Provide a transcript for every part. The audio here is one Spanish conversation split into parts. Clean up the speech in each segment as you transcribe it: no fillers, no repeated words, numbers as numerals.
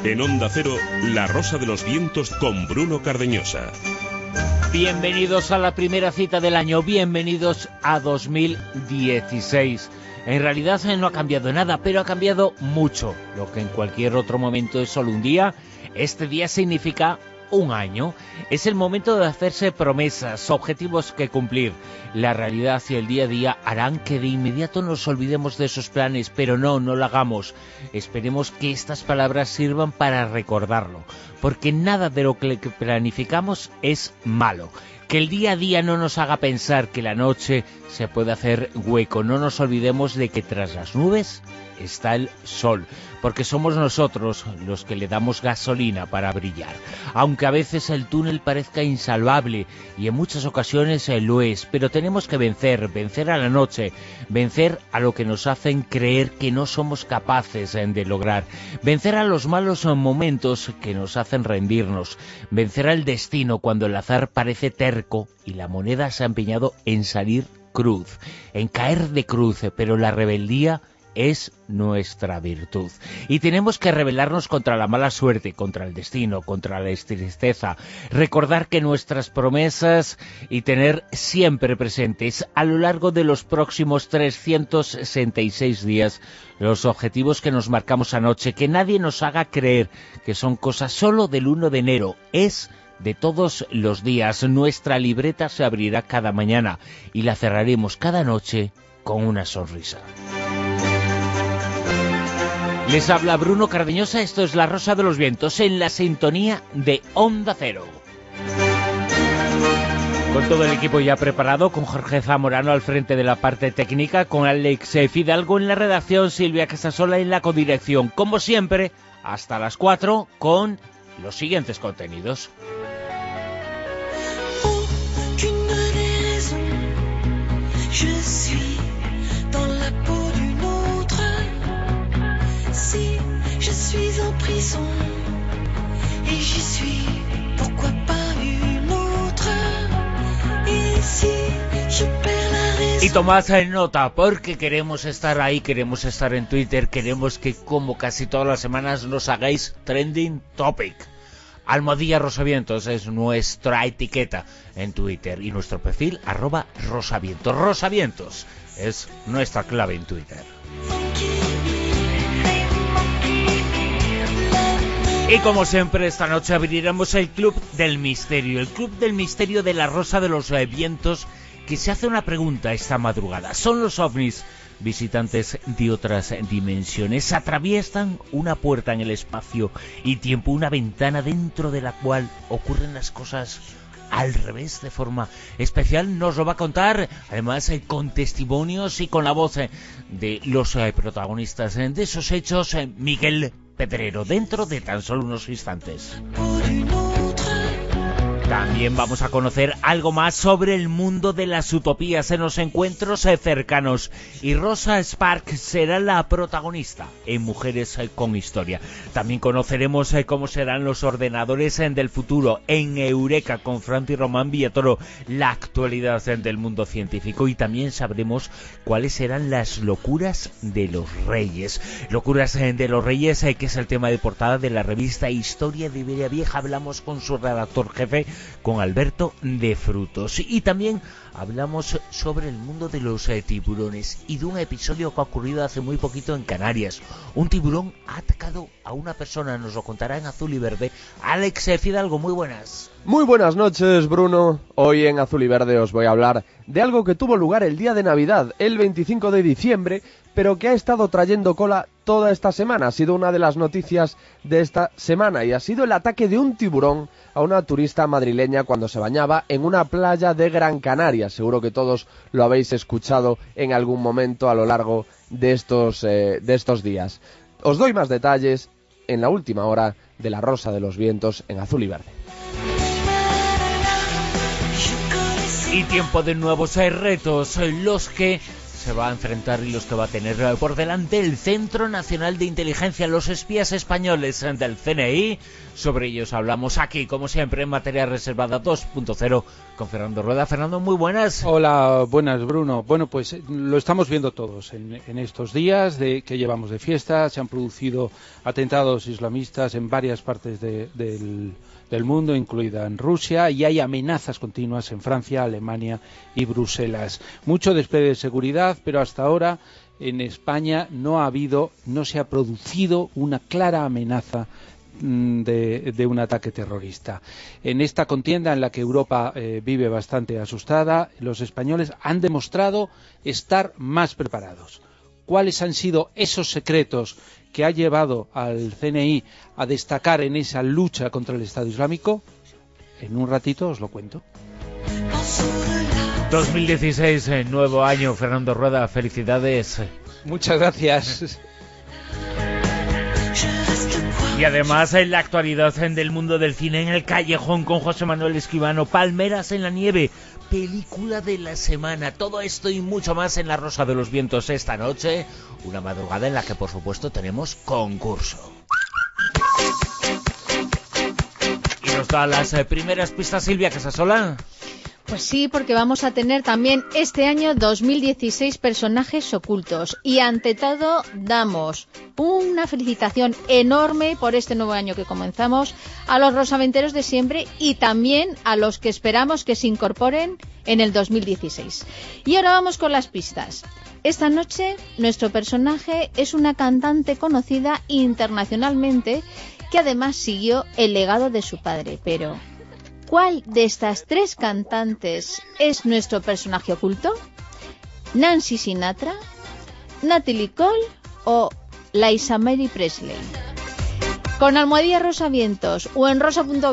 En Onda Cero, La Rosa de los Vientos con Bruno Cardeñosa. Bienvenidos a la primera cita del año, bienvenidos a 2016. En realidad no ha cambiado nada, pero ha cambiado mucho. Lo que en cualquier otro momento es solo un día, este día significa un año. Es el momento de hacerse promesas, objetivos que cumplir. La realidad y el día a día harán que de inmediato nos olvidemos de esos planes, pero no lo hagamos. Esperemos que estas palabras sirvan para recordarlo, porque nada de lo que planificamos es malo. Que el día a día no nos haga pensar que la noche se puede hacer hueco. No nos olvidemos de que tras las nubes está el sol, porque somos nosotros los que le damos gasolina para brillar. Aunque a veces el túnel parezca insalvable, y en muchas ocasiones lo es, pero tenemos que vencer a la noche, vencer a lo que nos hacen creer que no somos capaces de lograr, vencer a los malos momentos que nos hacen rendirnos, vencer al destino cuando el azar parece terco y la moneda se ha empeñado en salir cruz, en caer de cruz, pero la rebeldía es nuestra virtud. Y tenemos que rebelarnos contra la mala suerte, contra el destino, contra la tristeza, recordar que nuestras promesas y tener siempre presentes a lo largo de los próximos 366 días los objetivos que nos marcamos anoche, que nadie nos haga creer que son cosas solo del 1 de enero, es de todos los días. Nuestra libreta se abrirá cada mañana y la cerraremos cada noche con una sonrisa. Les habla Bruno Cardeñosa, esto es La Rosa de los Vientos, en la sintonía de Onda Cero. Con todo el equipo ya preparado, con Jorge Zamorano al frente de la parte técnica, con Alex Fidalgo en la redacción, Silvia Casasola en la codirección. Como siempre, hasta las 4 con los siguientes contenidos. Je suis en prison et j'y suis, pourquoi pas une autre? Et si je perds la raison. Y tomad nota, porque queremos estar ahí, queremos estar en Twitter, queremos que como casi todas las semanas nos hagáis trending topic. Almohadilla Rosavientos es nuestra etiqueta en Twitter y nuestro perfil @Rosavientos. Rosavientos es nuestra clave en Twitter. Y como siempre, esta noche abriremos el Club del Misterio, el Club del Misterio de la Rosa de los Vientos, que se hace una pregunta esta madrugada. ¿Son los ovnis visitantes de otras dimensiones? ¿Atraviesan una puerta en el espacio y tiempo, una ventana dentro de la cual ocurren las cosas al revés de forma especial? Nos lo va a contar, además con testimonios y con la voz de los protagonistas de esos hechos, Miguel Pedrero, dentro de tan solo unos instantes. También vamos a conocer algo más sobre el mundo de las utopías en los encuentros cercanos, y Rosa Sparks será la protagonista en Mujeres con Historia. También conoceremos cómo serán los ordenadores del futuro en Eureka con Franti Román Villatoro, la actualidad del mundo científico, y también sabremos cuáles serán las locuras de los reyes. Locuras de los reyes, que es el tema de portada de la revista Historia de Iberia Vieja. Hablamos con su redactor jefe, con Alberto de Frutos, y también hablamos sobre el mundo de los tiburones y de un episodio que ha ocurrido hace muy poquito en Canarias. Un tiburón ha atacado a una persona, nos lo contará en Azul y Verde Alex Fidalgo. Muy buenas. Muy buenas noches, Bruno. Hoy en Azul y Verde os voy a hablar de algo que tuvo lugar el día de Navidad, el 25 de diciembre, pero que ha estado trayendo cola toda esta semana. Ha sido una de las noticias de esta semana y ha sido el ataque de un tiburón a una turista madrileña cuando se bañaba en una playa de Gran Canaria. Seguro que todos lo habéis escuchado en algún momento a lo largo de estos días. Os doy más detalles en la última hora de La Rosa de los Vientos en Azul y Verde. Y tiempo de nuevos retos, los que se va a enfrentar y los que va a tener por delante el Centro Nacional de Inteligencia, los espías españoles del CNI. Sobre ellos hablamos aquí, como siempre, en Materia Reservada 2.0 con Fernando Rueda. Fernando, muy buenas. Hola, buenas, Bruno. Bueno, pues lo estamos viendo todos en estos días que llevamos de fiesta. Se han producido atentados islamistas en varias partes del mundo, incluida en Rusia, y hay amenazas continuas en Francia, Alemania y Bruselas. Mucho despliegue de seguridad, pero hasta ahora en España no se ha producido una clara amenaza de un ataque terrorista. En esta contienda en la que Europa vive bastante asustada, los españoles han demostrado estar más preparados. ¿Cuáles han sido esos secretos que ha llevado al CNI a destacar en esa lucha contra el Estado Islámico? En un ratito os lo cuento. 2016, nuevo año, Fernando Rueda, felicidades. Muchas gracias. Y además en la actualidad del mundo del cine, en el callejón con José Manuel Escribano, Palmeras en la nieve, película de la semana, todo esto y mucho más en La Rosa de los Vientos esta noche, una madrugada en la que por supuesto tenemos concurso. Y nos da las primeras pistas Silvia Casasola. Pues sí, porque vamos a tener también este año 2016 personajes ocultos. Y ante todo, damos una felicitación enorme por este nuevo año que comenzamos a los rosaventeros de siempre y también a los que esperamos que se incorporen en el 2016. Y ahora vamos con las pistas. Esta noche, nuestro personaje es una cantante conocida internacionalmente que además siguió el legado de su padre, pero ¿cuál de estas tres cantantes es nuestro personaje oculto? ¿Nancy Sinatra, Natalie Cole o Liza Mary Presley? Con Almohadilla Rosavientos o en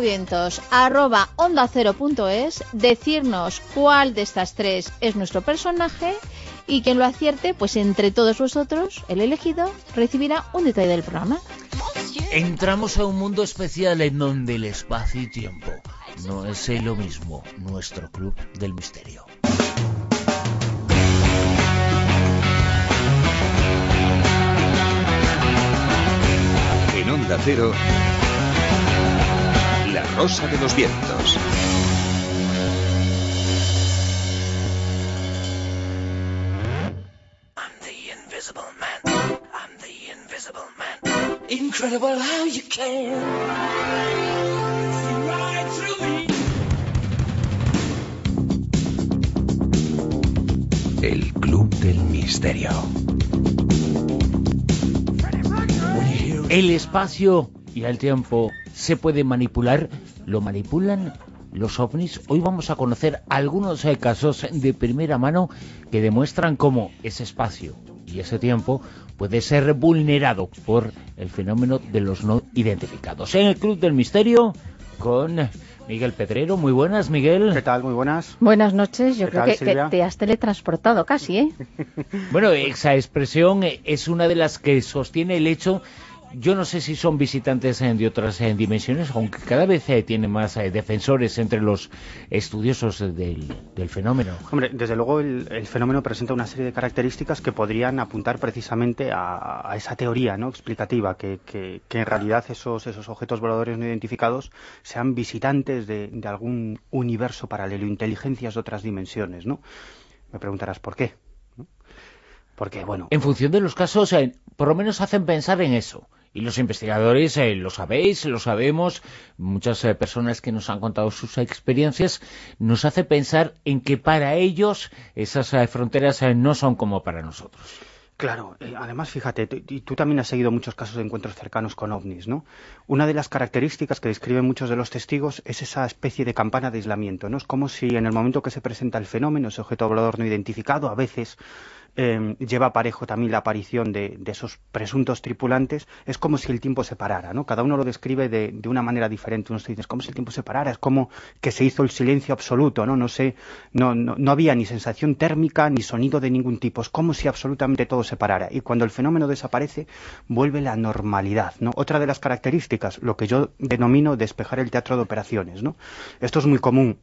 rosa.vientos@ondacero.es decirnos cuál de estas tres es nuestro personaje y quien lo acierte, pues entre todos vosotros, el elegido, recibirá un detalle del programa. Entramos a un mundo especial en donde el espacio y tiempo no es lo mismo, nuestro club del misterio. En Onda Cero, La Rosa de los Vientos. I'm the invisible man. I'm the invisible man. Incredible how you can. El Club del Misterio. El espacio y el tiempo se puede manipular, lo manipulan los ovnis. Hoy vamos a conocer algunos casos de primera mano que demuestran cómo ese espacio y ese tiempo puede ser vulnerado por el fenómeno de los no identificados. En el Club del Misterio con Miguel Pedrero. Muy buenas, Miguel. ¿Qué tal? Muy buenas. Buenas noches. Yo creo que te has teletransportado casi, ¿eh? Bueno, esa expresión es una de las que sostiene el hecho. Yo no sé si son visitantes de otras dimensiones, aunque cada vez tiene más defensores entre los estudiosos del fenómeno. Hombre, desde luego el fenómeno presenta una serie de características que podrían apuntar precisamente a esa teoría, ¿no?, explicativa, que en realidad esos objetos voladores no identificados sean visitantes de algún universo paralelo, inteligencias de otras dimensiones, ¿no? Me preguntarás por qué, ¿no? Porque, bueno, en función de los casos, por lo menos hacen pensar en eso. Y los investigadores lo sabéis, lo sabemos, muchas personas que nos han contado sus experiencias nos hace pensar en que para ellos esas fronteras no son como para nosotros. Claro, además fíjate, tú también has seguido muchos casos de encuentros cercanos con ovnis, ¿no? Una de las características que describen muchos de los testigos es esa especie de campana de aislamiento, ¿no? Es como si en el momento que se presenta el fenómeno, ese objeto volador no identificado, a veces lleva aparejo también la aparición de esos presuntos tripulantes, es como si el tiempo se parara, ¿no? Cada uno lo describe de una manera diferente. Uno dice, es como si el tiempo se parara, es como que se hizo el silencio absoluto, ¿no? No había ni sensación térmica ni sonido de ningún tipo, es como si absolutamente todo se parara. Y cuando el fenómeno desaparece, vuelve la normalidad, ¿no? Otra de las características, lo que yo denomino despejar el teatro de operaciones, ¿no? Esto es muy común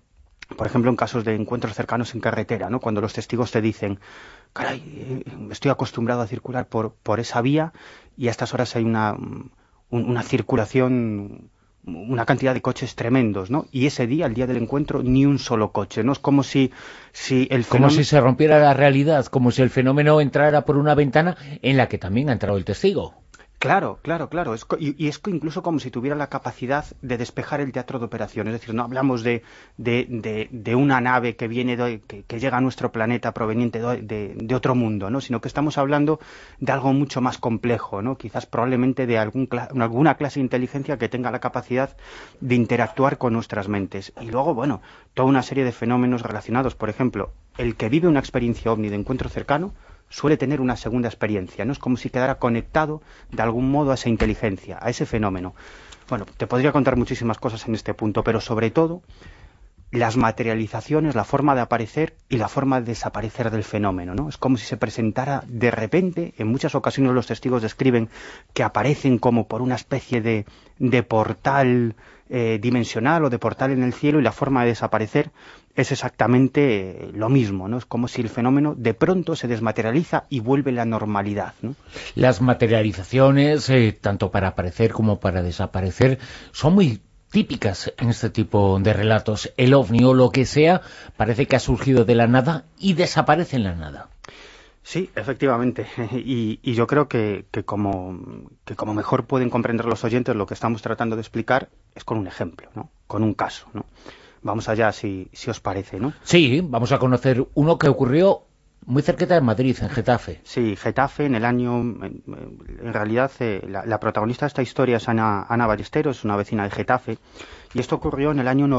por ejemplo, en casos de encuentros cercanos en carretera, ¿no? Cuando los testigos te dicen, caray, estoy acostumbrado a circular por esa vía y a estas horas hay una circulación, una cantidad de coches tremendos, ¿no? Y ese día, el día del encuentro, ni un solo coche, ¿no? Es como si el fenómeno... Como si se rompiera la realidad, como si el fenómeno entrara por una ventana en la que también ha entrado el testigo. Claro. Y es incluso como si tuviera la capacidad de despejar el teatro de operaciones. Es decir, no hablamos de una nave que viene que llega a nuestro planeta proveniente de otro mundo, ¿no? Sino que estamos hablando de algo mucho más complejo, ¿no? Quizás probablemente de alguna clase de inteligencia que tenga la capacidad de interactuar con nuestras mentes. Y luego, bueno, toda una serie de fenómenos relacionados. Por ejemplo, el que vive una experiencia ovni de encuentro cercano suele tener una segunda experiencia, ¿no? Es como si quedara conectado de algún modo a esa inteligencia, a ese fenómeno. Bueno, te podría contar muchísimas cosas en este punto, pero sobre todo las materializaciones, la forma de aparecer y la forma de desaparecer del fenómeno, ¿no? Es como si se presentara de repente. En muchas ocasiones los testigos describen que aparecen como por una especie de portal dimensional o de portal en el cielo, y la forma de desaparecer es exactamente lo mismo, ¿no? Es como si el fenómeno de pronto se desmaterializa y vuelve la normalidad, ¿no? Las materializaciones, tanto para aparecer como para desaparecer, son muy típicas en este tipo de relatos. El ovni o lo que sea parece que ha surgido de la nada y desaparece en la nada. Sí, efectivamente. Y yo creo que como mejor pueden comprender los oyentes lo que estamos tratando de explicar es con un ejemplo, ¿no? Con un caso, ¿no? Vamos allá, si os parece, ¿no? Sí, vamos a conocer uno que ocurrió muy cerquita de Madrid, en Getafe. Sí, Getafe, en realidad la protagonista de esta historia es Ana Ballesteros, es una vecina de Getafe, y esto ocurrió en el año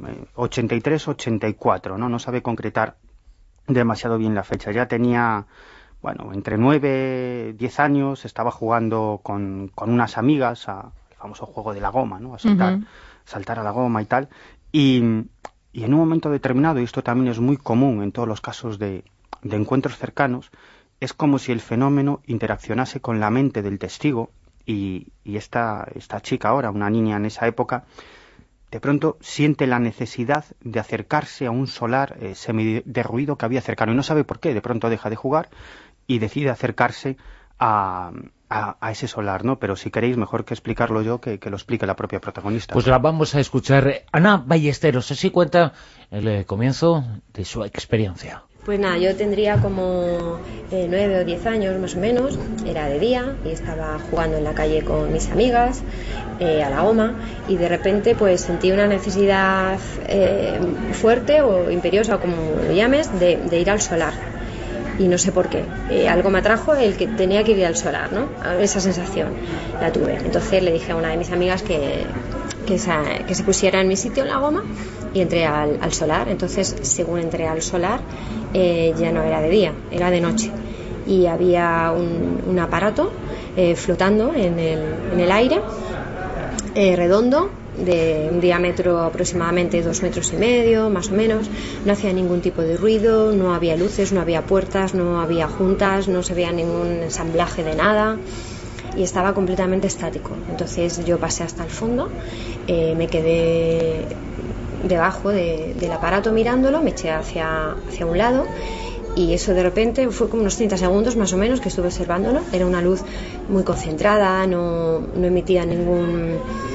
83-84, ¿no? No sabe concretar demasiado bien la fecha. Ya tenía, bueno, entre 9 y 10 años, estaba jugando con unas amigas al famoso juego de la goma, ¿no? A saltar a la goma y tal, y en un momento determinado, y esto también es muy común en todos los casos de encuentros cercanos, es como si el fenómeno interaccionase con la mente del testigo, y esta chica ahora, una niña en esa época, de pronto siente la necesidad de acercarse a un solar semiderruido que había cercano, y no sabe por qué. De pronto deja de jugar y decide acercarse a ese solar, ¿no? Pero si queréis, mejor que explicarlo yo, que lo explique la propia protagonista. Pues la vamos a escuchar. Ana Ballesteros, así cuenta el comienzo de su experiencia. Pues nada, yo tendría como 9 o 10 años más o menos, era de día y estaba jugando en la calle con mis amigas a la goma, y de repente pues sentí una necesidad fuerte o imperiosa, o como lo llames, de ir al solar. Y no sé por qué, algo me atrajo el que tenía que ir al solar, ¿no? Esa sensación la tuve. Entonces le dije a una de mis amigas que se pusiera en mi sitio en la goma, y entré al solar. Entonces, según entré al solar, ya no era de día, era de noche, y había un aparato flotando en el aire, redondo, de un diámetro aproximadamente 2,5 metros, más o menos. No hacía ningún tipo de ruido, no había luces, no había puertas, no había juntas, no se veía ningún ensamblaje de nada, y estaba completamente estático. Entonces yo pasé hasta el fondo, me quedé debajo del aparato mirándolo, me eché hacia un lado, y eso de repente fue como unos 30 segundos más o menos que estuve observándolo. Era una luz muy concentrada, no emitía ningún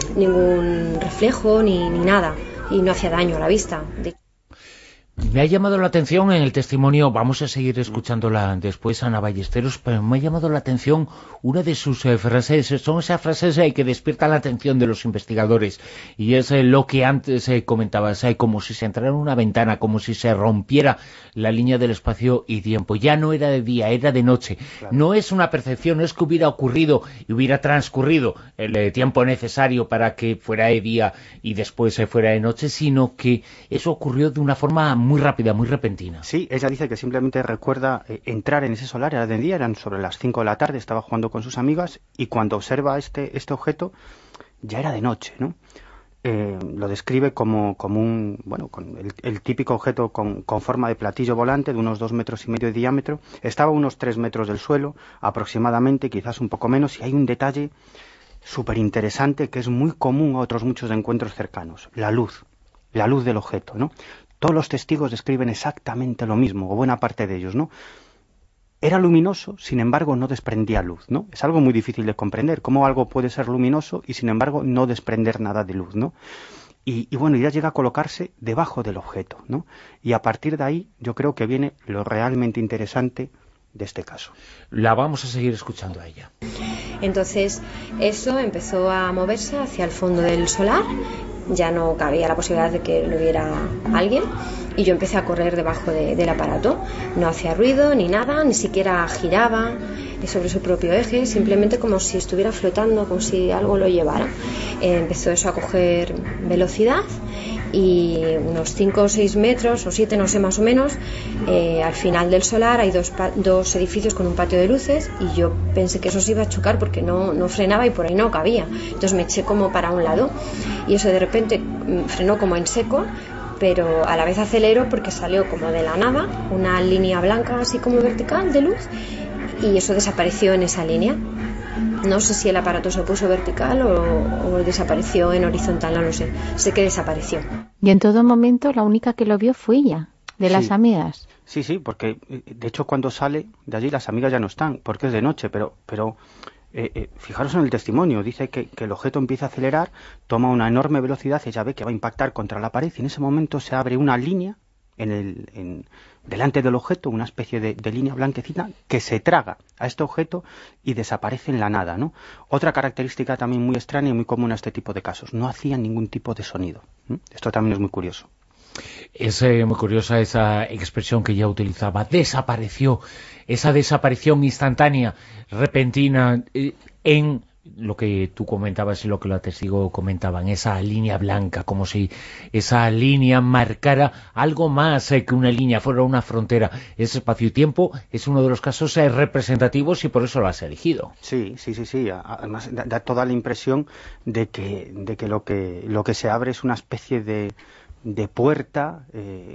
reflejo ni nada, y no hacía daño a la vista. Me ha llamado la atención en el testimonio, vamos a seguir escuchándola después, Ana Ballesteros, pero me ha llamado la atención una de sus frases. Son esas frases que despiertan la atención de los investigadores, y es lo que antes comentabas, como si se entrara en una ventana, como si se rompiera la línea del espacio y tiempo. Ya no era de día, era de noche. Claro. No es una percepción, no es que hubiera ocurrido y hubiera transcurrido el tiempo necesario para que fuera de día y después fuera de noche, sino que eso ocurrió de una forma muy rápida, muy repentina. Sí, ella dice que simplemente recuerda entrar en ese solar, era de día, eran sobre las 5 de la tarde, estaba jugando con sus amigas, y cuando observa este objeto ya era de noche, ¿no? Lo describe como un, bueno, con el típico objeto con forma de platillo volante de unos 2,5 metros de diámetro. Estaba a unos 3 metros del suelo aproximadamente, quizás un poco menos, y hay un detalle súper interesante que es muy común a otros muchos encuentros cercanos: la luz del objeto, ¿no? todos los testigos describen exactamente lo mismo, o buena parte de ellos, ¿no? Era luminoso, sin embargo no desprendía luz, ¿no? Es algo muy difícil de comprender, cómo algo puede ser luminoso y sin embargo no desprender nada de luz, ¿no? Y bueno, ya llega a colocarse debajo del objeto, ¿no? Y a partir de ahí yo creo que viene lo realmente interesante de este caso. La vamos a seguir escuchando a ella. Entonces eso empezó a moverse hacia el fondo del solar, ya no cabía la posibilidad de que lo viera alguien y yo empecé a correr debajo del aparato. No hacía ruido ni nada, ni siquiera giraba sobre su propio eje, simplemente como si estuviera flotando, como si algo lo llevara. Empezó eso a coger velocidad y unos 5 o 6 metros o 7, no sé, más o menos, al final del solar hay dos edificios con un patio de luces y yo pensé que eso se iba a chocar porque no frenaba y por ahí no cabía. Entonces me eché como para un lado y eso de repente frenó como en seco, pero a la vez aceleró porque salió como de la nada una línea blanca así como vertical de luz y eso desapareció en esa línea. No sé si el aparato se puso vertical o desapareció en horizontal, no lo sé. Sé que desapareció. Y en todo momento la única que lo vio fue ella, de las amigas. Sí, porque de hecho cuando sale de allí las amigas ya no están, porque es de noche, pero fijaros en el testimonio, dice que el objeto empieza a acelerar, toma una enorme velocidad, ella ve que va a impactar contra la pared y en ese momento se abre una línea delante del objeto, una especie de línea blanquecina que se traga a este objeto y desaparece en la nada, ¿no? Otra característica también muy extraña y muy común a este tipo de casos, no hacía ningún tipo de sonido. Esto también es muy curioso. Es muy curiosa esa expresión que ella utilizaba, desapareció, esa desaparición instantánea, repentina, en lo que tú comentabas y lo que los testigos comentaban, esa línea blanca, como si esa línea marcara algo más que una línea, fuera una frontera. Ese espacio y tiempo es uno de los casos representativos y por eso lo has elegido. Sí. Además da toda la impresión de que lo que se abre es una especie de puerta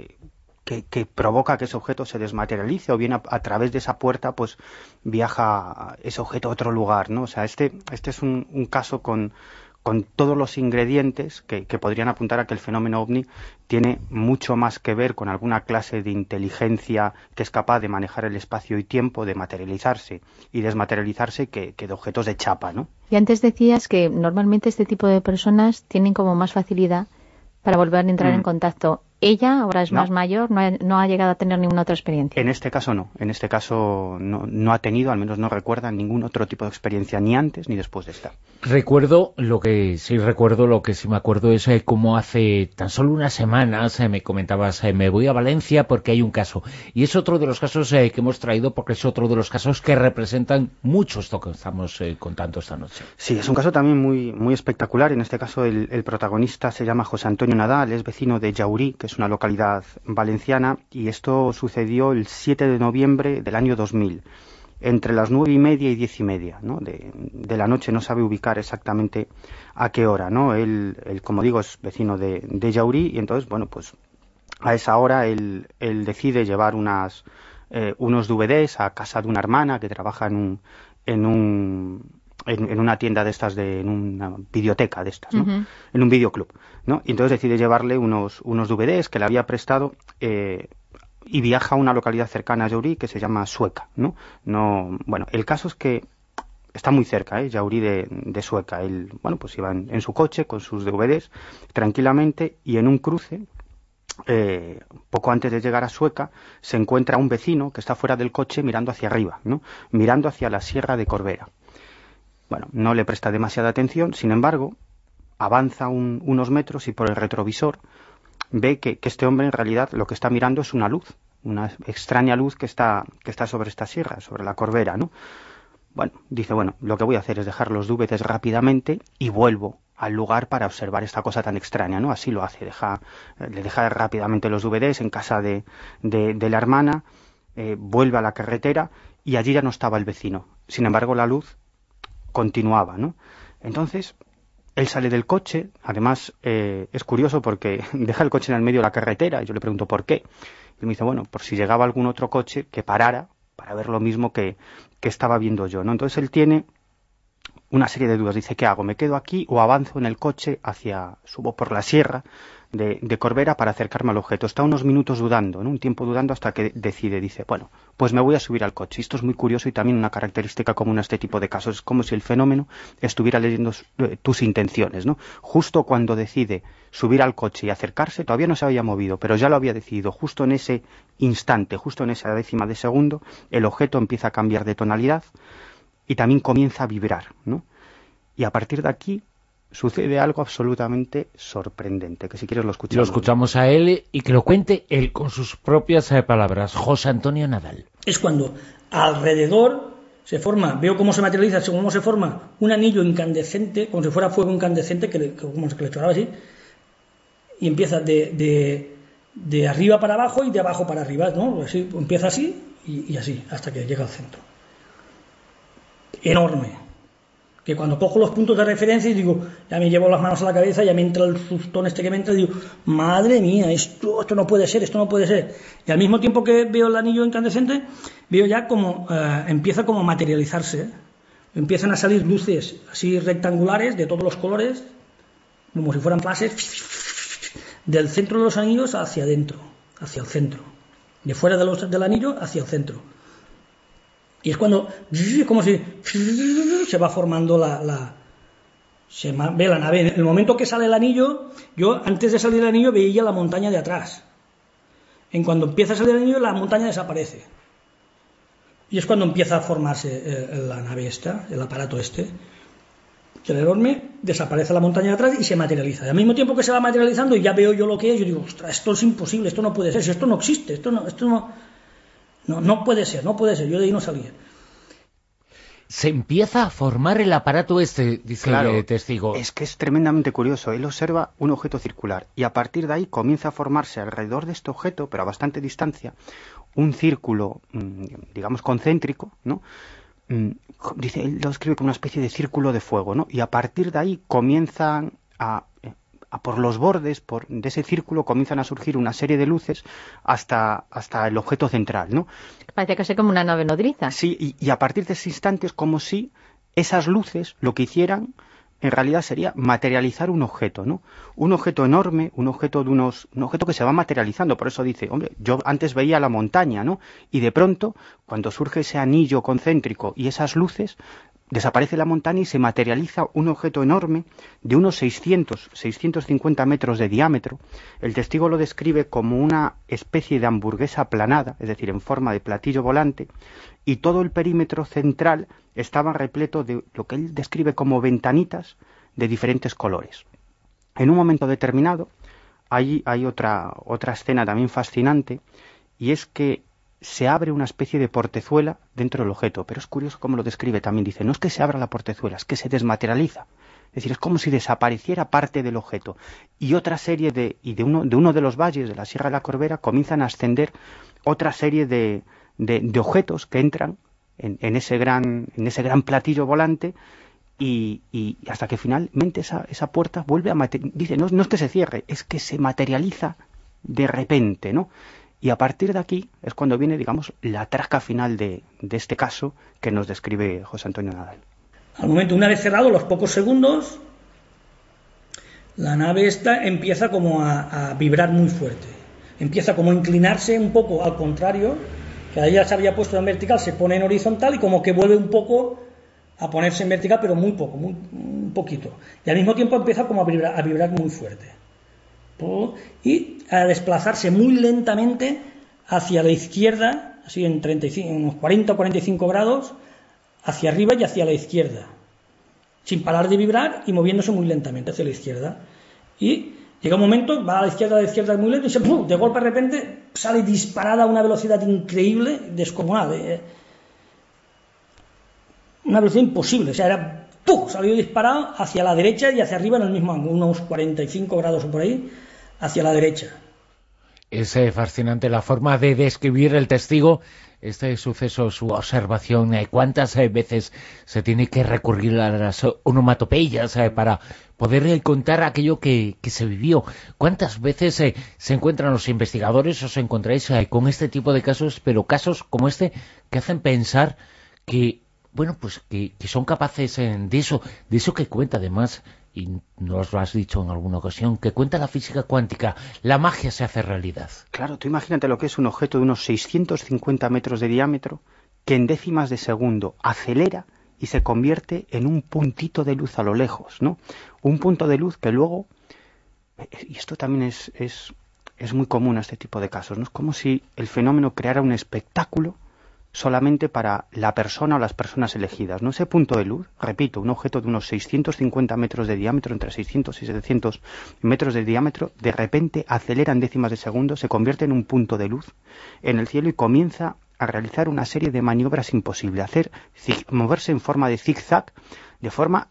que provoca que ese objeto se desmaterialice, o bien a través de esa puerta pues viaja ese objeto a otro lugar, ¿no? O sea, este es un caso con todos los ingredientes que podrían apuntar a que el fenómeno OVNI tiene mucho más que ver con alguna clase de inteligencia que es capaz de manejar el espacio y tiempo, de materializarse y desmaterializarse, que de objetos de chapa, ¿no? Y antes decías que normalmente este tipo de personas tienen como más facilidad para volver a entrar en contacto. Ella ahora es más mayor, no ha llegado a tener ninguna otra experiencia. En este caso no, no ha tenido, al menos no recuerda ningún otro tipo de experiencia, ni antes ni después de esta. Lo que sí me acuerdo es como hace tan solo unas semanas me comentabas, me voy a Valencia porque hay un caso. Y es otro de los casos que hemos traído porque es otro de los casos que representan mucho esto que estamos contando esta noche. Sí, es un caso también muy, muy espectacular. En este caso el protagonista se llama José Antonio Nadal, es vecino de Llaurí, que es una localidad valenciana, y esto sucedió el 7 de noviembre del año 2000. Entre las 9:30 y 10:30, ¿no? de la noche, no sabe ubicar exactamente a qué hora, ¿no? Él como digo, es vecino de Llaurí, y entonces, bueno, pues a esa hora él decide llevar unos DVDs a casa de una hermana que trabaja en una tienda de estas, en una videoteca de estas, ¿no? Uh-huh. En un videoclub, ¿no? Y entonces decide llevarle unos DVDs que le había prestado, y viaja a una localidad cercana a Llaurí que se llama Sueca, ¿no? Bueno, el caso es que está muy cerca, Llaurí de Sueca. Él, bueno, pues iba en su coche con sus DVDs tranquilamente, y en un cruce, poco antes de llegar a Sueca, se encuentra un vecino que está fuera del coche mirando hacia arriba, ¿no? Mirando hacia la Sierra de Corbera. Bueno, no le presta demasiada atención, sin embargo, avanza unos metros y por el retrovisor ve que este hombre en realidad lo que está mirando es una luz, una extraña luz que está sobre esta sierra, sobre la Corbera, ¿no? Bueno, dice, lo que voy a hacer es dejar los DVDs rápidamente y vuelvo al lugar para observar esta cosa tan extraña, ¿no? Así lo hace, le deja rápidamente los DVDs en casa de la hermana, vuelve a la carretera y allí ya no estaba el vecino. Sin embargo, la luz continuaba, ¿no? Entonces él sale del coche, además es curioso porque deja el coche en el medio de la carretera, y yo le pregunto por qué. Y me dice, por si llegaba algún otro coche que parara para ver lo mismo que estaba viendo yo, ¿no? Entonces él tiene una serie de dudas. Dice, ¿qué hago? ¿Me quedo aquí o avanzo en el coche subo por la sierra de Corbera para acercarme al objeto? Está unos minutos dudando, ¿no? Un tiempo dudando hasta que dice, bueno, pues me voy a subir al coche. Esto es muy curioso y también una característica común a este tipo de casos. Es como si el fenómeno estuviera leyendo tus intenciones, ¿no? Justo cuando decide subir al coche y acercarse, todavía no se había movido, pero ya lo había decidido. Justo en ese instante, justo en esa décima de segundo, el objeto empieza a cambiar de tonalidad y también comienza a vibrar, ¿no? Y a partir de aquí sucede algo absolutamente sorprendente, que si quieres lo escuchamos. Lo escuchamos a él y que lo cuente él con sus propias palabras. José Antonio Nadal. Es cuando alrededor se forma, veo cómo se materializa, cómo se forma un anillo incandescente, como si fuera fuego incandescente, como que le choraba así, y empieza de arriba para abajo y de abajo para arriba, ¿no? Así, empieza así y así, hasta que llega al centro. Enorme. Que cuando cojo los puntos de referencia y digo, ya me llevo las manos a la cabeza, ya me entra el sustón que me entra y digo, madre mía, esto no puede ser, esto no puede ser. Y al mismo tiempo que veo el anillo incandescente, veo ya como empieza como a materializarse. Empiezan a salir luces así rectangulares de todos los colores, como si fueran flashes, del centro de los anillos hacia adentro, hacia el centro. De fuera del anillo hacia el centro. Y es cuando, como si se va formando ve la nave. En el momento que sale el anillo, yo antes de salir el anillo veía la montaña de atrás. En cuando empieza a salir el anillo, la montaña desaparece. Y es cuando empieza a formarse la nave esta, el aparato este. Que el enorme desaparece la montaña de atrás y se materializa. Y al mismo tiempo que se va materializando y ya veo yo lo que es, yo digo, ostras, esto es imposible, esto no puede ser, esto no existe, esto no puede ser, yo de ahí no salía. Se empieza a formar el aparato este, dice el testigo. Es que es tremendamente curioso. Él observa un objeto circular y a partir de ahí comienza a formarse alrededor de este objeto, pero a bastante distancia, un círculo, digamos, concéntrico, ¿no? Dice, él lo describe como una especie de círculo de fuego, ¿no? Y a partir de ahí comienzan por los bordes de ese círculo comienzan a surgir una serie de luces hasta el objeto central, ¿no? Parece que es como una nave nodriza. Sí, y a partir de ese instante es como si esas luces lo que hicieran en realidad sería materializar un objeto, ¿no? Un objeto enorme, un objeto que se va materializando. Por eso dice, hombre, yo antes veía la montaña, ¿no? Y de pronto, cuando surge ese anillo concéntrico y esas luces, desaparece la montaña y se materializa un objeto enorme de unos 650 metros de diámetro. El testigo lo describe como una especie de hamburguesa aplanada, es decir, en forma de platillo volante, y todo el perímetro central estaba repleto de lo que él describe como ventanitas de diferentes colores. En un momento determinado hay otra escena también fascinante, y es que se abre una especie de portezuela dentro del objeto, pero es curioso cómo lo describe también. Dice, no es que se abra la portezuela, es que se desmaterializa. Es decir, es como si desapareciera parte del objeto. Y otra serie de uno de los valles de la Sierra de la Corbera comienzan a ascender otra serie de objetos que entran en ese gran platillo volante y hasta que finalmente esa puerta vuelve a dice, no es que se cierre, es que se materializa de repente, ¿no? Y a partir de aquí es cuando viene, digamos, la traca final de este caso que nos describe José Antonio Nadal. Al momento, una vez cerrado los pocos segundos, la nave esta empieza como a vibrar muy fuerte. Empieza como a inclinarse un poco al contrario, que ahí ya se había puesto en vertical, se pone en horizontal y como que vuelve un poco a ponerse en vertical, pero muy poco, un poquito. Y al mismo tiempo empieza como a vibrar muy fuerte. Y a desplazarse muy lentamente hacia la izquierda, así en unos 40 o 45 grados, hacia arriba y hacia la izquierda, sin parar de vibrar y moviéndose muy lentamente hacia la izquierda. Y llega un momento, va a la izquierda muy lento y de golpe de repente sale disparada a una velocidad increíble, descomunal, una velocidad imposible, o sea, salió disparado hacia la derecha y hacia arriba en el mismo ángulo, unos 45 grados o por ahí, hacia la derecha. Es fascinante la forma de describir el testigo este suceso, su observación. ¿Cuántas veces se tiene que recurrir a las onomatopeyas para poder contar aquello que se vivió? ¿Cuántas veces se encuentran los investigadores, os encontráis con este tipo de casos, pero casos como este que hacen pensar que bueno, pues que son capaces de eso que cuenta además, y nos lo has dicho en alguna ocasión, que cuenta la física cuántica, la magia se hace realidad. Claro, tú imagínate lo que es un objeto de unos 650 metros de diámetro que en décimas de segundo acelera y se convierte en un puntito de luz a lo lejos, ¿no? Un punto de luz que luego, y esto también es muy común a este tipo de casos, ¿no? Es como si el fenómeno creara un espectáculo solamente para la persona o las personas elegidas, ¿no? Ese punto de luz, repito, un objeto de unos 650 metros de diámetro, entre 600 y 700 metros de diámetro, de repente acelera en décimas de segundo, se convierte en un punto de luz en el cielo y comienza a realizar una serie de maniobras imposibles, moverse en forma de zigzag, de forma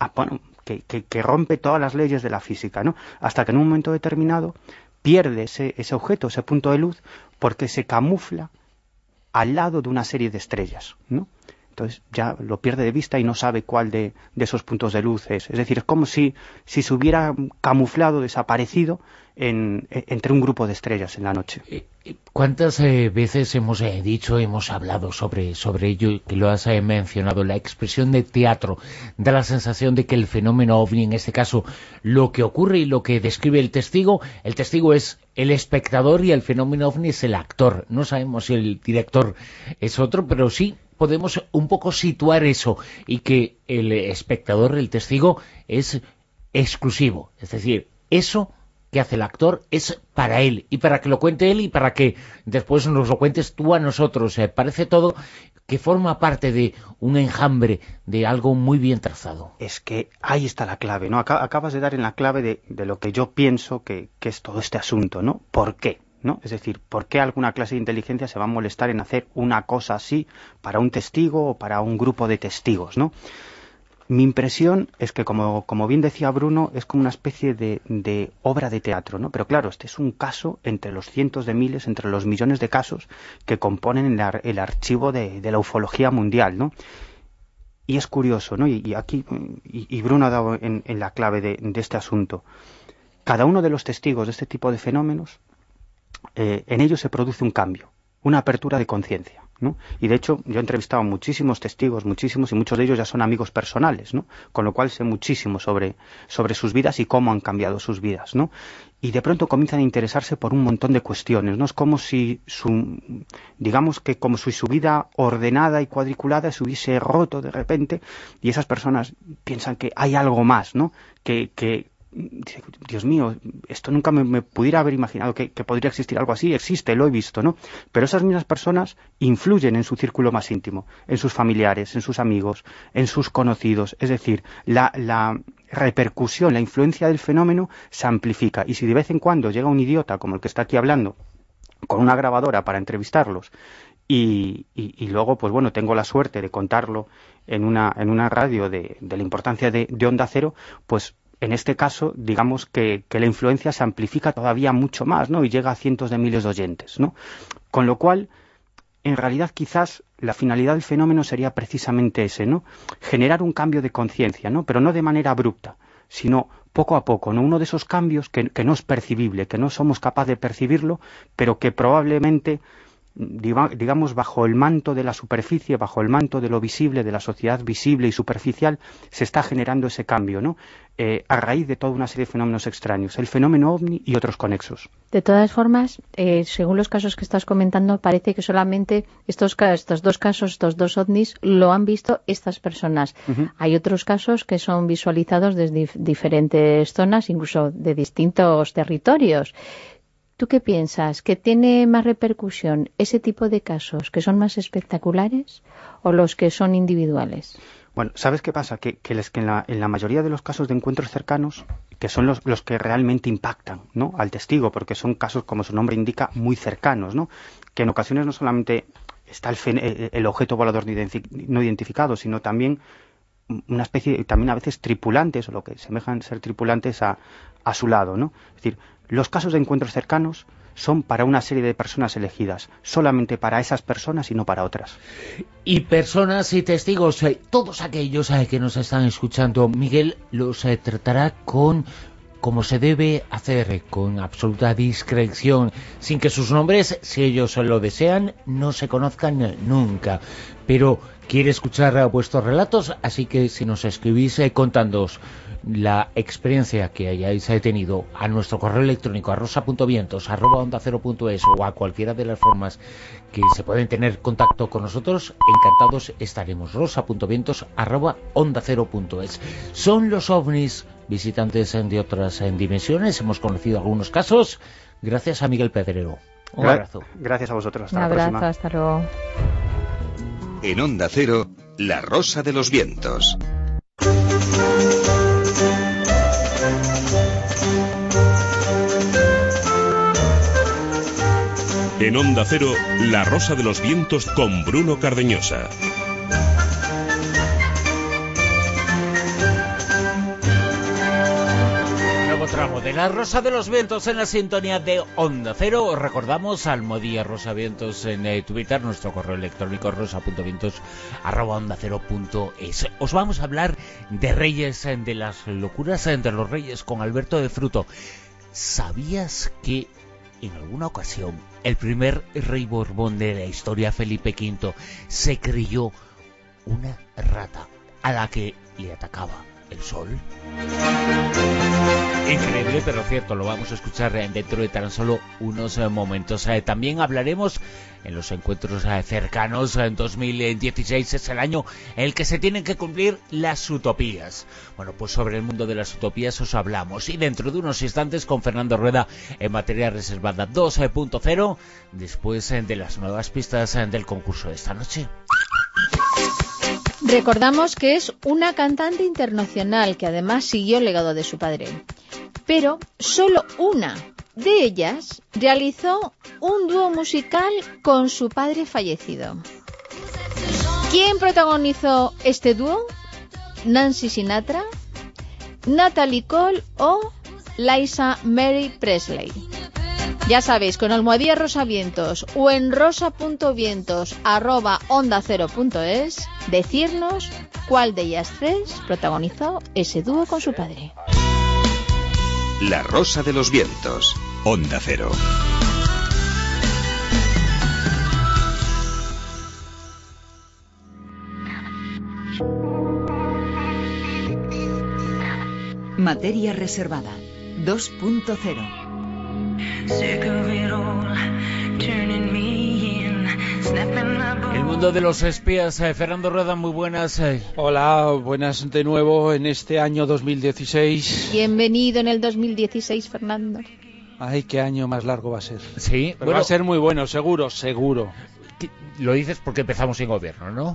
que rompe todas las leyes de la física, ¿no? Hasta que en un momento determinado pierde ese objeto, ese punto de luz, porque se camufla al lado de una serie de estrellas, ¿no? Entonces ya lo pierde de vista y no sabe cuál de esos puntos de luz es. Es decir, es como si se hubiera camuflado, desaparecido entre un grupo de estrellas en la noche. ¿Cuántas veces hemos hablado sobre ello, que lo has mencionado, la expresión de teatro? Da la sensación de que el fenómeno OVNI, en este caso, lo que ocurre y lo que describe el testigo es el espectador y el fenómeno OVNI es el actor. No sabemos si el director es otro, pero sí podemos un poco situar eso, y que el espectador, el testigo, es exclusivo. Es decir, eso que hace el actor es para él, y para que lo cuente él y para que después nos lo cuentes tú a nosotros. Parece todo que forma parte de un enjambre, de algo muy bien trazado. Es que ahí está la clave, ¿no? Acabas de dar en la clave de lo que yo pienso que es todo este asunto, ¿no? ¿Por qué? ¿No? Es decir, ¿por qué alguna clase de inteligencia se va a molestar en hacer una cosa así para un testigo o para un grupo de testigos, ¿no? Mi impresión es que, como bien decía Bruno, es como una especie de obra de teatro, ¿no? Pero claro, este es un caso entre los cientos de miles, entre los millones de casos que componen el archivo de la ufología mundial, ¿no? Y es curioso, ¿no? Y aquí Bruno ha dado en la clave de este asunto. Cada uno de los testigos de este tipo de fenómenos, en ellos se produce un cambio, una apertura de conciencia, ¿no? Y de hecho yo he entrevistado a muchísimos testigos, y muchos de ellos ya son amigos personales, ¿no? Con lo cual sé muchísimo sobre sus vidas y cómo han cambiado sus vidas, ¿no? Y de pronto comienzan a interesarse por un montón de cuestiones, ¿no? Es como si como si su vida ordenada y cuadriculada se hubiese roto de repente, y esas personas piensan que hay algo más, ¿no? Que Dios mío, esto nunca me pudiera haber imaginado que podría existir algo así. Existe, lo he visto, ¿no? Pero esas mismas personas influyen en su círculo más íntimo, en sus familiares, en sus amigos, en sus conocidos. Es decir, la repercusión, la influencia del fenómeno se amplifica. Y si de vez en cuando llega un idiota como el que está aquí hablando con una grabadora para entrevistarlos y luego, pues bueno, tengo la suerte de contarlo en una radio de la importancia de Onda Cero, pues en este caso, digamos que la influencia se amplifica todavía mucho más, ¿no? Y llega a cientos de miles de oyentes, ¿no? Con lo cual, en realidad, quizás la finalidad del fenómeno sería precisamente ese, ¿no? Generar un cambio de conciencia, ¿no? Pero no de manera abrupta, sino poco a poco, ¿no? Uno de esos cambios que no es percibible, que no somos capaces de percibirlo, pero que probablemente, digamos, bajo el manto de la superficie, bajo el manto de lo visible, de la sociedad visible y superficial, se está generando ese cambio, ¿no? A raíz de toda una serie de fenómenos extraños, el fenómeno OVNI y otros conexos. De todas formas, según los casos que estás comentando, parece que solamente estos dos casos, estos dos OVNIs, lo han visto estas personas. Uh-huh. Hay otros casos que son visualizados desde diferentes zonas, incluso de distintos territorios. ¿Tú qué piensas? ¿Que tiene más repercusión ese tipo de casos que son más espectaculares o los que son individuales? Bueno, ¿sabes qué pasa? Que en la mayoría de los casos de encuentros cercanos, que son los que realmente impactan, ¿no?, al testigo, porque son casos, como su nombre indica, muy cercanos, ¿no? Que en ocasiones no solamente está el objeto volador no identificado, sino también una especie, también a veces tripulantes, o lo que semejan ser tripulantes a su lado, ¿no? Es decir, los casos de encuentros cercanos son para una serie de personas elegidas, solamente para esas personas y no para otras. Y personas y testigos, todos aquellos que nos están escuchando, Miguel los tratará como se debe hacer, con absoluta discreción, sin que sus nombres, si ellos lo desean, no se conozcan nunca. pero quiere escuchar vuestros relatos, así que si nos escribís contándoos la experiencia que hayáis tenido a nuestro correo electrónico a rosa.vientos@ondacero.es o a cualquiera de las formas que se pueden tener contacto con nosotros, encantados estaremos. rosa.vientos@ondacero.es. Son los ovnis visitantes de otras dimensiones, hemos conocido algunos casos gracias a Miguel Pedrero. Un abrazo. Gracias a vosotros, hasta Un la abrazo, próxima. hasta luego. En Onda Cero, La Rosa de los Vientos. En Onda Cero, La Rosa de los Vientos con Bruno Cardeñosa. Nuevo tramo de La Rosa de los Vientos en la sintonía de Onda Cero. Os recordamos Almohadilla Rosa Vientos en Twitter, nuestro correo electrónico rosa.vientos@ondacero.es. Os vamos a hablar de reyes, de las locuras entre los reyes con Alberto de Fruto. ¿Sabías que en alguna ocasión el primer rey Borbón de la historia, Felipe V, se creyó una rata a la que le atacaba el sol? Increíble, pero cierto, lo vamos a escuchar dentro de tan solo unos momentos. También hablaremos en los encuentros cercanos. En 2016 es el año en el que se tienen que cumplir las utopías. Bueno, pues sobre el mundo de las utopías os hablamos, y dentro de unos instantes con Fernando Rueda en Materia Reservada 2.0, después de las nuevas pistas del concurso de esta noche. Recordamos que es una cantante internacional que además siguió el legado de su padre. Pero solo una de ellas realizó un dúo musical con su padre fallecido. ¿Quién protagonizó este dúo? ¿Nancy Sinatra, Natalie Cole o Liza Mary Presley? Ya sabéis, con Almohadilla Rosa Vientos o en rosa.vientos@ondacero.es, decirnos cuál de ellas tres protagonizó ese dúo con su padre. La Rosa de los Vientos, Onda Cero. Materia Reservada 2.0. El mundo de los espías. Fernando Rueda, muy buenas. Hola, buenas de nuevo en este año 2016. Bienvenido en el 2016, Fernando. Ay, qué año más largo va a ser. Sí, pero bueno, va a ser muy bueno, seguro. Lo dices porque empezamos sin gobierno, ¿no?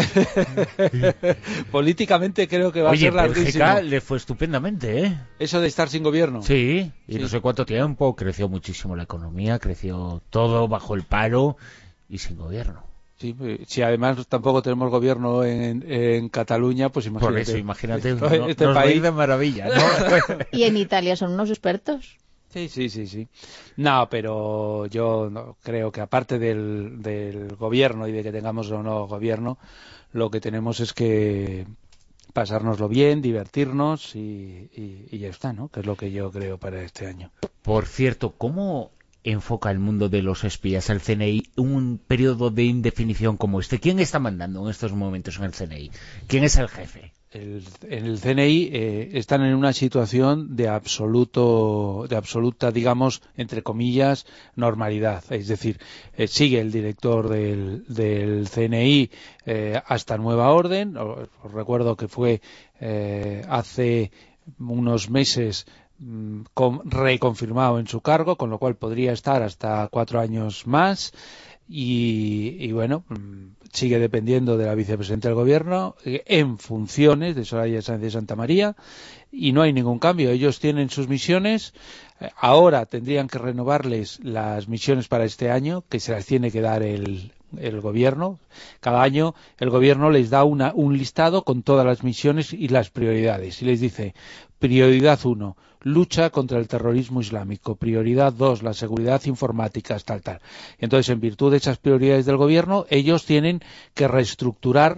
Políticamente creo que va a ser larguísimo. Bélgica le fue estupendamente, ¿eh? Eso de estar sin gobierno. Sí, y no sé cuánto tiempo, creció muchísimo la economía, creció todo bajo el paro y sin gobierno. Sí, si además tampoco tenemos gobierno en Cataluña, pues imagínate. Por eso, imagínate, este nos país va a ir de maravilla, ¿no? Y en Italia son unos expertos. Sí. No, pero yo no, creo que aparte del gobierno y de que tengamos o no gobierno, lo que tenemos es que pasárnoslo bien, divertirnos y ya está, ¿no? Que es lo que yo creo para este año. Por cierto, ¿cómo enfoca el mundo de los espías, el CNI, un periodo de indefinición como este? ¿Quién está mandando en estos momentos en el CNI? ¿Quién es el jefe? En el CNI están en una situación de absoluta, digamos, entre comillas, normalidad. Es decir, sigue el director del CNI hasta nueva orden. Os recuerdo que fue hace unos meses reconfirmado en su cargo, con lo cual podría estar hasta 4 años más. Y bueno, sigue dependiendo de la vicepresidenta del gobierno en funciones de Soraya Sáenz de Santa María, y no hay ningún cambio. Ellos tienen sus misiones. Ahora tendrían que renovarles las misiones para este año, que se las tiene que dar el gobierno. Cada año el gobierno les da un listado con todas las misiones y las prioridades, y les dice: prioridad 1, lucha contra el terrorismo islámico; prioridad 2, la seguridad informática, tal. Entonces, en virtud de esas prioridades del gobierno, ellos tienen que reestructurar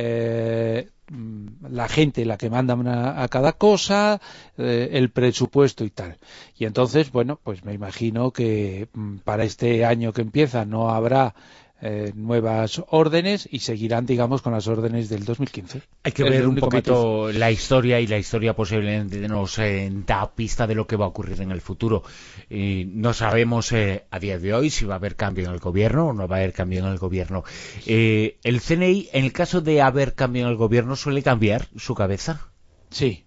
la gente, la que mandan a cada cosa, el presupuesto y tal. Y entonces, bueno, pues me imagino que para este año que empieza no habrá nuevas órdenes y seguirán, digamos, con las órdenes del 2015. Hay que ver un poquito la historia, y la historia posiblemente nos da pista de lo que va a ocurrir en el futuro. No sabemos a día de hoy si va a haber cambio en el gobierno o no va a haber cambio en el gobierno. ¿El CNI, en el caso de haber cambio en el gobierno, suele cambiar su cabeza? Sí.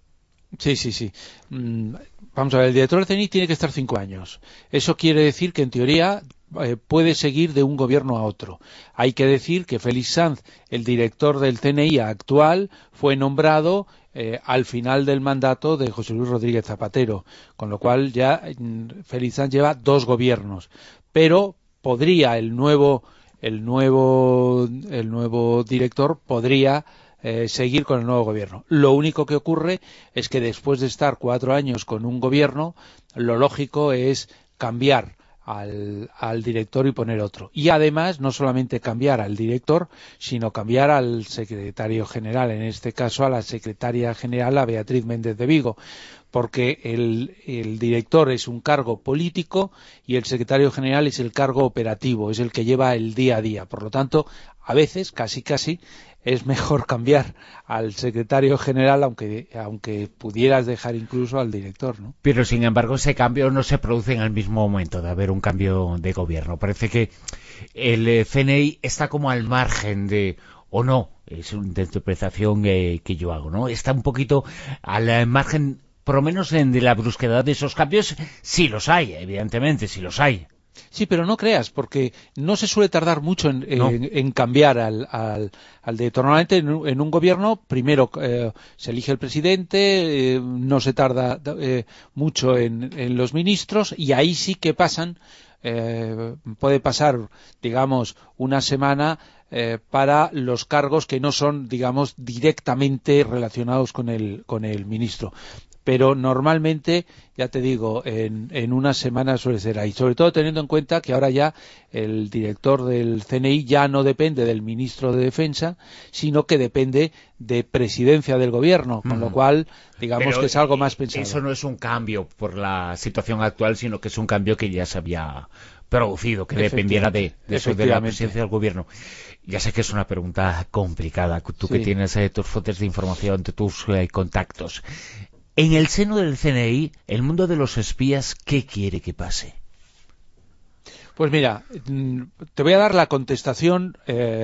Vamos a ver, el director del CNI tiene que estar 5 años. Eso quiere decir que, en teoría, puede seguir de un gobierno a otro. Hay que decir que Félix Sanz, el director del CNI actual, fue nombrado al final del mandato de José Luis Rodríguez Zapatero, con lo cual ya Félix Sanz lleva 2 gobiernos. Pero podría el nuevo director podría seguir con el nuevo gobierno. Lo único que ocurre es que después de estar 4 años con un gobierno, lo lógico es cambiar al director y poner otro. Y además, no solamente cambiar al director, sino cambiar al secretario general, en este caso a la secretaria general, a Beatriz Méndez de Vigo, porque el director es un cargo político y el secretario general es el cargo operativo, es el que lleva el día a día. Por lo tanto, a veces, casi, es mejor cambiar al secretario general, aunque pudieras dejar incluso al director, ¿no? Pero, sin embargo, ese cambio no se produce en el mismo momento de haber un cambio de gobierno. Parece que el CNI está como al margen de... o no, es una interpretación que yo hago, ¿no? Está un poquito al margen, por lo menos de la brusquedad de esos cambios. Sí los hay, evidentemente, sí los hay. Sí, pero no creas, porque no se suele tardar mucho en cambiar al director. Normalmente en un gobierno, primero se elige el presidente, no se tarda mucho en los ministros, y ahí sí que puede pasar, digamos, una semana para los cargos que no son, digamos, directamente relacionados con el ministro. Pero normalmente, ya te digo, en una semana suele ser ahí. Sobre todo teniendo en cuenta que ahora ya el director del CNI ya no depende del ministro de Defensa, sino que depende de presidencia del gobierno, con lo cual, digamos, pero que es algo más pensado. Eso no es un cambio por la situación actual, sino que es un cambio que ya se había producido, que dependiera de la presidencia del gobierno. Ya sé que es una pregunta complicada, tú que tienes tus fuentes de información, tus contactos. En el seno del CNI, el mundo de los espías, ¿qué quiere que pase? Pues mira, te voy a dar la contestación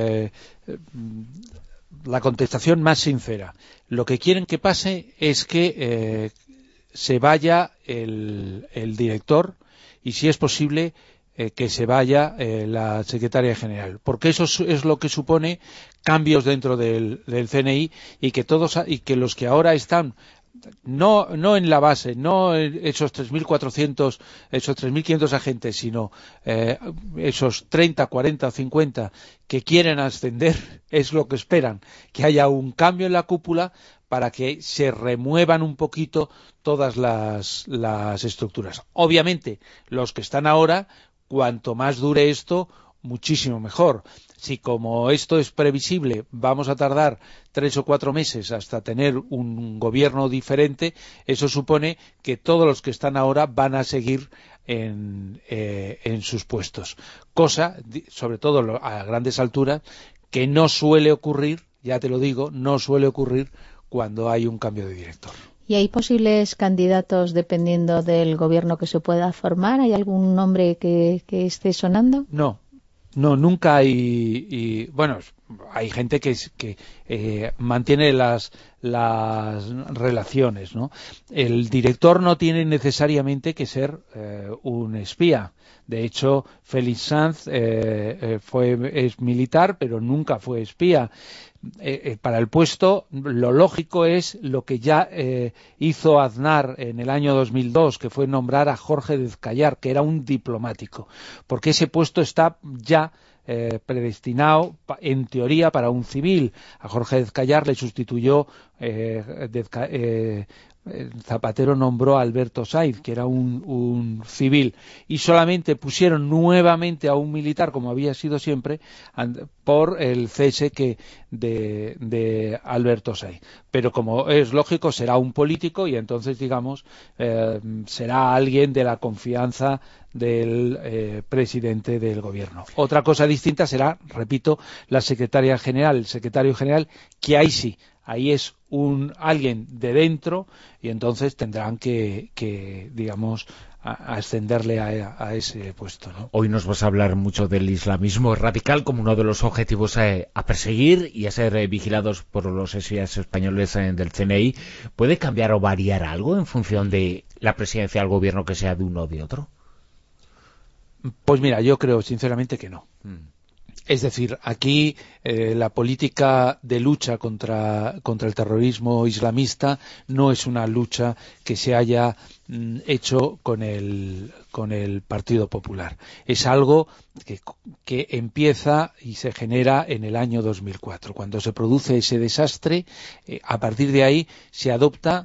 más sincera. Lo que quieren que pase es que se vaya el director y, si es posible, que se vaya la secretaria general, porque eso es lo que supone cambios dentro del CNI, y que los que ahora están no en la base, no esos 3.400, esos 3.500 agentes, sino esos 30, 40 o 50 que quieren ascender, es lo que esperan, que haya un cambio en la cúpula para que se remuevan un poquito todas las estructuras. Obviamente, los que están ahora, cuanto más dure esto, muchísimo mejor. Si, como esto es previsible, vamos a tardar 3 o 4 meses hasta tener un gobierno diferente, eso supone que todos los que están ahora van a seguir en sus puestos. Cosa, sobre todo a grandes alturas, que no suele ocurrir, ya te lo digo, no suele ocurrir cuando hay un cambio de director. ¿Y hay posibles candidatos dependiendo del gobierno que se pueda formar? ¿Hay algún nombre que esté sonando? No, nunca hay. Y bueno, hay gente que mantiene las relaciones, ¿no? El director no tiene necesariamente que ser un espía. De hecho, Félix Sanz es militar, pero nunca fue espía. Para el puesto, lo lógico es lo que ya hizo Aznar en el año 2002, que fue nombrar a Jorge Dezcayar, que era un diplomático, porque ese puesto está ya predestinado, en teoría, para un civil. A Jorge Dezcayar le sustituyó Zapatero nombró a Alberto Saiz, que era un civil, y solamente pusieron nuevamente a un militar, como había sido siempre, por el cese de Alberto Saiz. Pero como es lógico, será un político y entonces, digamos, será alguien de la confianza del presidente del gobierno. Otra cosa distinta será, repito, la secretaria general, el secretario general, que ahí sí, ahí es alguien de dentro y entonces tendrán que digamos, ascenderle a ese puesto, ¿no? Hoy nos vas a hablar mucho del islamismo radical como uno de los objetivos a perseguir y a ser vigilados por los espías españoles del CNI. ¿Puede cambiar o variar algo en función de la presidencia del gobierno, que sea de uno o de otro? Pues mira, yo creo sinceramente que no. Es decir, aquí la política de lucha contra el terrorismo islamista no es una lucha que se haya hecho con el Partido Popular. Es algo que empieza y se genera en el año 2004. Cuando se produce ese desastre, a partir de ahí se adopta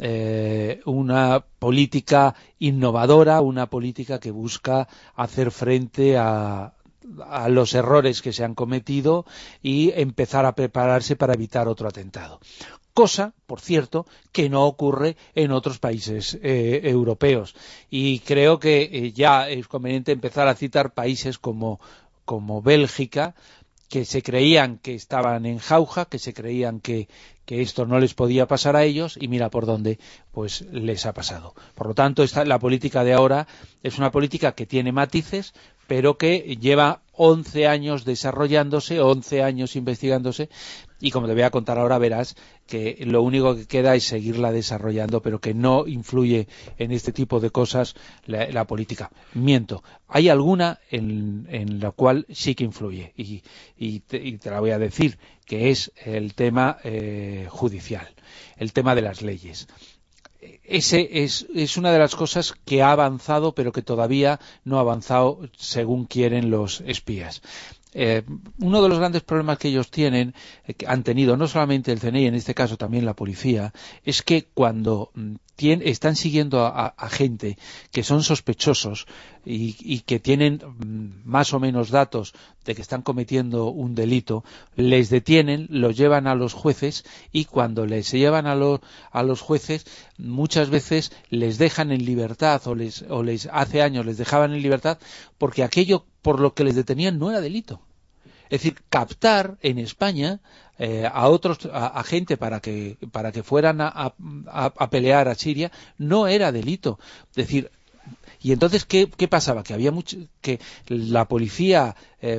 una política innovadora, una política que busca hacer frente a los errores que se han cometido y empezar a prepararse para evitar otro atentado. Cosa, por cierto, que no ocurre en otros países europeos. Y creo que ya es conveniente empezar a citar países como Bélgica, que se creían que estaban en jauja, que se creían que esto no les podía pasar a ellos, y mira por dónde pues les ha pasado. Por lo tanto, la política de ahora es una política que tiene matices, pero que lleva 11 años desarrollándose, 11 años investigándose, y como te voy a contar ahora verás que lo único que queda es seguirla desarrollando, pero que no influye en este tipo de cosas la política. Miento, hay alguna en la cual sí que influye, y te la voy a decir, que es el tema judicial, el tema de las leyes. Ese es una de las cosas que ha avanzado, pero que todavía no ha avanzado según quieren los espías. Uno de los grandes problemas que ellos tienen, que han tenido no solamente el CNI, en este caso también la policía, es que cuando están siguiendo a gente que son sospechosos y que tienen más o menos datos de que están cometiendo un delito, les detienen, los llevan a los jueces, y cuando les llevan a los jueces muchas veces les dejan en libertad o hace años les dejaban en libertad porque aquello por lo que les detenían no era delito. Es decir, captar en España a gente para que fueran a pelear a Siria no era delito. Es decir, y entonces ¿qué pasaba? Que había que la policía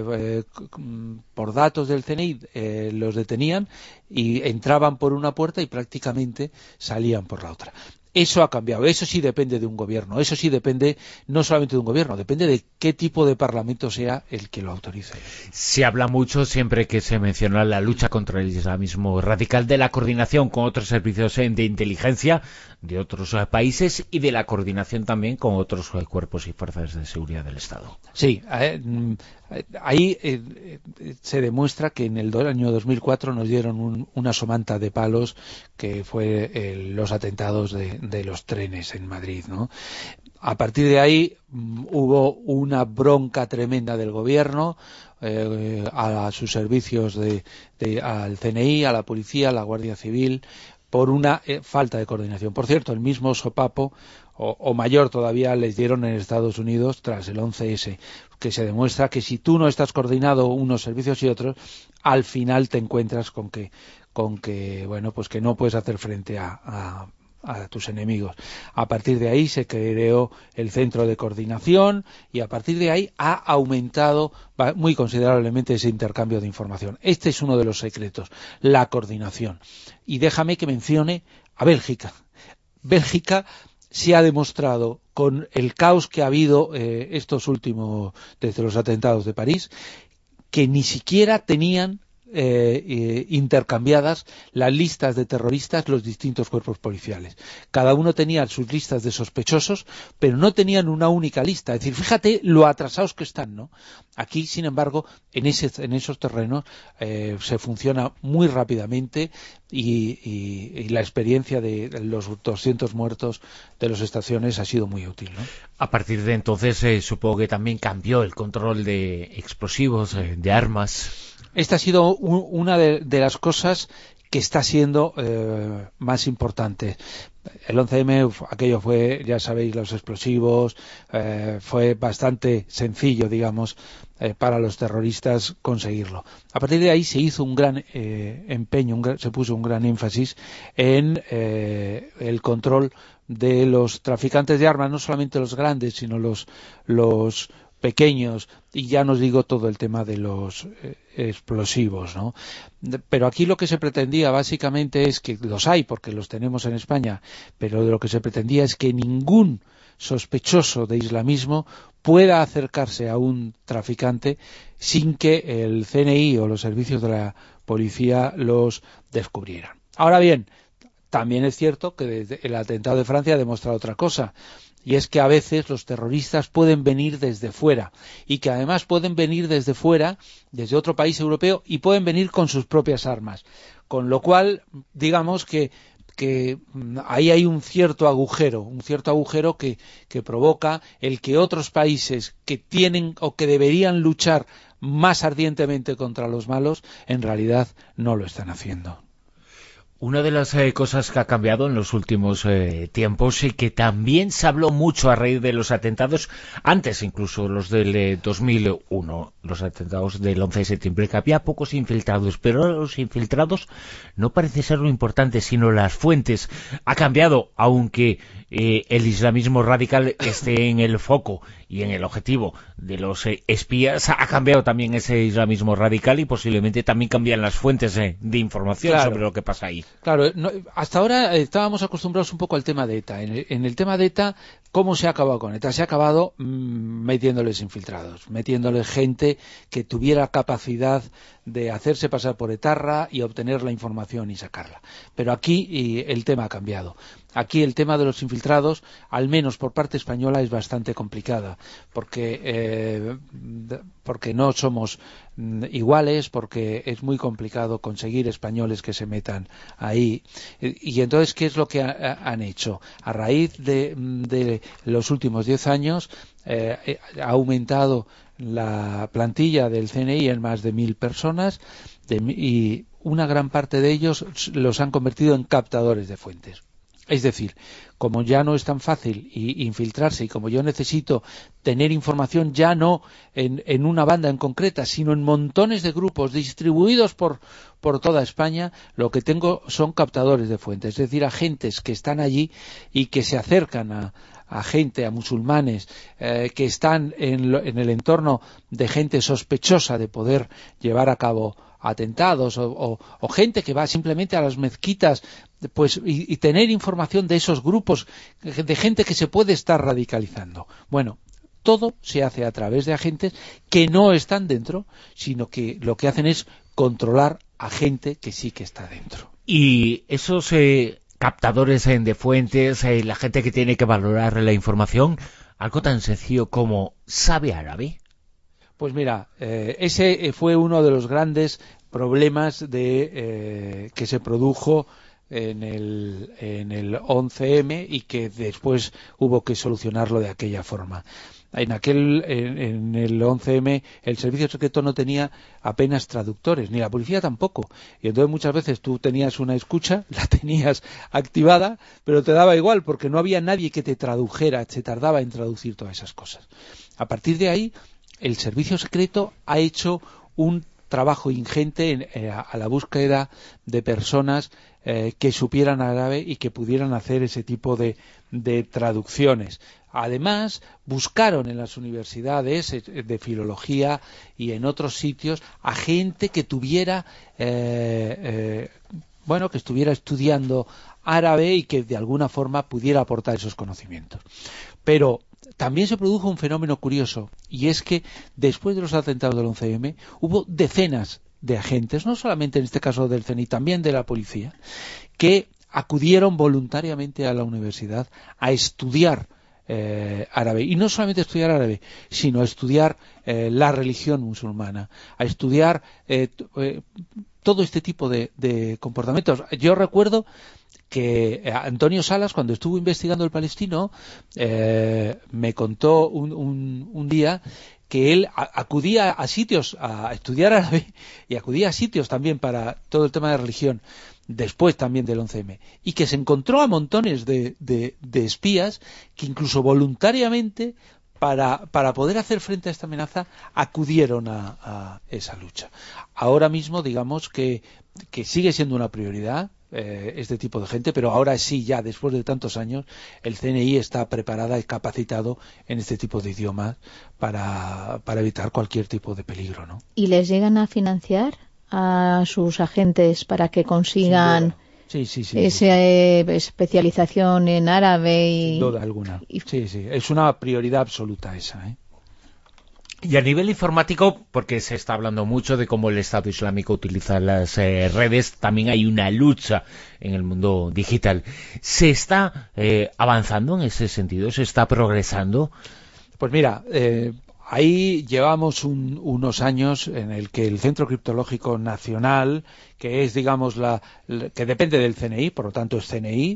por datos del CNI los detenían y entraban por una puerta y prácticamente salían por la otra. Eso ha cambiado, eso sí depende de un gobierno, eso sí depende no solamente de un gobierno, depende de qué tipo de parlamento sea el que lo autorice. Se habla mucho, siempre que se menciona la lucha contra el islamismo radical, de la coordinación con otros servicios de inteligencia de otros países y de la coordinación también con otros cuerpos y fuerzas de seguridad del Estado. Sí, ahí se demuestra que en el año 2004 nos dieron una somanta de palos, que fue los atentados de los trenes en Madrid, ¿no? A partir de ahí hubo una bronca tremenda del gobierno a sus servicios al CNI, a la policía, a la Guardia Civil, por una falta de coordinación. Por cierto, el mismo sopapo o mayor todavía les dieron en Estados Unidos tras el 11S, que se demuestra que si tú no estás coordinado unos servicios y otros, al final te encuentras con que bueno, pues que no puedes hacer frente a tus enemigos. A partir de ahí se creó el centro de coordinación y a partir de ahí ha aumentado muy considerablemente ese intercambio de información. Este es uno de los secretos, la coordinación. Y déjame que mencione a Bélgica. Bélgica se ha demostrado, con el caos que ha habido estos últimos, desde los atentados de París, que ni siquiera tenían intercambiadas las listas de terroristas, los distintos cuerpos policiales. Cada uno tenía sus listas de sospechosos, pero no tenían una única lista. Es decir, fíjate lo atrasados que están, ¿no? Aquí, sin embargo, en esos terrenos se funciona muy rápidamente y la experiencia de los 200 muertos de las estaciones ha sido muy útil, ¿no? A partir de entonces supongo que también cambió el control de explosivos, de armas. Esta ha sido una de las cosas que está siendo más importante. El 11M, aquello fue, ya sabéis, los explosivos, fue bastante sencillo, digamos, para los terroristas conseguirlo. A partir de ahí se hizo un gran empeño, se puso un gran énfasis en el control de los traficantes de armas, no solamente los grandes, sino los pequeños, y ya nos digo todo el tema de los explosivos, ¿no? Pero aquí lo que se pretendía básicamente es que los hay, porque los tenemos en España, pero lo que se pretendía es que ningún sospechoso de islamismo pueda acercarse a un traficante sin que el CNI o los servicios de la policía los descubrieran. Ahora bien, también es cierto que el atentado de Francia ha demostrado otra cosa, y es que a veces los terroristas pueden venir desde fuera, y que además pueden venir desde fuera, desde otro país europeo, y pueden venir con sus propias armas. Con lo cual, digamos que ahí hay un cierto agujero que provoca el que otros países que tienen o que deberían luchar más ardientemente contra los malos, en realidad no lo están haciendo. Una de las cosas que ha cambiado en los últimos tiempos y que también se habló mucho a raíz de los atentados, antes incluso los del 2001, los atentados del 11 de septiembre, que había pocos infiltrados, pero los infiltrados no parece ser lo importante, sino las fuentes. Ha cambiado, aunque el islamismo radical esté en el foco y en el objetivo de los espías, ha cambiado también ese islamismo radical y posiblemente también cambian las fuentes de información sobre lo que pasa ahí. Claro, hasta ahora estábamos acostumbrados un poco al tema de ETA. En el tema de ETA, ¿cómo se ha acabado con ETA? Se ha acabado metiéndoles infiltrados, metiéndoles gente que tuviera capacidad de hacerse pasar por etarra y obtener la información y sacarla. Pero aquí el tema ha cambiado. Aquí el tema de los infiltrados, al menos por parte española, es bastante complicada, porque no somos iguales, porque es muy complicado conseguir españoles que se metan ahí. Y entonces, ¿qué es lo que han hecho? A raíz de los últimos 10 años, ha aumentado la plantilla del CNI en más de 1.000 personas, y una gran parte de ellos los han convertido en captadores de fuentes. Es decir, como ya no es tan fácil infiltrarse y como yo necesito tener información ya no en una banda en concreta, sino en montones de grupos distribuidos por toda España, lo que tengo son captadores de fuentes, es decir, agentes que están allí y que se acercan a gente, a musulmanes, que están en el entorno de gente sospechosa de poder llevar a cabo atentados o gente que va simplemente a las mezquitas y tener información de esos grupos, de gente que se puede estar radicalizando. Bueno, todo se hace a través de agentes que no están dentro, sino que lo que hacen es controlar a gente que sí que está dentro. Y esos captadores de fuentes, la gente que tiene que valorar la información, algo tan sencillo como ¿sabe árabe? Pues mira, ese fue uno de los grandes problemas que se produjo en el 11M y que después hubo que solucionarlo de aquella forma. En el 11M el servicio secreto no tenía apenas traductores, ni la policía tampoco, y entonces muchas veces tú tenías una escucha, la tenías activada, pero te daba igual porque no había nadie que te tradujera, se tardaba en traducir todas esas cosas. A partir de ahí el servicio secreto ha hecho un trabajo ingente a la búsqueda de personas que supieran árabe y que pudieran hacer ese tipo de traducciones. Además, buscaron en las universidades de filología y en otros sitios a gente que tuviera, que estuviera estudiando árabe y que de alguna forma pudiera aportar esos conocimientos. Pero también se produjo un fenómeno curioso, y es que después de los atentados del 11M hubo decenas de agentes, no solamente en este caso del CNI, también de la policía, que acudieron voluntariamente a la universidad a estudiar árabe, y no solamente estudiar árabe, sino estudiar la religión musulmana, a estudiar todo este tipo de comportamientos. Yo recuerdo que Antonio Salas, cuando estuvo investigando el palestino, me contó un día que él acudía a sitios a estudiar árabe y acudía a sitios también para todo el tema de religión, después también del 11M, y que se encontró a montones de espías que incluso voluntariamente para poder hacer frente a esta amenaza acudieron a esa lucha. Ahora mismo digamos que sigue siendo una prioridad este tipo de gente, pero ahora sí, ya después de tantos años, el CNI está preparada y capacitado en este tipo de idiomas para evitar cualquier tipo de peligro, ¿no? ¿Y les llegan a financiar a sus agentes para que consigan sí, esa especialización en árabe? Sin duda alguna. Sí, es una prioridad absoluta esa, ¿eh? Y a nivel informático, porque se está hablando mucho de cómo el Estado Islámico utiliza las redes, también hay una lucha en el mundo digital. ¿Se está avanzando en ese sentido? ¿Se está progresando? Pues mira, ahí llevamos unos años en el que el Centro Criptológico Nacional, que es, digamos, que depende del CNI, por lo tanto es CNI,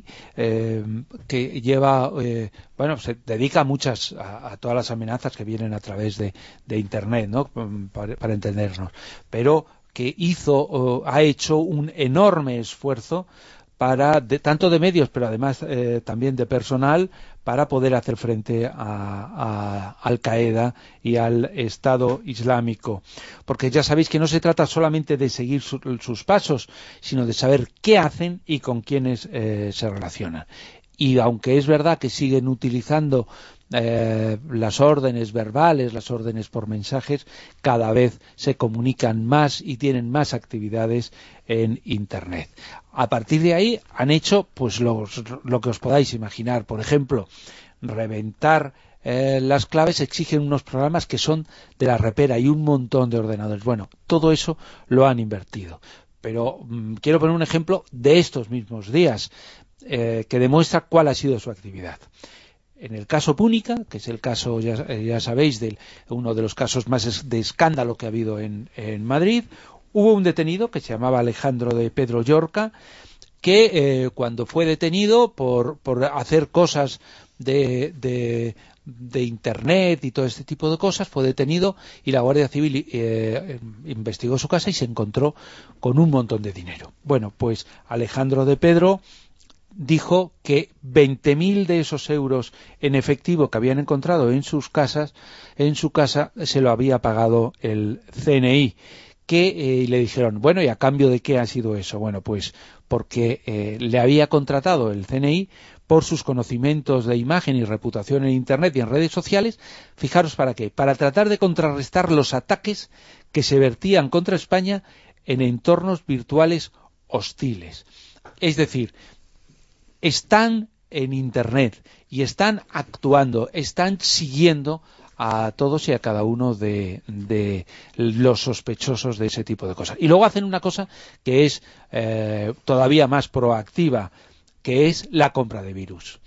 que lleva, se dedica a todas las amenazas que vienen a través de Internet, ¿no? Para entendernos, pero que ha hecho un enorme esfuerzo tanto de medios, pero además también de personal, para poder hacer frente a Al-Qaeda y al Estado Islámico. Porque ya sabéis que no se trata solamente de seguir sus pasos, sino de saber qué hacen y con quiénes se relacionan. Y aunque es verdad que siguen utilizando las órdenes verbales, las órdenes por mensajes, cada vez se comunican más y tienen más actividades en Internet. A partir de ahí han hecho pues lo que os podáis imaginar. Por ejemplo, reventar las claves exigen unos programas que son de la repera y un montón de ordenadores. Bueno, todo eso lo han invertido. Pero quiero poner un ejemplo de estos mismos días que demuestra cuál ha sido su actividad. En el caso Púnica, que es el caso, ya sabéis, uno de los casos más de escándalo que ha habido en Madrid, hubo un detenido que se llamaba Alejandro de Pedro Llorca, que cuando fue detenido por hacer cosas de Internet y todo este tipo de cosas, fue detenido y la Guardia Civil investigó su casa y se encontró con un montón de dinero. Bueno, pues Alejandro de Pedro dijo que 20.000 de esos euros en efectivo que habían encontrado en su casa se lo había pagado el CNI, que le dijeron, bueno, ¿y a cambio de qué ha sido eso? Bueno, pues porque le había contratado el CNI por sus conocimientos de imagen y reputación en Internet y en redes sociales. Fijaros para qué, para tratar de contrarrestar los ataques que se vertían contra España en entornos virtuales hostiles. Es decir, están en Internet y están actuando, están siguiendo a todos y a cada uno de los sospechosos de ese tipo de cosas. Y luego hacen una cosa que es todavía más proactiva, que es la compra de virus.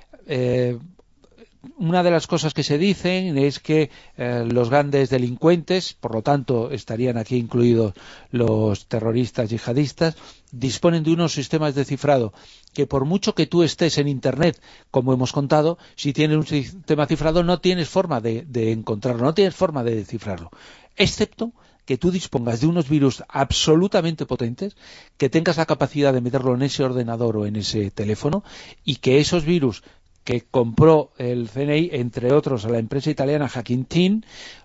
Una de las cosas que se dicen es que los grandes delincuentes, por lo tanto estarían aquí incluidos los terroristas yihadistas, disponen de unos sistemas de cifrado que por mucho que tú estés en Internet, como hemos contado, si tienes un sistema cifrado no tienes forma de encontrarlo, no tienes forma de descifrarlo, excepto que tú dispongas de unos virus absolutamente potentes, que tengas la capacidad de meterlo en ese ordenador o en ese teléfono, y que esos virus que compró el CNI, entre otros a la empresa italiana Hacking Team,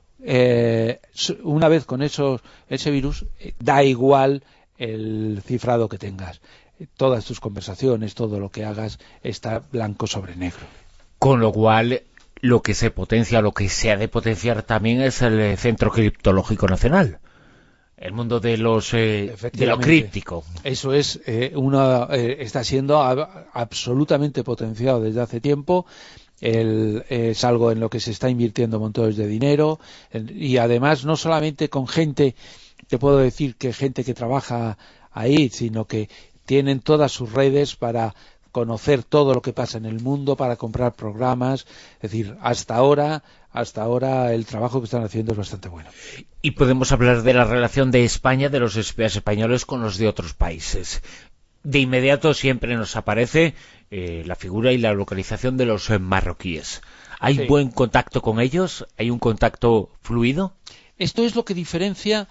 una vez con ese virus, da igual el cifrado que tengas. Todas tus conversaciones, todo lo que hagas, está blanco sobre negro. Con lo cual, lo que se potencia, lo que se ha de potenciar también es el Centro Criptológico Nacional. El mundo de lo críptico. Eso es, está siendo absolutamente potenciado desde hace tiempo. Es algo en lo que se está invirtiendo montones de dinero y además no solamente con gente te puedo decir que gente que trabaja ahí, sino que tienen todas sus redes para conocer todo lo que pasa en el mundo, para comprar programas. Es decir, hasta ahora el trabajo que están haciendo es bastante bueno. Y podemos hablar de la relación de España, de los espías españoles con los de otros países. De inmediato siempre nos aparece la figura y la localización de los marroquíes. ¿Hay buen contacto con ellos? ¿Hay un contacto fluido? Esto es lo que diferencia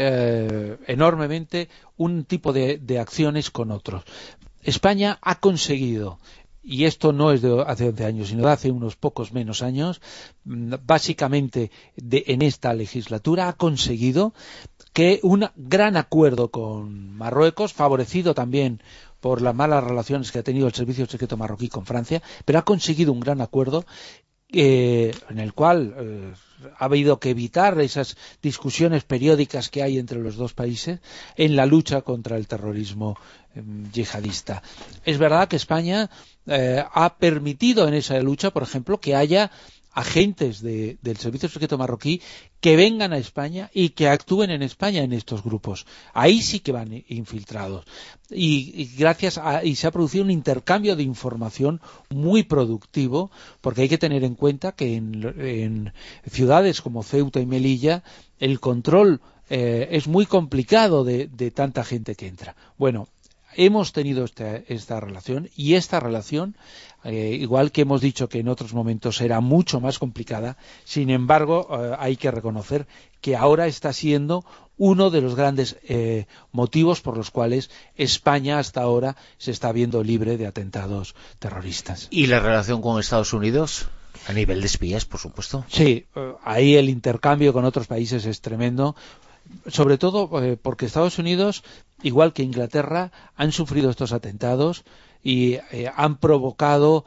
enormemente un tipo de acciones con otros. España ha conseguido, y esto no es de hace 11 años, sino de hace unos pocos menos años, básicamente en esta legislatura ha conseguido que un gran acuerdo con Marruecos, favorecido también por las malas relaciones que ha tenido el Servicio Secreto marroquí con Francia, pero ha conseguido un gran acuerdo en el cual ha habido que evitar esas discusiones periódicas que hay entre los dos países en la lucha contra el terrorismo yihadista. Es verdad que España ha permitido en esa lucha, por ejemplo, que haya agentes del Servicio Secreto marroquí que vengan a España y que actúen en España en estos grupos. Ahí sí que van infiltrados. Y se ha producido un intercambio de información muy productivo, porque hay que tener en cuenta que en ciudades como Ceuta y Melilla el control es muy complicado de tanta gente que entra. Bueno, hemos tenido esta relación, y esta relación, igual que hemos dicho que en otros momentos era mucho más complicada, sin embargo hay que reconocer que ahora está siendo uno de los grandes motivos por los cuales España hasta ahora se está viendo libre de atentados terroristas. ¿Y la relación con Estados Unidos? A nivel de espías, por supuesto. Sí, ahí el intercambio con otros países es tremendo. Sobre todo porque Estados Unidos, igual que Inglaterra, han sufrido estos atentados y han provocado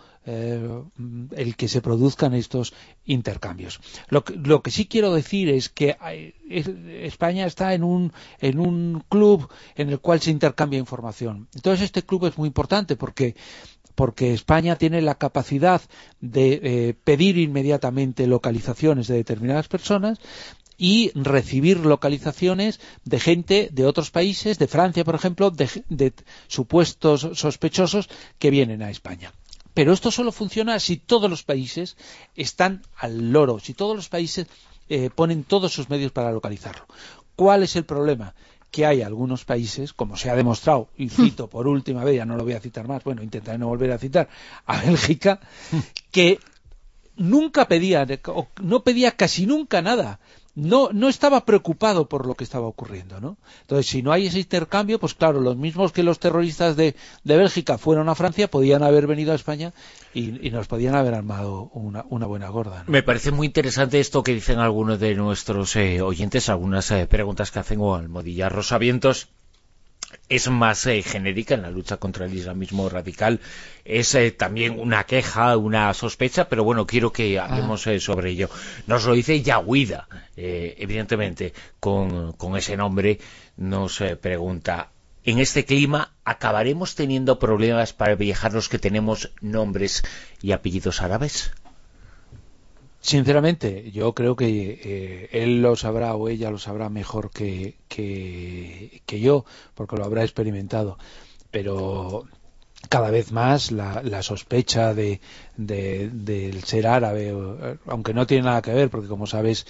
el que se produzcan estos intercambios. Lo que sí quiero decir es que España está en un club en el cual se intercambia información. Entonces este club es muy importante porque España tiene la capacidad de pedir inmediatamente localizaciones de determinadas personas y recibir localizaciones de gente de otros países, de Francia, por ejemplo, de supuestos sospechosos que vienen a España. Pero esto solo funciona si todos los países están al loro, si todos los países ponen todos sus medios para localizarlo. ¿Cuál es el problema? Que hay algunos países, como se ha demostrado, y cito por última vez, ya no lo voy a citar más, bueno, intentaré no volver a citar, a Bélgica, que nunca pedía, no pedía casi nunca nada. No estaba preocupado por lo que estaba ocurriendo, ¿no? Entonces, si no hay ese intercambio, pues claro, los mismos que los terroristas de Bélgica fueron a Francia, podían haber venido a España y nos podían haber armado una buena gorda, ¿no? Me parece muy interesante esto que dicen algunos de nuestros oyentes, algunas preguntas que hacen o Almodilla Rosavientos. Es más genérica en la lucha contra el islamismo radical, es también una queja, una sospecha, pero bueno, quiero que hablemos sobre ello. Nos lo dice Yahuida, evidentemente, con ese nombre, nos pregunta, ¿en este clima acabaremos teniendo problemas para viajar los que tenemos nombres y apellidos árabes? Sinceramente, yo creo que él lo sabrá o ella lo sabrá mejor que yo, porque lo habrá experimentado. Pero cada vez más la sospecha del ser árabe, aunque no tiene nada que ver, porque como sabes,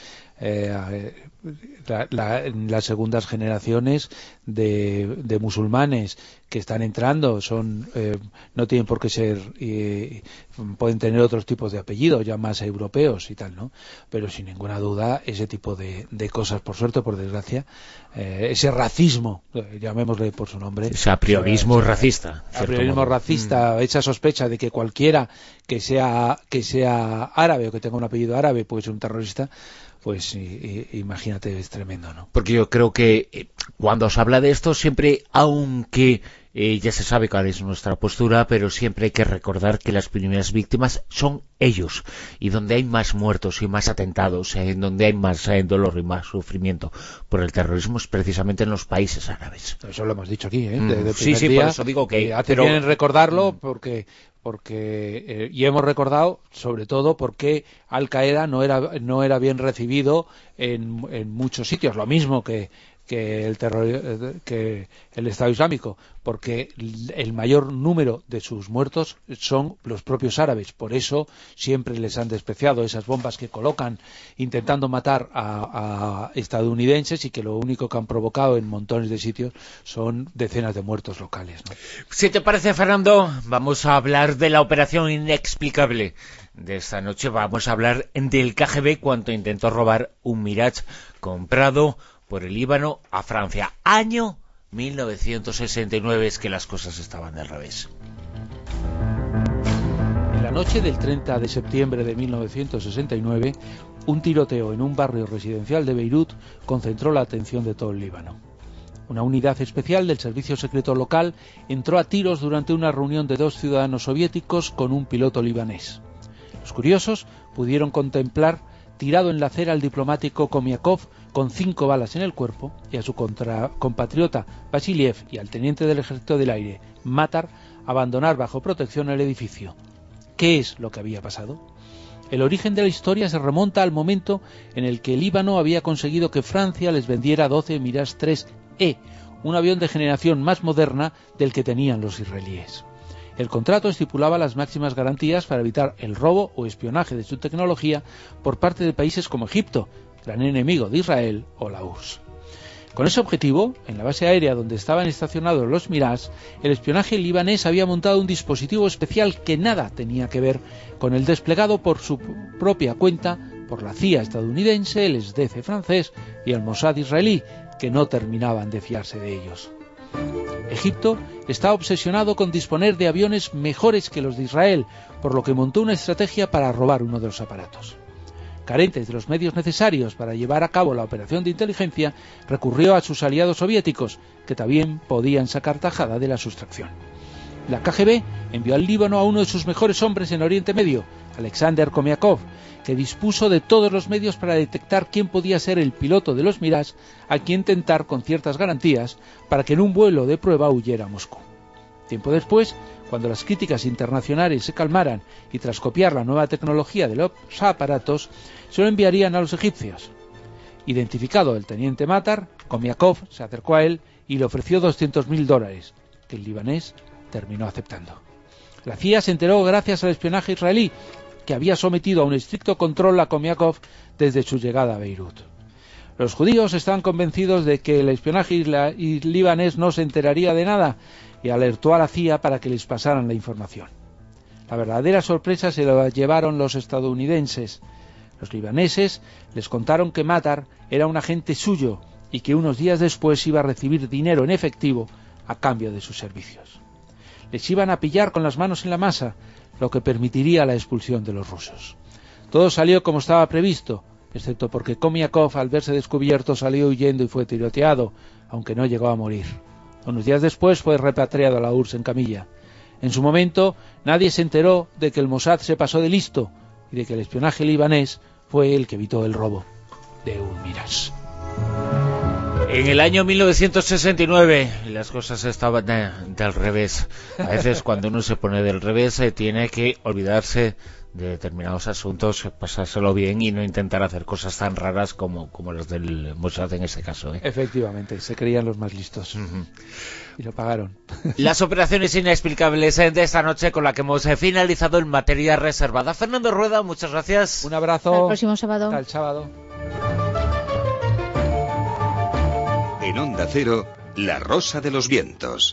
las segundas generaciones de musulmanes que están entrando no tienen por qué ser, pueden tener otros tipos de apellidos ya más europeos y tal, ¿no? Pero sin ninguna duda ese tipo de cosas, por suerte o por desgracia, ese racismo, llamémosle por su nombre, ese apriorismo racista, esa sospecha de que cualquiera que sea árabe o que tenga un apellido árabe puede ser un terrorista, pues imagínate, es tremendo, ¿no? Porque yo creo que cuando se habla de esto siempre, aunque ya se sabe cuál es nuestra postura, pero siempre hay que recordar que las primeras víctimas son ellos, y donde hay más muertos y más atentados, donde hay más dolor y más sufrimiento por el terrorismo es precisamente en los países árabes. Eso lo hemos dicho aquí, sí, día, por eso digo que hace bien en recordarlo, porque y hemos recordado sobre todo porque Al Qaeda no era bien recibido en muchos sitios, lo mismo que que el Estado Islámico, porque el mayor número de sus muertos son los propios árabes. Por eso siempre les han despreciado esas bombas que colocan intentando matar a estadounidenses, y que lo único que han provocado en montones de sitios son decenas de muertos locales, ¿no? Si te parece, Fernando, vamos a hablar de la operación inexplicable de esta noche. Vamos a hablar del KGB cuando intentó robar un Mirage comprado por el Líbano a Francia. Año 1969, es que las cosas estaban del revés. En la noche del 30 de septiembre de 1969, un tiroteo en un barrio residencial de Beirut concentró la atención de todo el Líbano. Una unidad especial del servicio secreto local entró a tiros durante una reunión de 2 ciudadanos soviéticos con un piloto libanés. Los curiosos pudieron contemplar tirado en la acera al diplomático Komiakov con 5 balas en el cuerpo, y a su compatriota Vasiliev y al teniente del ejército del aire Matar abandonar bajo protección el edificio. ¿Qué es lo que había pasado? El origen de la historia se remonta al momento en el que el Líbano había conseguido que Francia les vendiera 12 Mirage 3E, un avión de generación más moderna del que tenían los israelíes. El contrato estipulaba las máximas garantías para evitar el robo o espionaje de su tecnología por parte de países como Egipto, gran enemigo de Israel, o la URSS. Con ese objetivo, en la base aérea donde estaban estacionados los Mirage, el espionaje libanés había montado un dispositivo especial que nada tenía que ver con el desplegado por su propia cuenta por la CIA estadounidense, el SDC francés y el Mossad israelí, que no terminaban de fiarse de ellos. Egipto está obsesionado con disponer de aviones mejores que los de Israel, por lo que montó una estrategia para robar uno de los aparatos. Carentes de los medios necesarios para llevar a cabo la operación de inteligencia, recurrió a sus aliados soviéticos, que también podían sacar tajada de la sustracción. La KGB envió al Líbano a uno de sus mejores hombres en Oriente Medio, Alexander Komiakov, que dispuso de todos los medios para detectar quién podía ser el piloto de los Mirage, a quien tentar con ciertas garantías para que en un vuelo de prueba huyera a Moscú. Tiempo después, cuando las críticas internacionales se calmaran y tras copiar la nueva tecnología de los aparatos, se lo enviarían a los egipcios. Identificado el teniente Matar, Komiakov se acercó a él y le ofreció $200.000, que el libanés terminó aceptando. La CIA se enteró gracias al espionaje israelí, que había sometido a un estricto control a Komiakov desde su llegada a Beirut. Los judíos estaban convencidos de que el espionaje libanés no se enteraría de nada, y alertó a la CIA para que les pasaran la información. La verdadera sorpresa se la llevaron los estadounidenses. Los libaneses les contaron que Matar era un agente suyo y que unos días después iba a recibir dinero en efectivo a cambio de sus servicios. Les iban a pillar con las manos en la masa, lo que permitiría la expulsión de los rusos. Todo salió como estaba previsto, excepto porque Komiakov, al verse descubierto, salió huyendo y fue tiroteado, aunque no llegó a morir. Unos días después fue repatriado a la URSS en camilla. En su momento, nadie se enteró de que el Mossad se pasó de listo y de que el espionaje libanés fue el que evitó el robo de un Mirage. En el año 1969 las cosas estaban del revés. A veces cuando uno se pone del revés tiene que olvidarse de determinados asuntos, pasárselo bien y no intentar hacer cosas tan raras como las del Mossad en este caso, ¿eh? Efectivamente, se creían los más listos. Y lo pagaron. Las operaciones inexplicables de esta noche con la que hemos finalizado en materia reservada. Fernando Rueda, muchas gracias. Un abrazo. Hasta el próximo sábado. Hasta el sábado. En Onda Cero, La Rosa de los Vientos.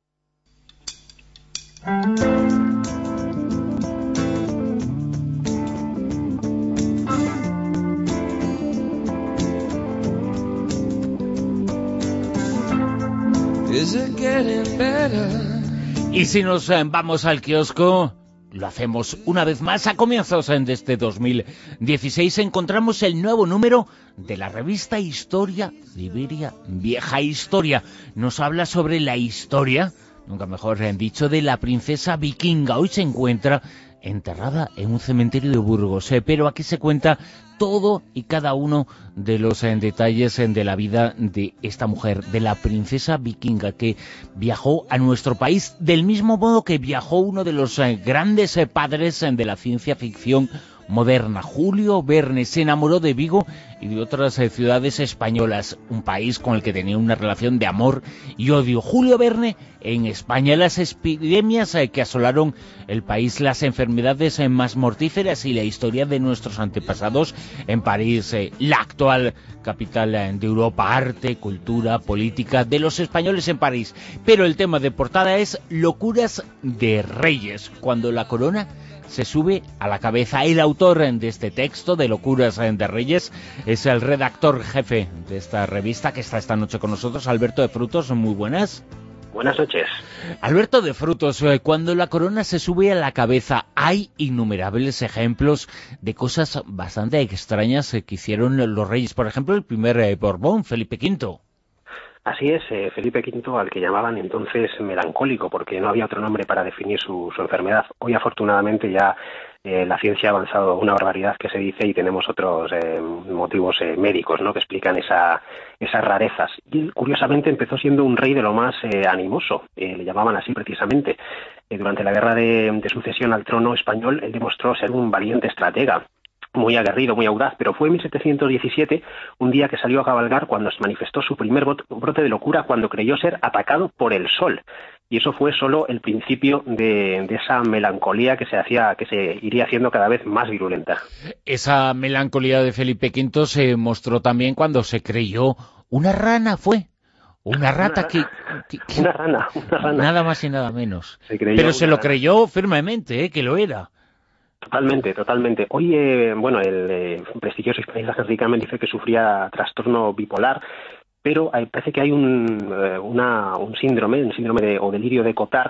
Y si nos vamos al kiosco, lo hacemos una vez más a comienzos de este 2016. Encontramos el nuevo número de la revista Historia de Iberia, Vieja Historia. Nos habla sobre la historia, nunca mejor dicho, de la princesa vikinga. Hoy se encuentra enterrada en un cementerio de Burgos, pero aquí se cuenta todo y cada uno de los detalles de la vida de esta mujer, de la princesa vikinga, que viajó a nuestro país del mismo modo que viajó uno de los grandes padres de la ciencia ficción moderna. Julio Verne se enamoró de Vigo y de otras ciudades españolas, un país con el que tenía una relación de amor y odio. Julio Verne en España, las epidemias que asolaron el país, las enfermedades más mortíferas y la historia de nuestros antepasados en París, la actual capital de Europa, arte, cultura, política de los españoles en París. Pero el tema de portada es Locuras de Reyes, cuando la corona se sube a la cabeza. El autor de este texto de Locuras de Reyes es el redactor jefe de esta revista que está esta noche con nosotros, Alberto de Frutos. Muy buenas. Buenas noches. Alberto de Frutos, cuando la corona se sube a la cabeza, hay innumerables ejemplos de cosas bastante extrañas que hicieron los reyes. Por ejemplo, el primer Borbón, Felipe V. Así es, Felipe V, al que llamaban entonces melancólico, porque no había otro nombre para definir su enfermedad. Hoy, afortunadamente, ya la ciencia ha avanzado una barbaridad que se dice y tenemos otros motivos médicos, ¿no?, que explican esas rarezas. Y, curiosamente, empezó siendo un rey de lo más animoso, le llamaban así precisamente. Durante la guerra de sucesión al trono español, él demostró ser un valiente estratega, muy aguerrido, muy audaz, pero fue en 1717, un día que salió a cabalgar, cuando se manifestó su primer brote de locura, cuando creyó ser atacado por el sol. Y eso fue solo el principio de esa melancolía que se iría haciendo cada vez más virulenta. Esa melancolía de Felipe V se mostró también cuando se creyó una rana, fue. Una rata Una rana. Nada más y nada menos. Pero se lo creyó firmemente, que lo era. Totalmente. Hoy, el prestigioso hispanista Henry Kamen dice que sufría trastorno bipolar, pero parece que hay un síndrome o delirio de Cotard,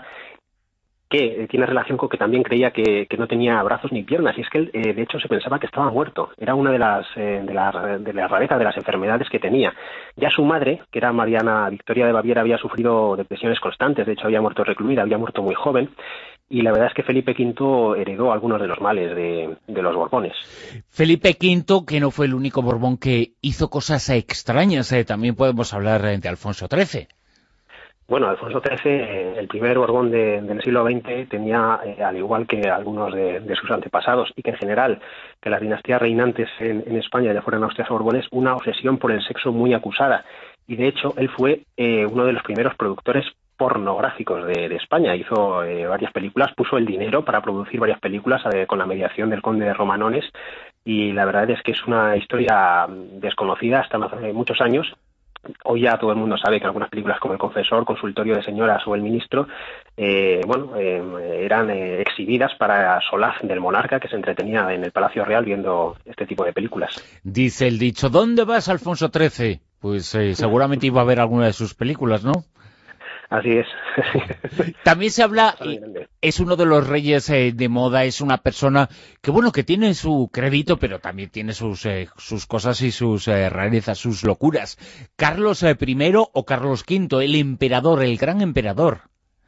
que tiene relación con que también creía que no tenía brazos ni piernas, y es que él, de hecho, se pensaba que estaba muerto. Era una de las rarezas de las enfermedades que tenía. Ya su madre, que era Mariana Victoria de Baviera, había sufrido depresiones constantes, de hecho había muerto recluida, había muerto muy joven, y la verdad es que Felipe V heredó algunos de los males de los Borbones. Felipe V, que no fue el único Borbón que hizo cosas extrañas, también podemos hablar de Alfonso XIII. Bueno, Alfonso XIII, el primer Borbón del siglo XX, tenía, al igual que algunos de sus antepasados, y que en general, que las dinastías reinantes en España, ya fueran Austrias o Borbones, una obsesión por el sexo muy acusada. Y de hecho, él fue uno de los primeros productores pornográficos de España. Hizo varias películas, puso el dinero para producir varias películas con la mediación del conde de Romanones, y la verdad es que es una historia desconocida hasta hace muchos años. Hoy ya todo el mundo sabe que algunas películas como El Confesor, Consultorio de Señoras o El Ministro eran exhibidas para solaz del monarca, que se entretenía en el Palacio Real viendo este tipo de películas. Dice el dicho, ¿dónde vas, Alfonso XIII? Pues seguramente iba a ver alguna de sus películas, ¿no? Así es. También se habla, es uno de los reyes de moda, es una persona que tiene su crédito, pero también tiene sus cosas y sus rarezas, sus locuras. Carlos I o Carlos V, el emperador, el gran emperador.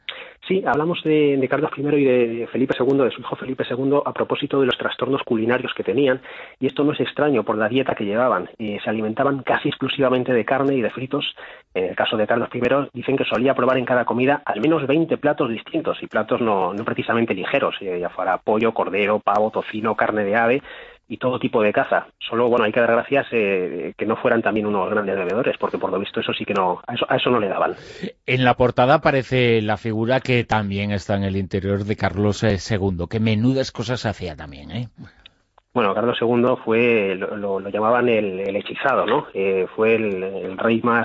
Sí, hablamos de Carlos I y de Felipe II, de su hijo Felipe II, a propósito de los trastornos culinarios que tenían, y esto no es extraño por la dieta que llevaban. Se alimentaban casi exclusivamente de carne y de fritos. En el caso de Carlos I, dicen que solía probar en cada comida al menos 20 platos distintos, y platos no precisamente ligeros, ya fuera pollo, cordero, pavo, tocino, carne de ave y todo tipo de caza. Solo, hay que dar gracias que no fueran también unos grandes bebedores, porque por lo visto eso sí que a eso no le daban. En la portada aparece la figura que también está en el interior de Carlos II, que menudas cosas hacía también, ¿eh? Bueno, Carlos II fue, lo llamaban el hechizado, ¿no? Fue el rey más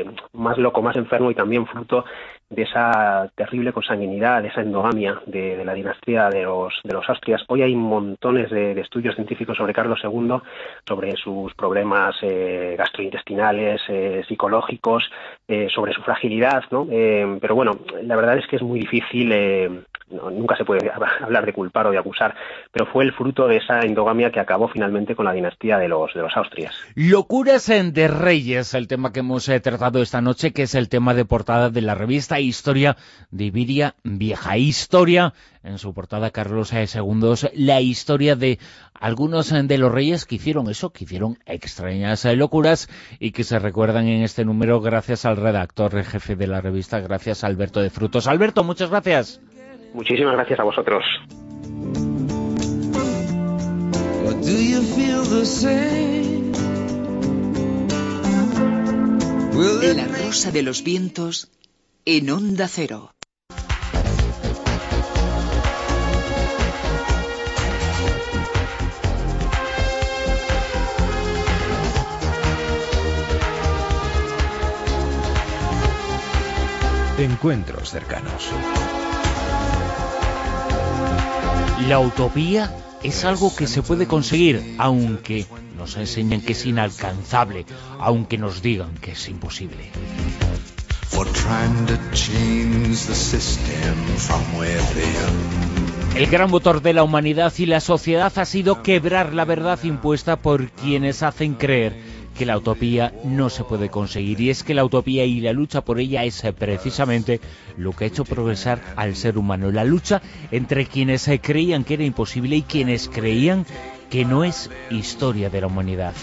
loco, más enfermo, y también fruto de esa terrible consanguinidad, de esa endogamia de la dinastía de los Austrias. Hoy hay montones de estudios científicos sobre Carlos II, sobre sus problemas gastrointestinales, psicológicos, sobre su fragilidad, ¿no? Pero bueno, la verdad es que es muy difícil, nunca se puede hablar de culpar o de acusar, pero fue el fruto de esa endogamia que acabó finalmente con la dinastía de los Austrias. Locuras de Reyes, el tema que hemos tratado esta noche, que es el tema de portada de la revista Historia de Iberia Vieja. Historia, en su portada Carlos II, la historia de algunos de los reyes que hicieron eso, que hicieron extrañas locuras y que se recuerdan en este número gracias al redactor jefe de la revista, gracias a Alberto de Frutos. Alberto, muchas gracias. Muchísimas gracias a vosotros. Do you feel the same? La Rosa de los Vientos en Onda Cero. Encuentros cercanos. La utopía es algo que se puede conseguir, aunque nos enseñen que es inalcanzable, aunque nos digan que es imposible. El gran motor de la humanidad y la sociedad ha sido quebrar la verdad impuesta por quienes hacen creer que la utopía no se puede conseguir, y es que la utopía y la lucha por ella es precisamente lo que ha hecho progresar al ser humano, la lucha entre quienes creían que era imposible y quienes creían que no es historia de la humanidad.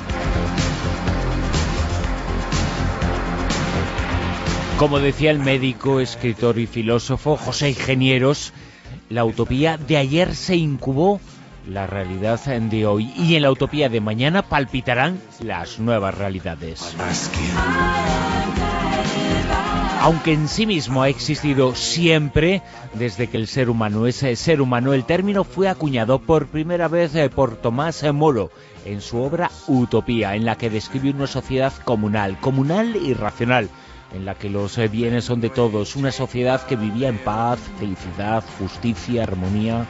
Como decía el médico, escritor y filósofo José Ingenieros, la utopía de ayer se incubó la realidad de hoy, y en la utopía de mañana palpitarán las nuevas realidades. Aunque en sí mismo ha existido siempre, desde que el ser humano es ser humano, el término fue acuñado por primera vez por Tomás Moro en su obra Utopía, en la que describe una sociedad comunal y racional, en la que los bienes son de todos, una sociedad que vivía en paz, felicidad, justicia, armonía.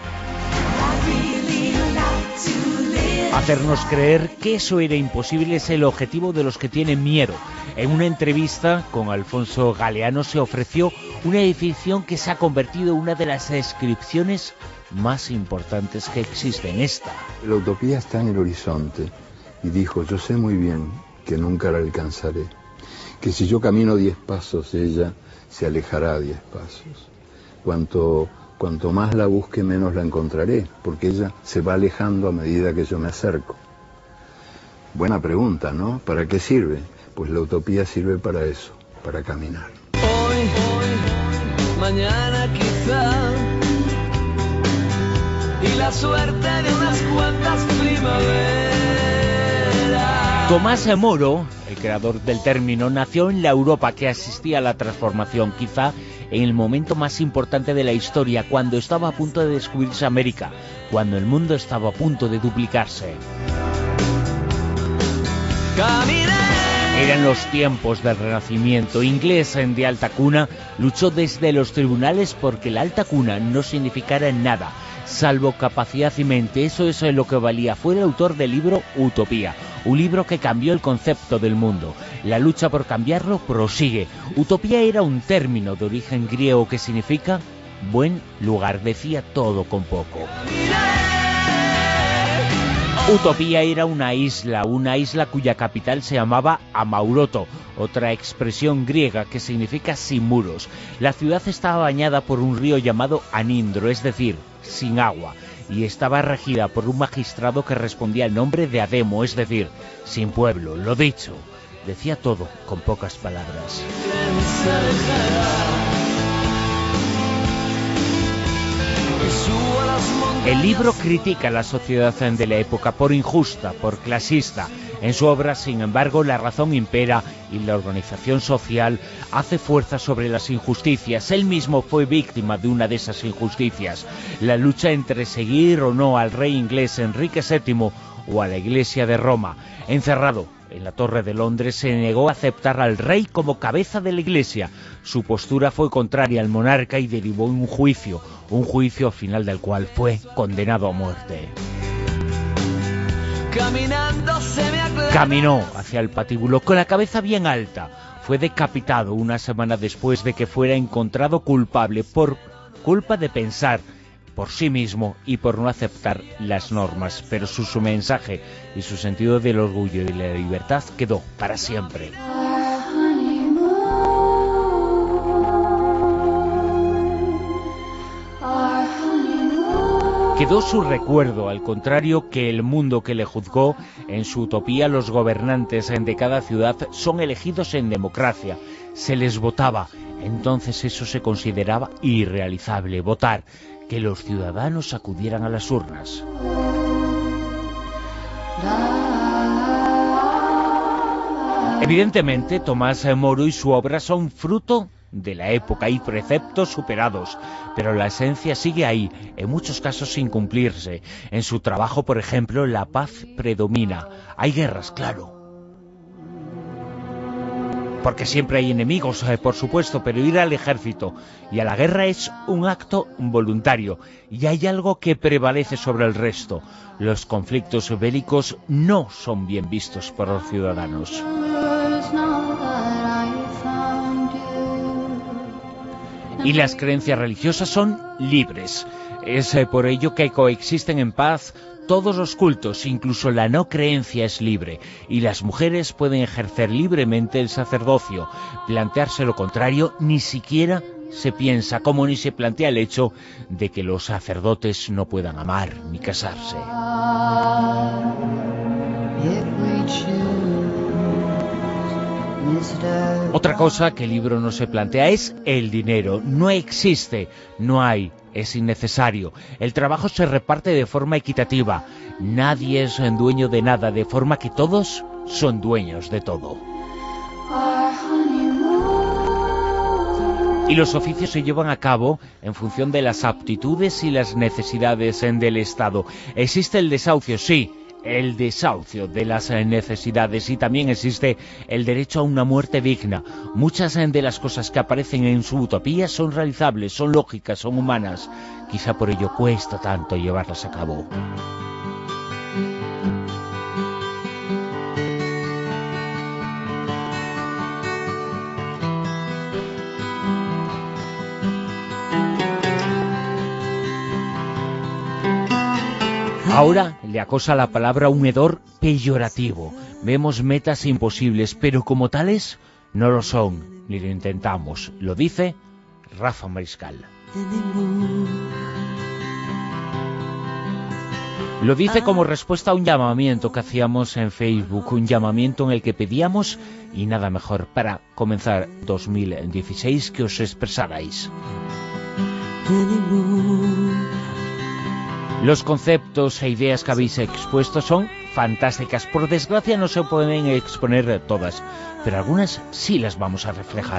Hacernos creer que eso era imposible es el objetivo de los que tienen miedo. En una entrevista con Alfonso Galeano se ofreció una definición que se ha convertido en una de las descripciones más importantes que existen, esta. La utopía está en el horizonte y dijo: yo sé muy bien que nunca la alcanzaré, que si yo camino 10 pasos ella se alejará 10 pasos. Cuanto más la busque, menos la encontraré, porque ella se va alejando a medida que yo me acerco. Buena pregunta, ¿no? ¿Para qué sirve? Pues la utopía sirve para eso, para caminar. Hoy, mañana quizá, y la suerte de unas cuantas primaveras. Tomás Moro, el creador del término, nació en la Europa que asistía a la transformación, quizá en el momento más importante de la historia, cuando estaba a punto de descubrirse América, cuando el mundo estaba a punto de duplicarse. Eran los tiempos del Renacimiento. Inglés de alta cuna, luchó desde los tribunales porque la alta cuna no significara nada, salvo capacidad y mente. Eso es lo que valía. Fue el autor del libro Utopía, un libro que cambió el concepto del mundo. La lucha por cambiarlo prosigue. Utopía era un término de origen griego que significa buen lugar, decía todo con poco. Utopía era una isla cuya capital se llamaba Amauroto, otra expresión griega que significa sin muros. La ciudad estaba bañada por un río llamado Anindro, es decir, sin agua, y estaba regida por un magistrado que respondía al nombre de Ademo, es decir, sin pueblo. Lo dicho, decía todo con pocas palabras. El libro critica la sociedad de la época por injusta, por clasista. En su obra, sin embargo, la razón impera y la organización social hace fuerza sobre las injusticias. Él mismo fue víctima de una de esas injusticias: la lucha entre seguir o no al rey inglés Enrique VII o a la Iglesia de Roma. Encerrado en la Torre de Londres, se negó a aceptar al rey como cabeza de la Iglesia. Su postura fue contraria al monarca y derivó en un juicio al final del cual fue condenado a muerte. Caminó hacia el patíbulo con la cabeza bien alta. Fue decapitado una semana después de que fuera encontrado culpable por culpa de pensar por sí mismo y por no aceptar las normas, pero su mensaje y su sentido del orgullo y de la libertad quedó para siempre. Quedó su recuerdo, al contrario que el mundo que le juzgó. En su utopía, los gobernantes de cada ciudad son elegidos en democracia. Se les votaba. Entonces eso se consideraba irrealizable, votar, que los ciudadanos acudieran a las urnas. Evidentemente, Tomás Moro y su obra son fruto de la época y preceptos superados, pero la esencia sigue ahí, en muchos casos sin cumplirse. En su trabajo, por ejemplo, la paz predomina. Hay guerras, claro, porque siempre hay enemigos, por supuesto, pero ir al ejército y a la guerra es un acto voluntario, y hay algo que prevalece sobre el resto. Los conflictos bélicos no son bien vistos por los ciudadanos. Y las creencias religiosas son libres. Es por ello que coexisten en paz todos los cultos, incluso la no creencia es libre, y las mujeres pueden ejercer libremente el sacerdocio. Plantearse lo contrario ni siquiera se piensa, como ni se plantea el hecho de que los sacerdotes no puedan amar ni casarse. Otra cosa que el libro no se plantea es el dinero. No existe, no hay, es innecesario. El trabajo se reparte de forma equitativa. Nadie es dueño de nada, de forma que todos son dueños de todo. Y los oficios se llevan a cabo en función de las aptitudes y las necesidades del Estado. Existe el desahucio, sí, el desahucio de las necesidades, y también existe el derecho a una muerte digna. Muchas de las cosas que aparecen en su utopía son realizables, son lógicas, son humanas. Quizá por ello cuesta tanto llevarlas a cabo. Ahora le acosa la palabra un hedor peyorativo. Vemos metas imposibles, pero como tales no lo son, ni lo intentamos. Lo dice Rafa Mariscal. Lo dice como respuesta a un llamamiento que hacíamos en Facebook, un llamamiento en el que pedíamos, y nada mejor para comenzar 2016, que os expresarais. Los conceptos e ideas que habéis expuesto son fantásticas. Por desgracia no se pueden exponer todas, pero algunas sí las vamos a reflejar.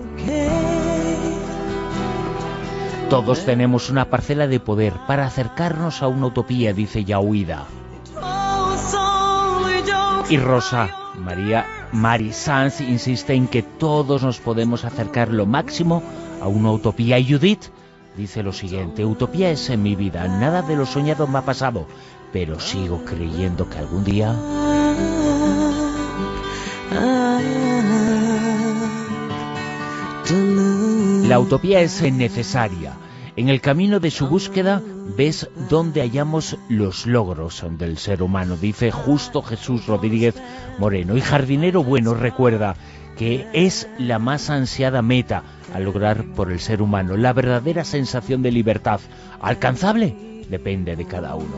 Todos tenemos una parcela de poder para acercarnos a una utopía, dice Yahuida. Y Rosa Mari Sanz insiste en que todos nos podemos acercar lo máximo a una utopía. Y Judith dice lo siguiente: utopía es en mi vida, nada de lo soñado me ha pasado, pero sigo creyendo que algún día... La utopía es necesaria. En el camino de su búsqueda ves dónde hallamos los logros del ser humano, dice Justo Jesús Rodríguez Moreno. Y Jardinero Bueno recuerda que es la más ansiada meta a lograr por el ser humano, la verdadera sensación de libertad. ¿Alcanzable? Depende de cada uno.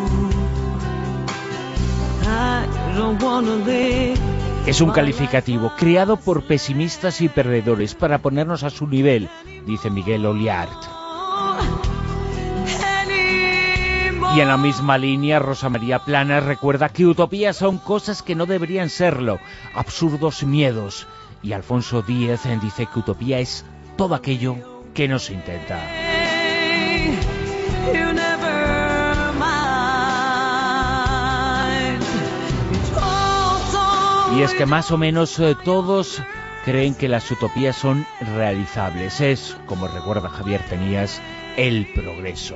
Es un calificativo creado por pesimistas y perdedores para ponernos a su nivel, dice Miguel Oliart. Y en la misma línea, Rosa María Planas recuerda que utopías son cosas que no deberían serlo, absurdos miedos. Y Alfonso Díez dice que utopía es todo aquello que no se intenta. Y es que más o menos todos creen que las utopías son realizables. Es, como recuerda Javier Tenías, el progreso.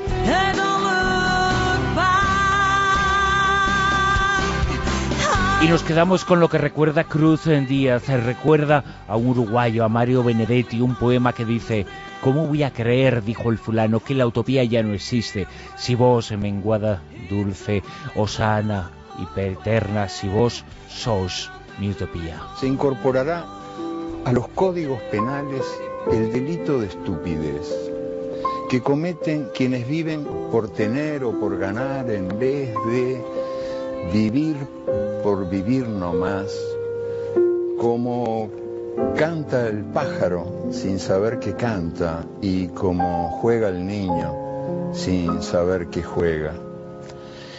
Y nos quedamos con lo que recuerda Cruz Díaz. Recuerda a un uruguayo, a Mario Benedetti, un poema que dice: ¿cómo voy a creer, dijo el fulano, que la utopía ya no existe? Si vos, menguada dulce, osana y eterna, si vos sos mi utopía. Se incorporará a los códigos penales el delito de estupidez que cometen quienes viven por tener o por ganar en vez de vivir por vivir nomás, como canta el pájaro sin saber que canta y como juega el niño sin saber que juega.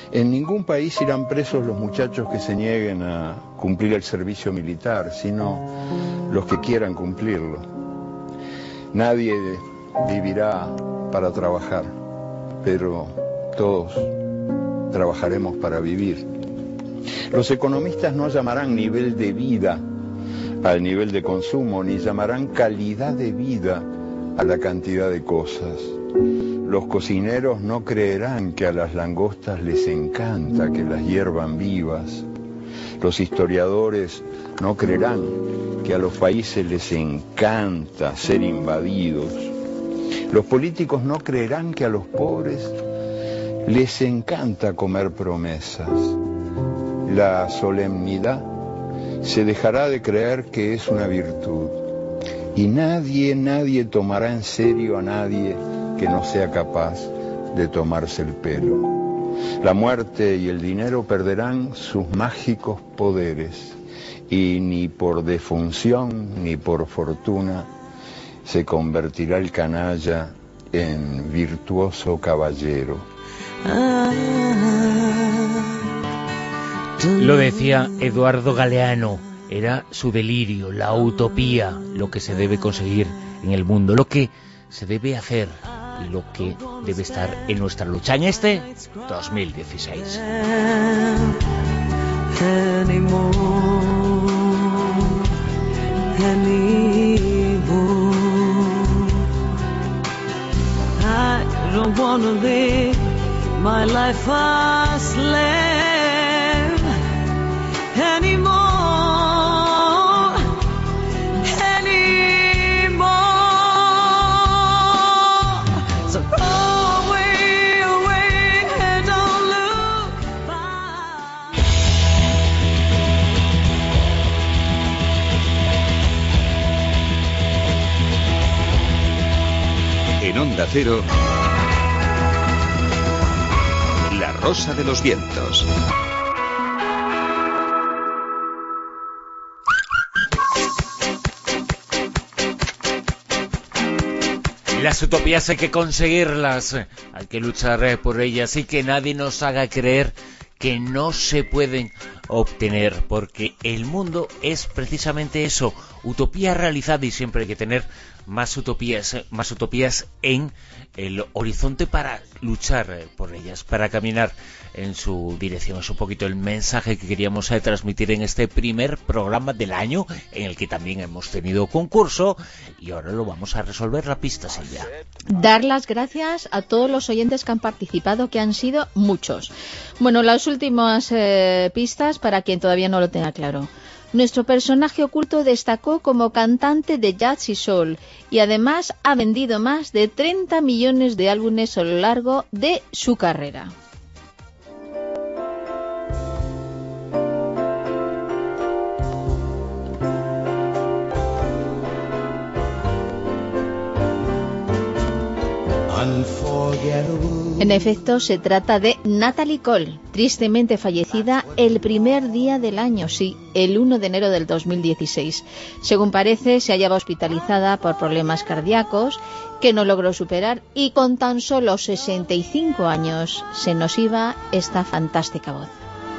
En ningún país irán presos los muchachos que se nieguen a cumplir el servicio militar, sino los que quieran cumplirlo. Nadie vivirá para trabajar, pero todos trabajaremos para vivir. Los economistas no llamarán nivel de vida al nivel de consumo, ni llamarán calidad de vida a la cantidad de cosas. Los cocineros no creerán que a las langostas les encanta que las hiervan vivas. Los historiadores no creerán que a los países les encanta ser invadidos. Los políticos no creerán que a los pobres les encanta comer promesas. La solemnidad se dejará de creer que es una virtud. Y nadie tomará en serio a nadie que no sea capaz de tomarse el pelo. La muerte y el dinero perderán sus mágicos poderes y ni por defunción ni por fortuna se convertirá el canalla en virtuoso caballero. Lo decía Eduardo Galeano, era su delirio, la utopía, lo que se debe conseguir en el mundo, lo que se debe hacer y lo que debe estar en nuestra lucha en este 2016. I don't wanna live my life a slave anymore, anymore. So go away, away, and don't look back. En Onda Cero, La Rosa de los Vientos. Las utopías hay que conseguirlas, hay que luchar por ellas y que nadie nos haga creer que no se pueden obtener, porque el mundo es precisamente eso, utopía realizada, y siempre hay que tener más utopías en el horizonte para luchar por ellas, para caminar en su dirección. Es un poquito el mensaje que queríamos transmitir en este primer programa del año, en el que también hemos tenido concurso, y ahora lo vamos a resolver. La pista, Silvia. Dar las gracias a todos los oyentes que han participado, que han sido muchos. Bueno, las últimas pistas para quien todavía no lo tenga claro. Nuestro personaje oculto destacó como cantante de jazz y soul y además ha vendido más de 30 millones de álbumes a lo largo de su carrera. En efecto, se trata de Natalie Cole, tristemente fallecida el primer día del año, sí, el 1 de enero del 2016. Según parece, se hallaba hospitalizada por problemas cardíacos que no logró superar, y con tan solo 65 años se nos iba esta fantástica voz.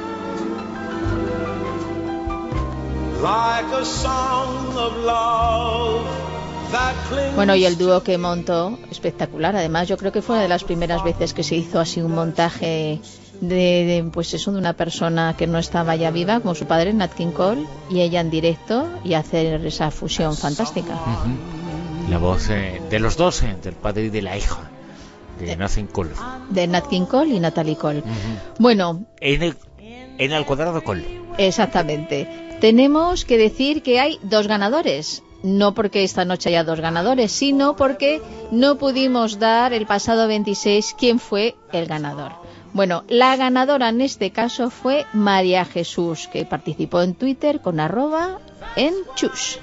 Bueno, y el dúo que montó, espectacular. Además, yo creo que fue una de las primeras veces que se hizo así un montaje de una persona que no estaba ya viva, como su padre, Nat King Cole, y ella en directo, y hacer esa fusión fantástica. La voz de los dos, del padre y de la hija, de Nat King Cole. De Nat King Cole y Natalie Cole. Bueno, en el cuadrado Cole. Exactamente. Tenemos que decir que hay dos ganadores. No porque esta noche haya dos ganadores, sino porque no pudimos dar el pasado 26 quién fue el ganador. Bueno, la ganadora en este caso fue María Jesús, que participó en Twitter con @enchus.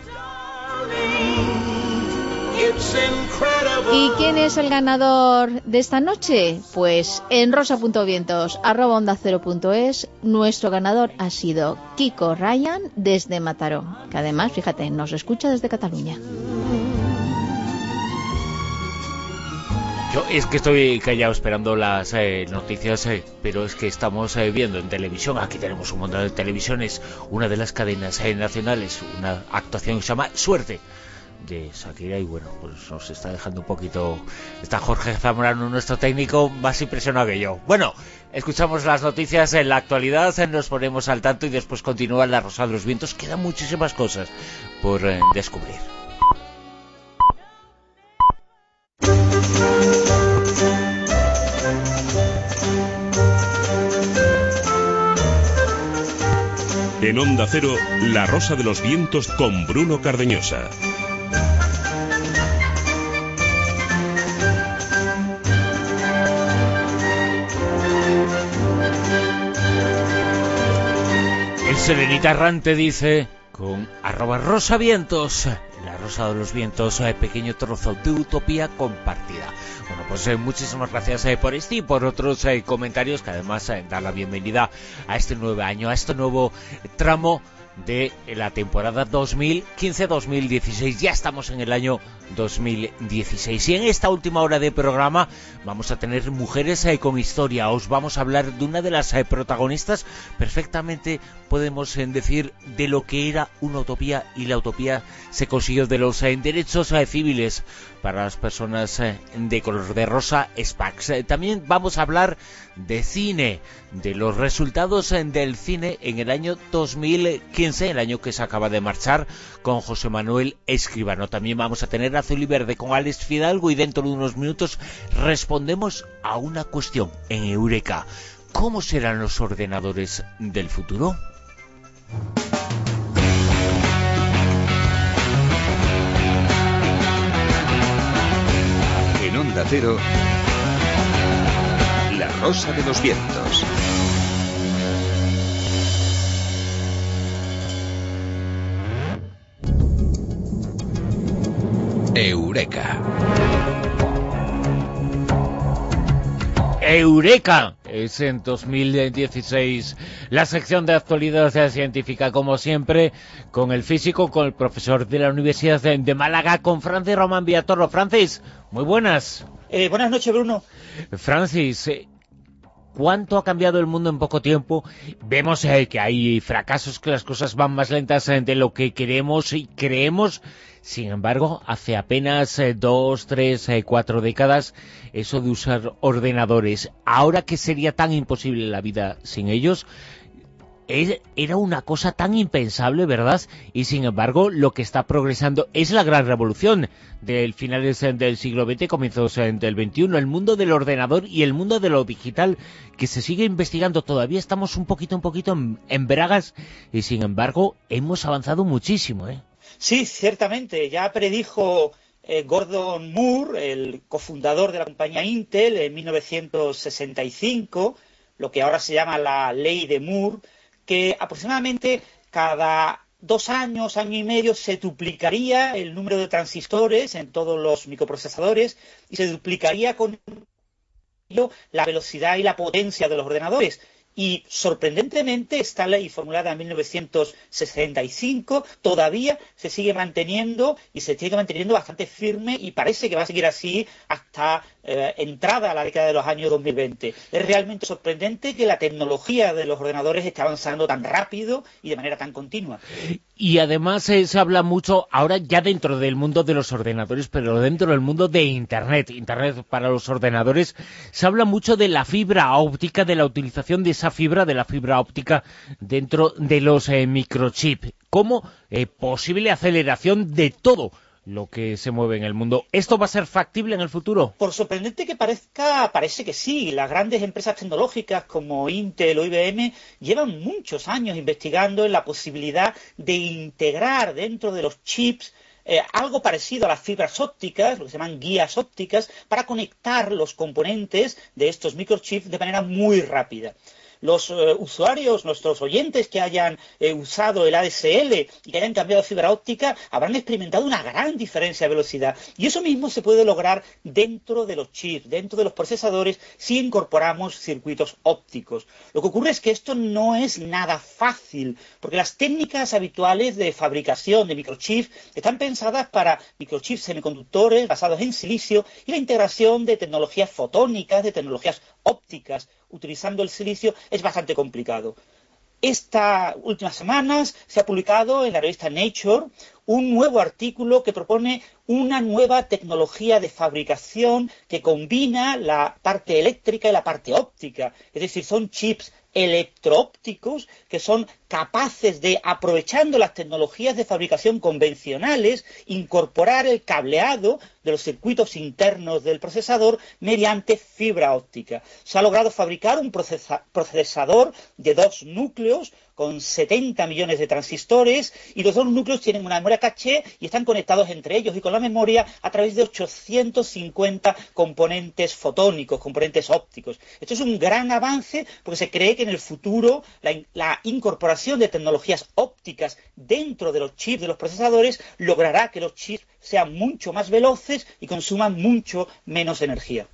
¿Y quién es el ganador de esta noche? Pues en rosa.vientos @ondacero.es nuestro ganador ha sido Kiko Ryan desde Mataró, que además, fíjate, nos escucha desde Cataluña. Es que estoy callado esperando las noticias, pero es que estamos viendo en televisión, aquí tenemos un montón de televisiones, una de las cadenas nacionales, una actuación que se llama Suerte, de Shakira, y bueno, pues nos está dejando un poquito, está Jorge Zamorano, nuestro técnico, más impresionado que yo. Bueno, escuchamos las noticias en la actualidad, nos ponemos al tanto y después continúa La Rosa de los Vientos. Quedan muchísimas cosas por descubrir. En Onda Cero, La Rosa de los Vientos con Bruno Cardeñosa. El Serenita Errante dice, con @rosavientos, La Rosa de los Vientos, pequeño trozo de utopía compartida. Bueno, pues muchísimas gracias por este y por otros comentarios que además dan la bienvenida a este nuevo año, a este nuevo tramo de la temporada 2015-2016. Ya estamos en el año 2016 y en esta última hora de programa vamos a tener mujeres con historia. Os vamos a hablar de una de las protagonistas, perfectamente podemos decir, de lo que era una utopía, y la utopía se consiguió, de los derechos civiles para las personas de color de rosa, SPACs. También vamos a hablar de cine, de los resultados del cine en el año 2015, el año que se acaba de marchar, con José Manuel Escribano. También vamos a tener Azul y Verde con Alex Fidalgo, y dentro de unos minutos respondemos a una cuestión en Eureka: ¿cómo serán los ordenadores del futuro? En Onda Cero, La Rosa de los Vientos. Eureka. Eureka es en 2016 la sección de actualidad científica, como siempre, con el físico, con el profesor de la Universidad de Málaga, con Francis Román Villatoro. Francis, muy buenas. Buenas noches, Bruno. Francis, ¿cuánto ha cambiado el mundo en poco tiempo? Vemos que hay fracasos, que las cosas van más lentas de lo que queremos y creemos. Sin embargo, hace apenas 2, 3, 4 décadas, eso de usar ordenadores, ahora que sería tan imposible la vida sin ellos, era una cosa tan impensable, ¿verdad? Y sin embargo, lo que está progresando es la gran revolución del finales del siglo XX, comienzos del XXI, el mundo del ordenador y el mundo de lo digital, que se sigue investigando. Todavía estamos un poquito en bragas, y sin embargo, hemos avanzado muchísimo, ¿eh? Sí, ciertamente. Ya predijo Gordon Moore, el cofundador de la compañía Intel, en 1965, lo que ahora se llama la ley de Moore, que aproximadamente cada 2 años, año y medio, se duplicaría el número de transistores en todos los microprocesadores y se duplicaría con ello la velocidad y la potencia de los ordenadores. Y sorprendentemente esta ley, formulada en 1965, todavía se sigue manteniendo, y se sigue manteniendo bastante firme, y parece que va a seguir así hasta entrada a la década de los años 2020. Es realmente sorprendente que la tecnología de los ordenadores esté avanzando tan rápido y de manera tan continua. Y además se habla mucho ahora ya dentro del mundo de los ordenadores, pero dentro del mundo de Internet para los ordenadores, se habla mucho de la fibra óptica, de la utilización de esa fibra, de la fibra óptica dentro de los microchips, como posible aceleración de todo lo que se mueve en el mundo. ¿Esto va a ser factible en el futuro? Por sorprendente que parezca, parece que sí. Las grandes empresas tecnológicas como Intel o IBM llevan muchos años investigando en la posibilidad de integrar dentro de los chips algo parecido a las fibras ópticas, lo que se llaman guías ópticas, para conectar los componentes de estos microchips de manera muy rápida. los usuarios, nuestros oyentes que hayan usado el ADSL y que hayan cambiado a fibra óptica habrán experimentado una gran diferencia de velocidad. Y eso mismo se puede lograr dentro de los chips, dentro de los procesadores, si incorporamos circuitos ópticos. Lo que ocurre es que esto no es nada fácil, porque las técnicas habituales de fabricación de microchips están pensadas para microchips semiconductores basados en silicio y la integración de tecnologías fotónicas, de tecnologías ópticas utilizando el silicio es bastante complicado. Estas últimas semanas se ha publicado en la revista Nature un nuevo artículo que propone una nueva tecnología de fabricación que combina la parte eléctrica y la parte óptica. Es decir, son chips electroópticos que son capaces de, aprovechando las tecnologías de fabricación convencionales, incorporar el cableado de los circuitos internos del procesador mediante fibra óptica. Se ha logrado fabricar un procesador de 2 núcleos con 70 millones de transistores, y los 2 núcleos tienen una memoria caché y están conectados entre ellos y con la memoria a través de 850 componentes fotónicos, componentes ópticos. Esto es un gran avance porque se cree que en el futuro la incorporación de tecnologías ópticas dentro de los chips de los procesadores logrará que los chips sean mucho más veloces y consuman mucho menos energía.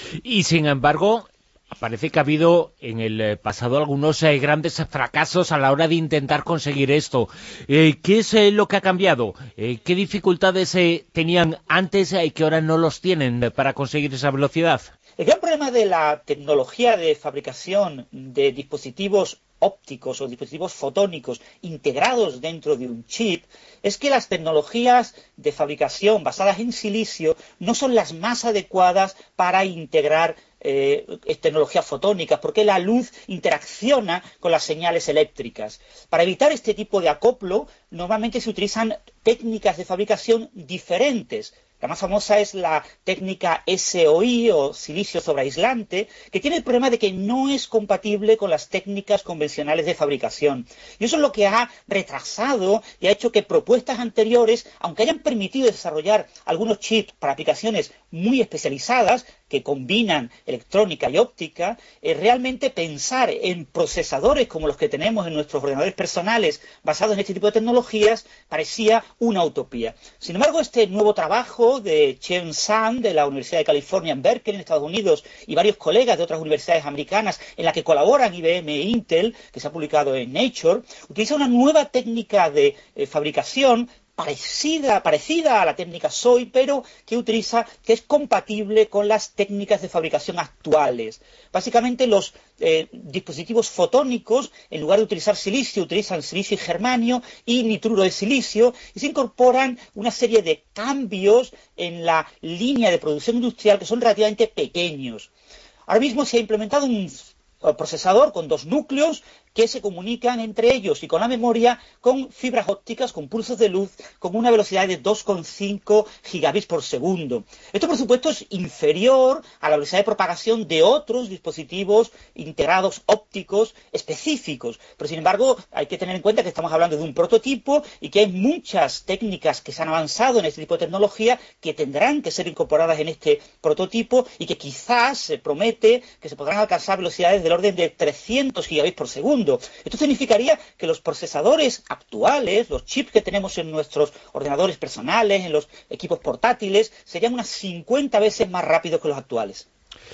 Y sin embargo, parece que ha habido en el pasado algunos grandes fracasos a la hora de intentar conseguir esto. ¿Qué es lo que ha cambiado? ¿Qué dificultades tenían antes y que ahora no los tienen para conseguir esa velocidad? El gran problema de la tecnología de fabricación de dispositivos ópticos o dispositivos fotónicos integrados dentro de un chip es que las tecnologías de fabricación basadas en silicio no son las más adecuadas para integrar tecnologías fotónicas, porque la luz interacciona con las señales eléctricas. Para evitar este tipo de acoplo, normalmente se utilizan técnicas de fabricación diferentes. La más famosa es la técnica SOI o silicio sobreaislante, que tiene el problema de que no es compatible con las técnicas convencionales de fabricación. Y eso es lo que ha retrasado y ha hecho que propuestas anteriores, aunque hayan permitido desarrollar algunos chips para aplicaciones muy especializadas, que combinan electrónica y óptica, realmente pensar en procesadores como los que tenemos en nuestros ordenadores personales basados en este tipo de tecnologías parecía una utopía. Sin embargo, este nuevo trabajo de Chen Zhang de la Universidad de California en Berkeley, en Estados Unidos, y varios colegas de otras universidades americanas en la que colaboran IBM e Intel, que se ha publicado en Nature, utiliza una nueva técnica de fabricación parecida a la técnica SOI, pero que es compatible con las técnicas de fabricación actuales. Básicamente los dispositivos fotónicos, en lugar de utilizar silicio, utilizan silicio y germanio y nitruro de silicio, y se incorporan una serie de cambios en la línea de producción industrial que son relativamente pequeños. Ahora mismo se ha implementado un procesador con 2 núcleos que se comunican entre ellos y con la memoria con fibras ópticas, con pulsos de luz, con una velocidad de 2,5 gigabits por segundo. Esto, por supuesto, es inferior a la velocidad de propagación de otros dispositivos integrados ópticos específicos. Pero, sin embargo, hay que tener en cuenta que estamos hablando de un prototipo y que hay muchas técnicas que se han avanzado en este tipo de tecnología que tendrán que ser incorporadas en este prototipo y que quizás se promete que se podrán alcanzar velocidades del orden de 300 gigabits por segundo. Esto significaría que los procesadores actuales, los chips que tenemos en nuestros ordenadores personales, en los equipos portátiles, serían unas 50 veces más rápidos que los actuales.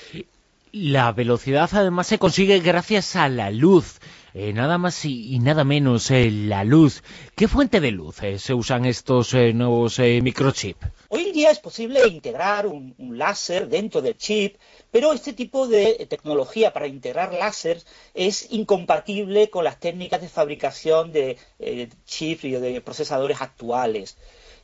La velocidad además se consigue gracias a la luz. Nada más y nada menos la luz. ¿Qué fuente de luz se usan estos nuevos microchips? Hoy en día es posible integrar un láser dentro del chip, pero este tipo de tecnología para integrar láseres es incompatible con las técnicas de fabricación de chips y de procesadores actuales.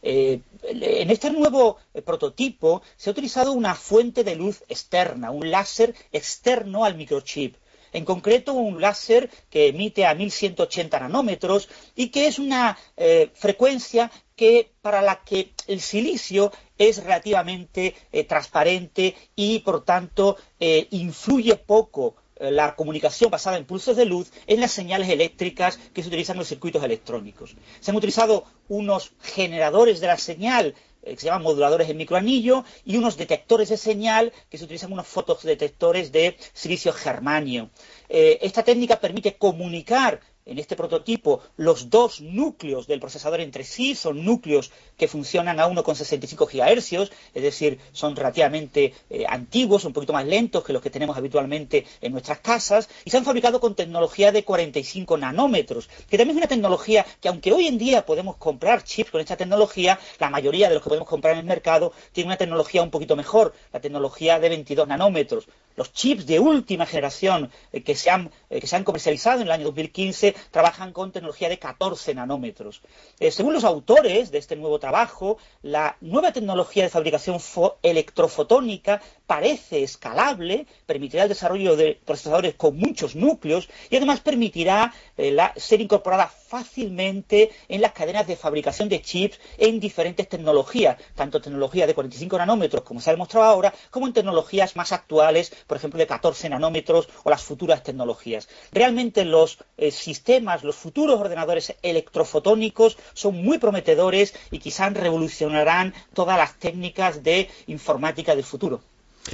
En este nuevo prototipo se ha utilizado una fuente de luz externa, un láser externo al microchip. En concreto, un láser que emite a 1180 nanómetros y que es una frecuencia para la que el silicio es relativamente transparente y, por tanto, influye poco la comunicación basada en pulsos de luz en las señales eléctricas que se utilizan en los circuitos electrónicos. Se han utilizado unos generadores de la señal que se llaman moduladores en microanillo, y unos detectores de señal que se utilizan, unos fotodetectores de silicio germanio. Esta técnica permite comunicar en este prototipo los dos núcleos del procesador entre sí. Son núcleos que funcionan a 1,65 GHz, es decir, son relativamente antiguos, un poquito más lentos que los que tenemos habitualmente en nuestras casas, y se han fabricado con tecnología de 45 nanómetros, que también es una tecnología que, aunque hoy en día podemos comprar chips con esta tecnología, la mayoría de los que podemos comprar en el mercado tiene una tecnología un poquito mejor, la tecnología de 22 nanómetros. Los chips de última generación que se han comercializado en el año 2015 trabajan con tecnología de 14 nanómetros. Según los autores de este nuevo trabajo, la nueva tecnología de fabricación electrofotónica parece escalable, permitirá el desarrollo de procesadores con muchos núcleos y además permitirá ser incorporada fácilmente en las cadenas de fabricación de chips en diferentes tecnologías, tanto tecnologías de 45 nanómetros, como se ha demostrado ahora, como en tecnologías más actuales, por ejemplo, de 14 nanómetros o las futuras tecnologías. Realmente los sistemas, los futuros ordenadores electrofotónicos son muy prometedores y quizás revolucionarán todas las técnicas de informática del futuro.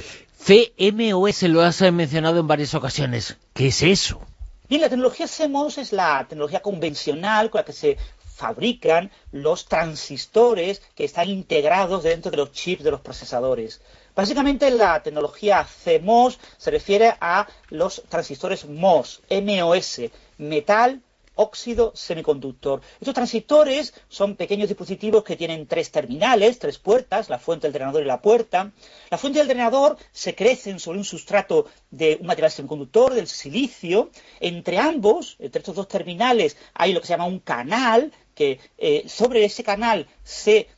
CMOS lo has mencionado en varias ocasiones. ¿Qué es eso? Bien, la tecnología CMOS es la tecnología convencional con la que se fabrican los transistores que están integrados dentro de los chips de los procesadores. Básicamente la tecnología CMOS se refiere a los transistores MOS, M-O-S, metal, óxido, semiconductor. Estos transistores son pequeños dispositivos que tienen 3 terminales, 3 puertas, la fuente, el drenador y la puerta. La fuente y el drenador se crecen sobre un sustrato de un material semiconductor, del silicio. Entre ambos, entre estos 2 terminales, hay lo que se llama un canal, que sobre ese canal se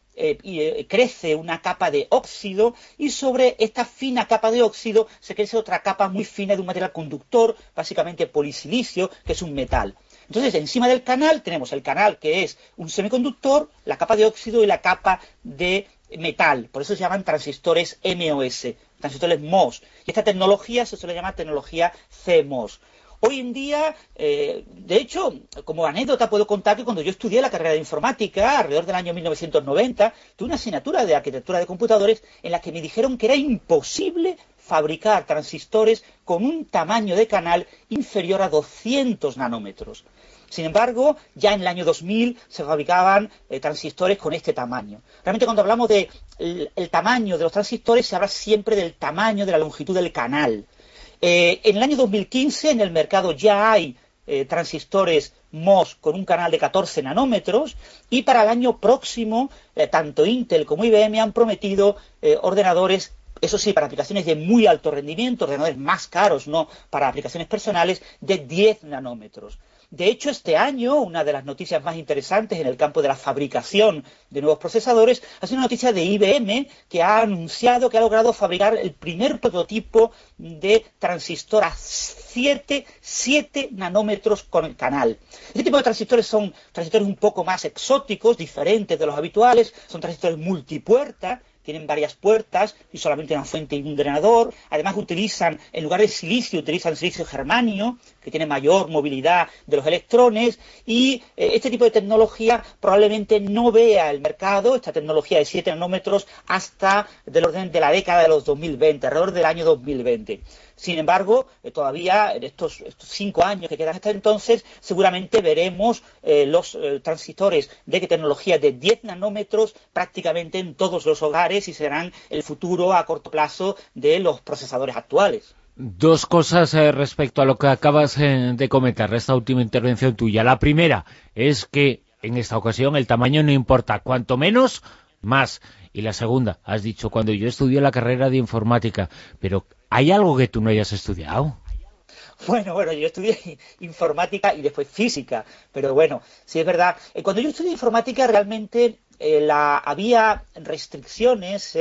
crece una capa de óxido, y sobre esta fina capa de óxido se crece otra capa muy fina de un material conductor, básicamente polisilicio, que es un metal. Entonces, encima del canal tenemos el canal, que es un semiconductor, la capa de óxido y la capa de metal. Por eso se llaman transistores MOS, transistores MOS. Y esta tecnología se suele llamar tecnología CMOS. Hoy en día, de hecho, como anécdota puedo contar que cuando yo estudié la carrera de informática, alrededor del año 1990, tuve una asignatura de arquitectura de computadores en la que me dijeron que era imposible fabricar transistores con un tamaño de canal inferior a 200 nanómetros. Sin embargo, ya en el año 2000 se fabricaban transistores con este tamaño. Realmente, cuando hablamos del tamaño de los transistores, se habla siempre del tamaño de la longitud del canal. En el año 2015 en el mercado ya hay transistores MOS con un canal de 14 nanómetros, y para el año próximo tanto Intel como IBM han prometido ordenadores, eso sí, para aplicaciones de muy alto rendimiento, ordenadores más caros, no para aplicaciones personales, de 10 nanómetros. De hecho, este año, una de las noticias más interesantes en el campo de la fabricación de nuevos procesadores ha sido una noticia de IBM, que ha anunciado que ha logrado fabricar el primer prototipo de transistor a 7 nanómetros con el canal. Este tipo de transistores son transistores un poco más exóticos, diferentes de los habituales, son transistores multipuerta, tienen varias puertas y solamente una fuente y un drenador. Además utilizan, en lugar de silicio, utilizan silicio germanio, que tiene mayor movilidad de los electrones, y este tipo de tecnología probablemente no vea el mercado, esta tecnología de 7 nanómetros, hasta del orden de la década de los 2020, alrededor del año 2020. Sin embargo, todavía en estos 5 años que quedan hasta entonces, seguramente veremos los transistores de tecnología de 10 nanómetros prácticamente en todos los hogares, y serán el futuro a corto plazo de los procesadores actuales. 2 cosas respecto a lo que acabas de comentar, esta última intervención tuya. La primera es que en esta ocasión el tamaño no importa, cuanto menos, más. Y la segunda, has dicho, cuando yo estudié la carrera de informática, pero ¿hay algo que tú no hayas estudiado? Bueno, yo estudié informática y después física, pero bueno, sí es verdad. Cuando yo estudié informática realmente había restricciones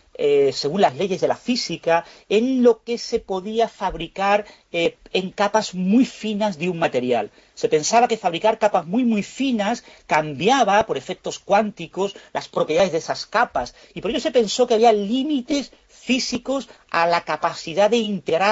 según las leyes de la física, en lo que se podía fabricar en capas muy finas de un material. Se pensaba que fabricar capas muy finas cambiaba, por efectos cuánticos, las propiedades de esas capas, y por ello se pensó que había límites físicos a la capacidad de integrar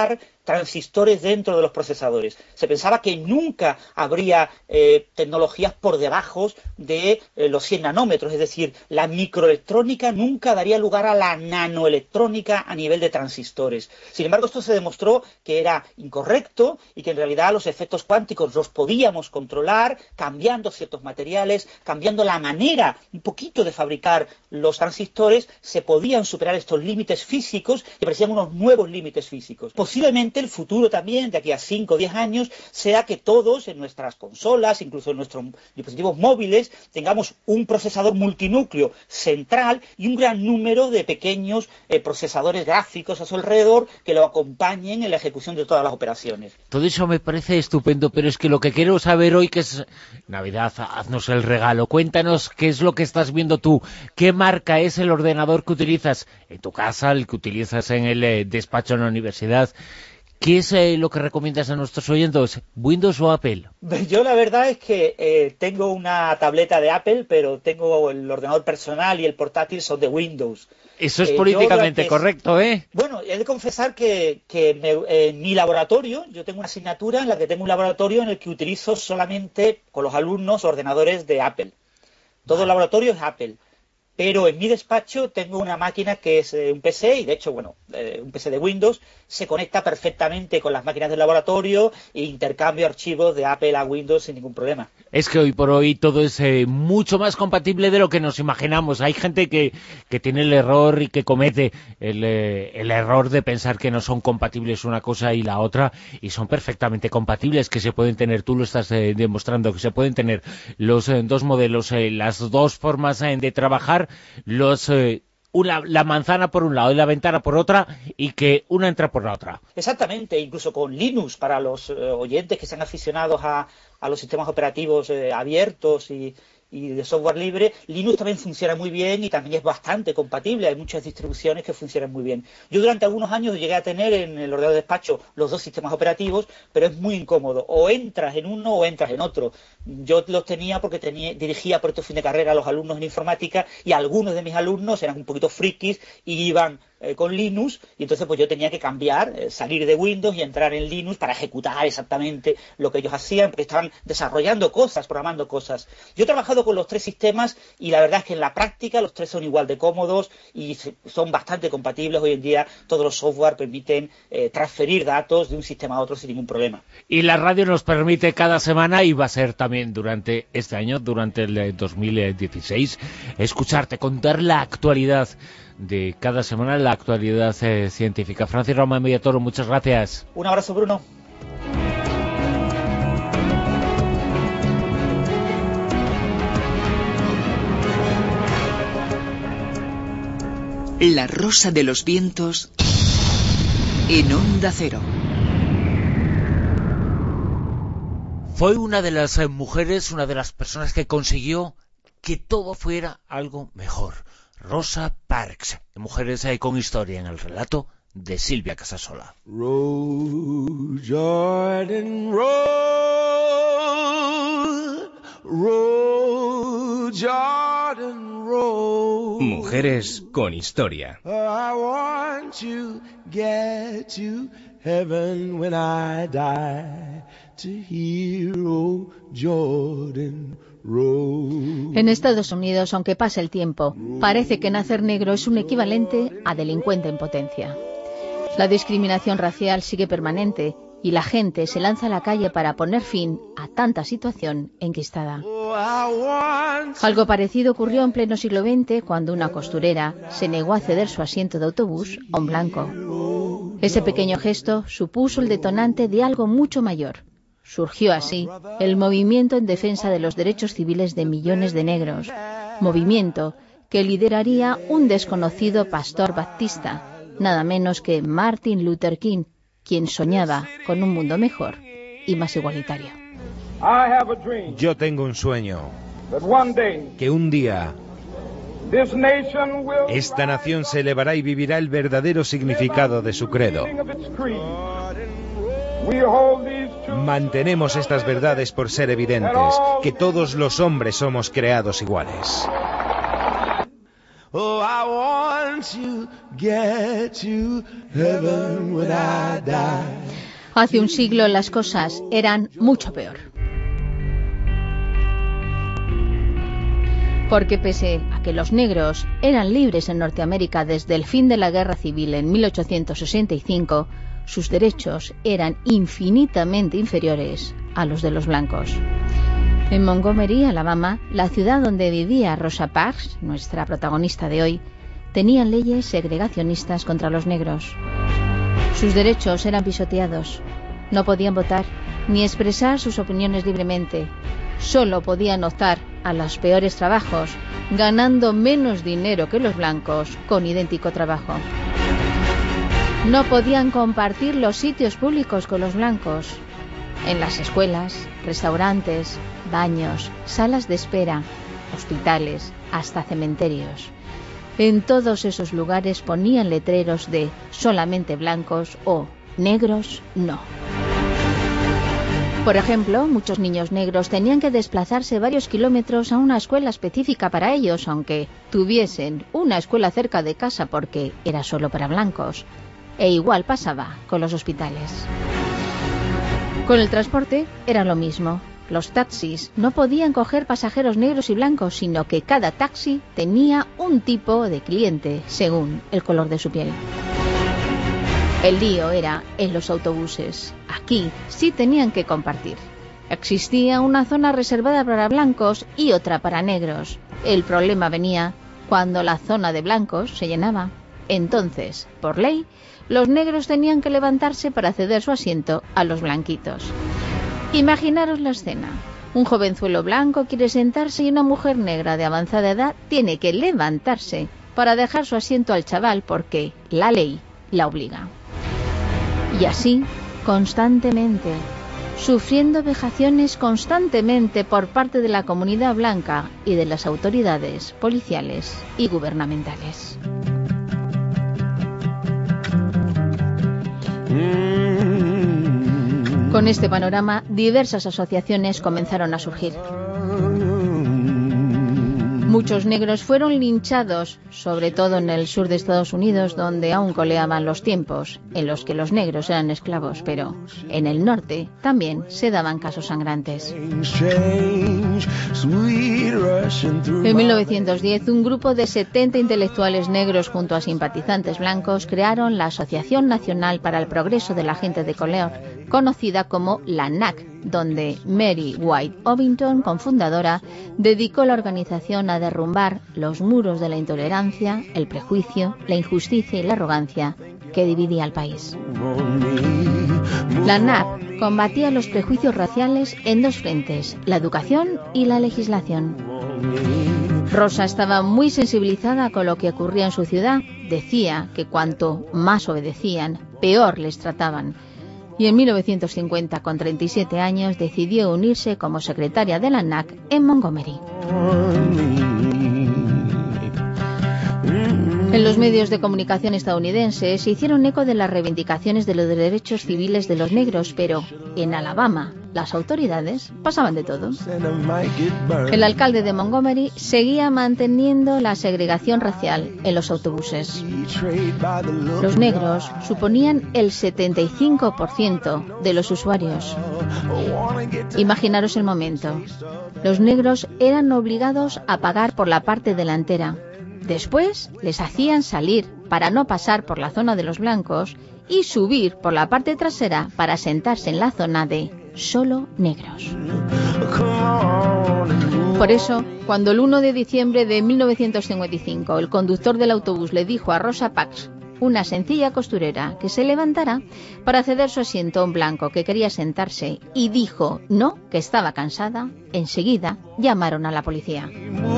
transistores dentro de los procesadores. Se pensaba que nunca habría tecnologías por debajo de los 100 nanómetros, es decir, la microelectrónica nunca daría lugar a la nanoelectrónica a nivel de transistores. Sin embargo, esto se demostró que era incorrecto y que en realidad los efectos cuánticos los podíamos controlar cambiando ciertos materiales, cambiando la manera un poquito de fabricar los transistores, se podían superar estos límites físicos y aparecían unos nuevos límites físicos. Posiblemente el futuro también, de aquí a 5 o 10 años, sea que todos en nuestras consolas, incluso en nuestros dispositivos móviles, tengamos un procesador multinúcleo central y un gran número de pequeños procesadores gráficos a su alrededor que lo acompañen en la ejecución de todas las operaciones. Todo eso me parece estupendo, pero es que lo que quiero saber hoy, que es Navidad, haznos el regalo, cuéntanos qué es lo que estás viendo tú, qué marca es el ordenador que utilizas en tu casa, el que utilizas en el despacho en la universidad. ¿Qué es lo que recomiendas a nuestros oyentes? ¿Windows o Apple? Yo la verdad es que tengo una tableta de Apple, pero tengo el ordenador personal y el portátil son de Windows. Eso es políticamente correcto, ¿eh? Bueno, he de confesar que en mi laboratorio, yo tengo una asignatura en la que tengo un laboratorio en el que utilizo solamente con los alumnos ordenadores de Apple. Todo el laboratorio es Apple. Pero en mi despacho tengo una máquina que es un PC, y de hecho, bueno, un PC de Windows, se conecta perfectamente con las máquinas del laboratorio e intercambio archivos de Apple a Windows sin ningún problema. Es que hoy por hoy todo es mucho más compatible de lo que nos imaginamos. Hay gente que tiene el error y que comete el error de pensar que no son compatibles una cosa y la otra, y son perfectamente compatibles, que se pueden tener, tú lo estás demostrando, que se pueden tener los dos modelos, las dos formas de trabajar, la manzana por un lado y la ventana por otra, y que una entra por la otra. Exactamente, incluso con Linux, para los oyentes que sean aficionados a los sistemas operativos abiertos y de software libre, Linux también funciona muy bien y también es bastante compatible. Hay muchas distribuciones que funcionan muy bien. Yo durante algunos años llegué a tener en el ordenador de despacho los dos sistemas operativos, pero es muy incómodo. O entras en uno o entras en otro. Yo los tenía porque dirigía por este fin de carrera a los alumnos en informática, y algunos de mis alumnos eran un poquito frikis y iban con Linux, y entonces pues yo tenía que cambiar, salir de Windows y entrar en Linux para ejecutar exactamente lo que ellos hacían, porque estaban desarrollando cosas, programando cosas. Yo he trabajado con los tres sistemas y la verdad es que en la práctica los tres son igual de cómodos y son bastante compatibles. Hoy en día todos los software permiten transferir datos de un sistema a otro sin ningún problema. Y la radio nos permite cada semana, y va a ser también durante este año, durante el 2016, escucharte, contar la actualidad de cada semana, la actualidad científica. Francis Román Villatoro, muchas gracias. Un abrazo, Bruno. La rosa de los vientos en Onda Cero. Fue una de las mujeres, una de las personas que consiguió que todo fuera algo mejor. Rosa Parks, Mujeres con Historia, en el relato de Silvia Casasola. Roll, Jordan, roll, roll, Jordan, roll. Mujeres con Historia. I want to get to heaven when I die, to hear old Jordan roll. En Estados Unidos, aunque pase el tiempo, parece que nacer negro es un equivalente a delincuente en potencia. La discriminación racial sigue permanente y la gente se lanza a la calle para poner fin a tanta situación enquistada. Algo parecido ocurrió en pleno siglo XX, cuando una costurera se negó a ceder su asiento de autobús a un blanco. Ese pequeño gesto supuso el detonante de algo mucho mayor. Surgió así el movimiento en defensa de los derechos civiles de millones de negros, movimiento que lideraría un desconocido pastor baptista, nada menos que Martin Luther King, quien soñaba con un mundo mejor y más igualitario. Yo tengo un sueño, que un día esta nación se elevará y vivirá el verdadero significado de su credo. Mantenemos estas verdades por ser evidentes, que todos los hombres somos creados iguales. Oh, I want to get to heaven when I die. Hace un siglo las cosas eran mucho peor. Porque pese a que los negros eran libres en Norteamérica desde el fin de la Guerra Civil en 1865, sus derechos eran infinitamente inferiores a los de los blancos. En Montgomery, Alabama, la ciudad donde vivía Rosa Parks, nuestra protagonista de hoy, tenían leyes segregacionistas contra los negros. Sus derechos eran pisoteados. No podían votar ni expresar sus opiniones libremente. Solo podían optar a los peores trabajos, ganando menos dinero que los blancos con idéntico trabajo. No podían compartir los sitios públicos con los blancos. En las escuelas, restaurantes, baños, salas de espera, hospitales, hasta cementerios. En todos esos lugares ponían letreros de solamente blancos o negros no. Por ejemplo, muchos niños negros tenían que desplazarse varios kilómetros a una escuela específica para ellos, aunque tuviesen una escuela cerca de casa porque era solo para blancos. E igual pasaba con los hospitales. Con el transporte era lo mismo. Los taxis no podían coger pasajeros negros y blancos, sino que cada taxi tenía un tipo de cliente según el color de su piel. El lío era en los autobuses. Aquí sí tenían que compartir. Existía una zona reservada para blancos y otra para negros. El problema venía cuando la zona de blancos se llenaba. Entonces, por ley, los negros tenían que levantarse para ceder su asiento a los blanquitos. Imaginaros la escena. Un jovenzuelo blanco quiere sentarse y una mujer negra de avanzada edad tiene que levantarse para dejar su asiento al chaval porque la ley la obliga. Y así, constantemente, sufriendo vejaciones constantemente por parte de la comunidad blanca y de las autoridades policiales y gubernamentales. Con este panorama, diversas asociaciones comenzaron a surgir. Muchos negros fueron linchados, sobre todo en el sur de Estados Unidos, donde aún coleaban los tiempos en los que los negros eran esclavos, pero en el norte también se daban casos sangrantes. En 1910, un grupo de 70 intelectuales negros junto a simpatizantes blancos crearon la Asociación Nacional para el Progreso de la Gente de Color, conocida como la NAC, donde Mary White Ovington, cofundadora, dedicó la organización a derrumbar los muros de la intolerancia, el prejuicio, la injusticia y la arrogancia que dividía al país. La NAC combatía los prejuicios raciales en dos frentes, la educación y la legislación. Rosa estaba muy sensibilizada con lo que ocurría en su ciudad. Decía que cuanto más obedecían, peor les trataban. Y en 1950, con 37 años, decidió unirse como secretaria de la NAC en Montgomery. En los medios de comunicación estadounidenses se hicieron eco de las reivindicaciones de los derechos civiles de los negros, pero en Alabama las autoridades pasaban de todo. El alcalde de Montgomery seguía manteniendo la segregación racial en los autobuses. Los negros suponían el 75% de los usuarios. Imaginaros el momento. Los negros eran obligados a pagar por la parte delantera. Después les hacían salir para no pasar por la zona de los blancos y subir por la parte trasera para sentarse en la zona de solo negros. Por eso, cuando el 1 de diciembre de 1955 el conductor del autobús le dijo a Rosa Parks, una sencilla costurera, que se levantara para ceder su asiento a un blanco que quería sentarse y dijo no, que estaba cansada, enseguida llamaron a la policía.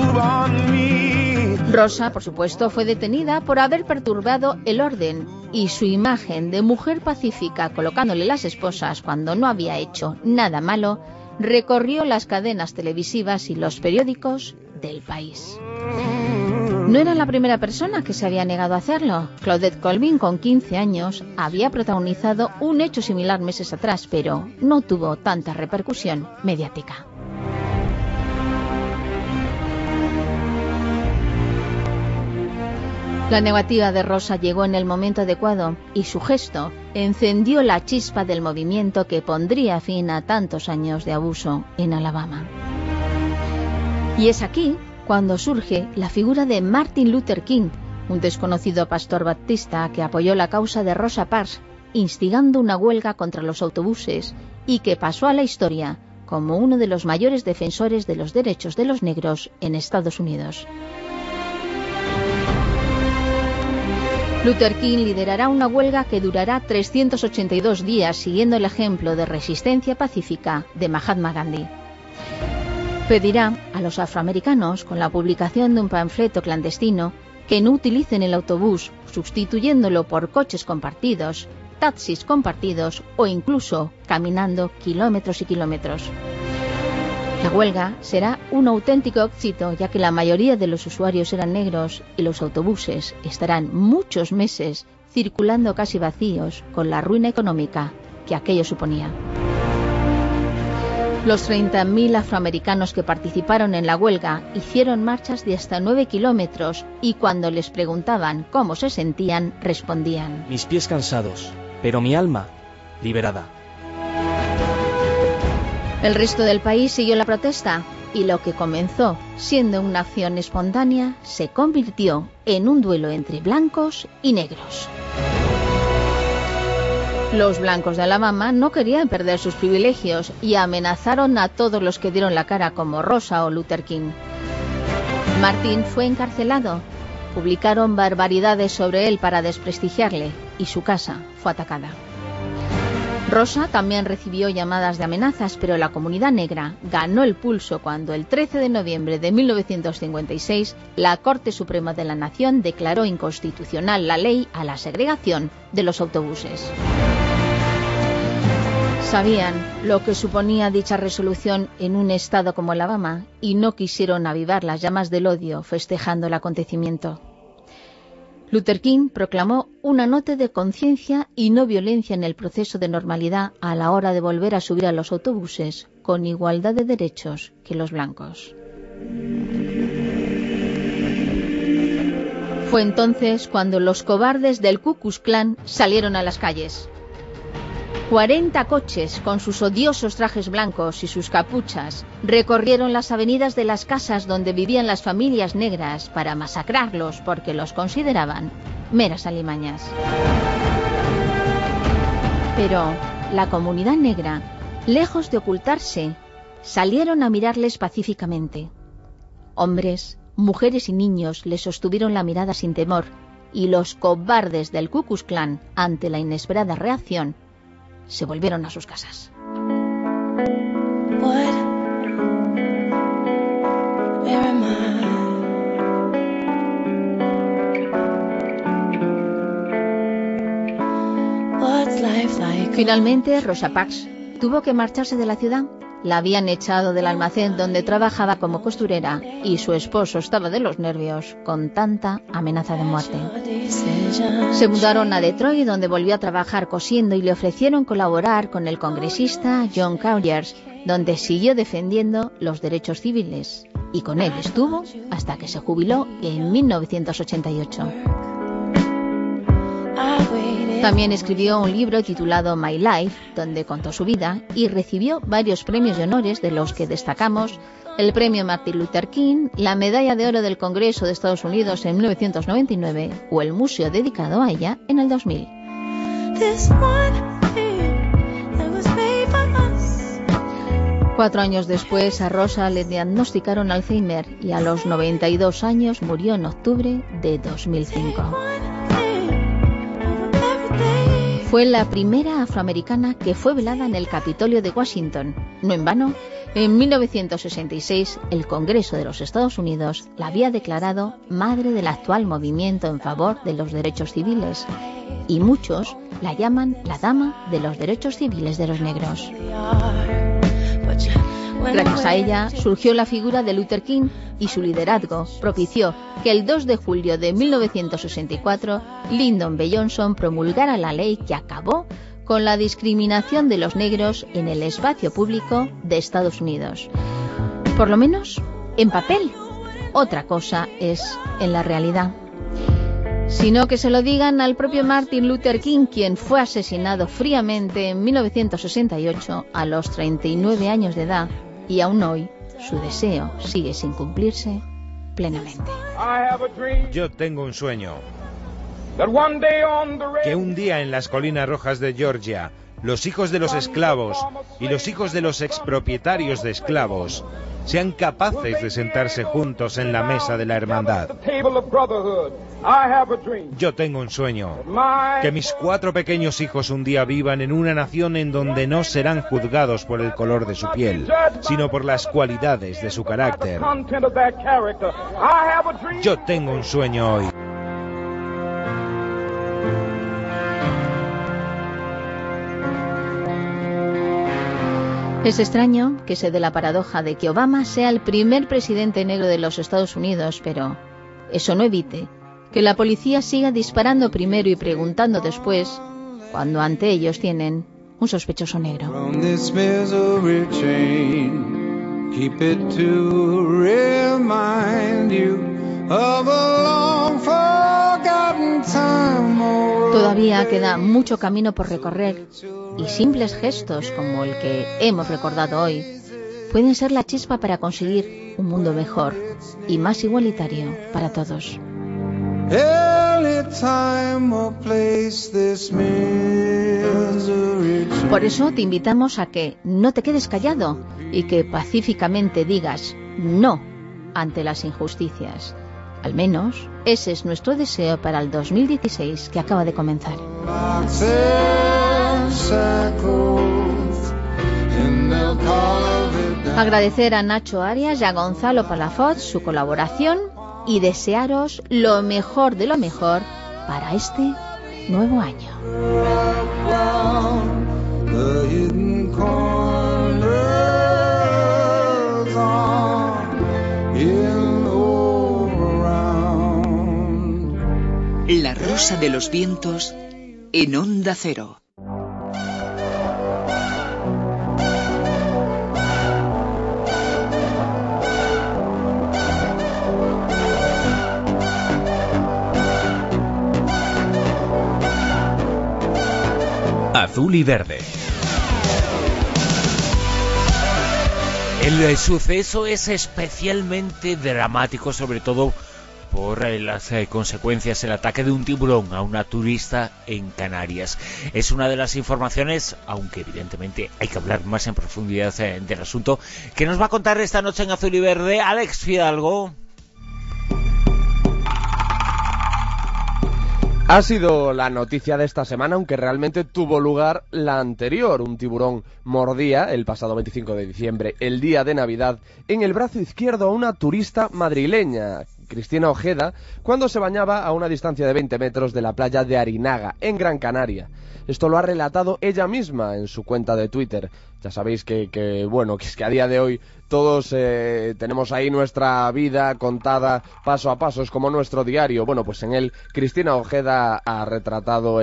Rosa, por supuesto, fue detenida por haber perturbado el orden y su imagen de mujer pacífica colocándole las esposas cuando no había hecho nada malo recorrió las cadenas televisivas y los periódicos del país. No era la primera persona que se había negado a hacerlo. Claudette Colvin, con 15 años, había protagonizado un hecho similar meses atrás, pero no tuvo tanta repercusión mediática. La negativa de Rosa llegó en el momento adecuado y su gesto encendió la chispa del movimiento que pondría fin a tantos años de abuso en Alabama. Y es aquí cuando surge la figura de Martin Luther King, un desconocido pastor baptista que apoyó la causa de Rosa Parks, instigando una huelga contra los autobuses y que pasó a la historia como uno de los mayores defensores de los derechos de los negros en Estados Unidos. Luther King liderará una huelga que durará 382 días, siguiendo el ejemplo de resistencia pacífica de Mahatma Gandhi. Pedirá a los afroamericanos, con la publicación de un panfleto clandestino, que no utilicen el autobús, sustituyéndolo por coches compartidos, taxis compartidos o incluso caminando kilómetros y kilómetros. La huelga será un auténtico éxito, ya que la mayoría de los usuarios eran negros y los autobuses estarán muchos meses circulando casi vacíos, con la ruina económica que aquello suponía. Los 30.000 afroamericanos que participaron en la huelga hicieron marchas de hasta 9 kilómetros y cuando les preguntaban cómo se sentían, respondían: mis pies cansados, pero mi alma liberada. El resto del país siguió la protesta y lo que comenzó siendo una acción espontánea se convirtió en un duelo entre blancos y negros. Los blancos de Alabama no querían perder sus privilegios y amenazaron a todos los que dieron la cara, como Rosa o Luther King. Martin fue encarcelado, publicaron barbaridades sobre él para desprestigiarle y su casa fue atacada. Rosa también recibió llamadas de amenazas, pero la comunidad negra ganó el pulso cuando el 13 de noviembre de 1956 la Corte Suprema de la Nación declaró inconstitucional la ley a la segregación de los autobuses. Sabían lo que suponía dicha resolución en un estado como Alabama y no quisieron avivar las llamas del odio festejando el acontecimiento. Luther King proclamó una nota de conciencia y no violencia en el proceso de normalidad a la hora de volver a subir a los autobuses con igualdad de derechos que los blancos. Fue entonces cuando los cobardes del Ku Klux Klan salieron a las calles. 40 coches con sus odiosos trajes blancos y sus capuchas recorrieron las avenidas de las casas donde vivían las familias negras para masacrarlos porque los consideraban meras alimañas. Pero la comunidad negra, lejos de ocultarse, salieron a mirarles pacíficamente. Hombres, mujeres y niños les sostuvieron la mirada sin temor y los cobardes del Ku Klux Klan, ante la inesperada reacción, se volvieron a sus casas. Finalmente, Rosa Parks tuvo que marcharse de la ciudad. La habían echado del almacén donde trabajaba como costurera y su esposo estaba de los nervios con tanta amenaza de muerte. Se mudaron a Detroit, donde volvió a trabajar cosiendo y le ofrecieron colaborar con el congresista John Conyers, donde siguió defendiendo los derechos civiles. Y con él estuvo hasta que se jubiló en 1988. También escribió un libro titulado My Life, donde contó su vida y recibió varios premios y honores, de los que destacamos el premio Martin Luther King, la medalla de oro del Congreso de Estados Unidos en 1999 o el museo dedicado a ella en el 2000. 4 años después a Rosa le diagnosticaron Alzheimer y a los 92 años murió en octubre de 2005. Fue la primera afroamericana que fue velada en el Capitolio de Washington. No en vano, en 1966 el Congreso de los Estados Unidos la había declarado madre del actual movimiento en favor de los derechos civiles, y muchos la llaman la dama de los derechos civiles de los negros. Gracias a ella surgió la figura de Luther King y su liderazgo propició que el 2 de julio de 1964 Lyndon B. Johnson promulgara la ley que acabó con la discriminación de los negros en el espacio público de Estados Unidos. Por lo menos en papel. Otra cosa es en la realidad. sino que se lo digan al propio Martin Luther King, quien fue asesinado fríamente en 1968 a los 39 años de edad, y aún hoy su deseo sigue sin cumplirse plenamente. Yo tengo un sueño. Que un día en las colinas rojas de Georgia, los hijos de los esclavos y los hijos de los expropietarios de esclavos sean capaces de sentarse juntos en la mesa de la hermandad. Yo tengo un sueño. Que mis 4 pequeños hijos un día vivan en una nación en donde no serán juzgados por el color de su piel, sino por las cualidades de su carácter. Yo tengo un sueño hoy. Es extraño que se dé la paradoja de que Obama sea el primer presidente negro de los Estados Unidos, pero eso no evite que la policía siga disparando primero y preguntando después, cuando ante ellos tienen un sospechoso negro. Todavía queda mucho camino por recorrer y simples gestos como el que hemos recordado hoy pueden ser la chispa para conseguir un mundo mejor y más igualitario para todos. Por eso te invitamos a que no te quedes callado y que pacíficamente digas no ante las injusticias. Al menos ese es nuestro deseo para el 2016 que acaba de comenzar. Agradecer a Nacho Arias y a Gonzalo Palafox su colaboración y desearos lo mejor de lo mejor para este nuevo año. La Rosa de los Vientos en Onda Cero. Azul y verde. El suceso es especialmente dramático, sobre todo por las consecuencias, el ataque de un tiburón a una turista en Canarias. Es una de las informaciones, aunque evidentemente hay que hablar más en profundidad del asunto, que nos va a contar esta noche en Azul y Verde Alex Fidalgo. Ha sido la noticia de esta semana, aunque realmente tuvo lugar la anterior. Un tiburón mordía el pasado 25 de diciembre, el día de Navidad, en el brazo izquierdo a una turista madrileña, Cristina Ojeda, cuando se bañaba a una distancia de 20 metros de la playa de Arinaga, en Gran Canaria. Esto lo ha relatado ella misma en su cuenta de Twitter. Ya sabéis que es que a día de hoy todos tenemos ahí nuestra vida contada paso a paso, es como nuestro diario. Bueno, pues en él Cristina Ojeda ha retratado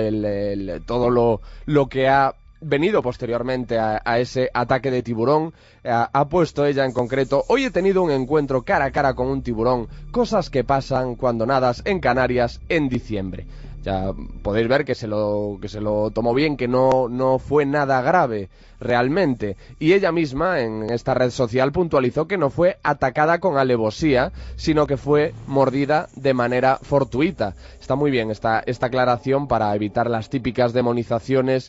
todo lo que ha venido posteriormente a ese ataque de tiburón. Ha puesto ella en concreto: hoy he tenido un encuentro cara a cara con un tiburón, cosas que pasan cuando nadas en Canarias en diciembre. Ya podéis ver que se lo tomó bien, que no fue nada grave realmente. Y ella misma en esta red social puntualizó que no fue atacada con alevosía, sino que fue mordida de manera fortuita. Está muy bien esta aclaración para evitar las típicas demonizaciones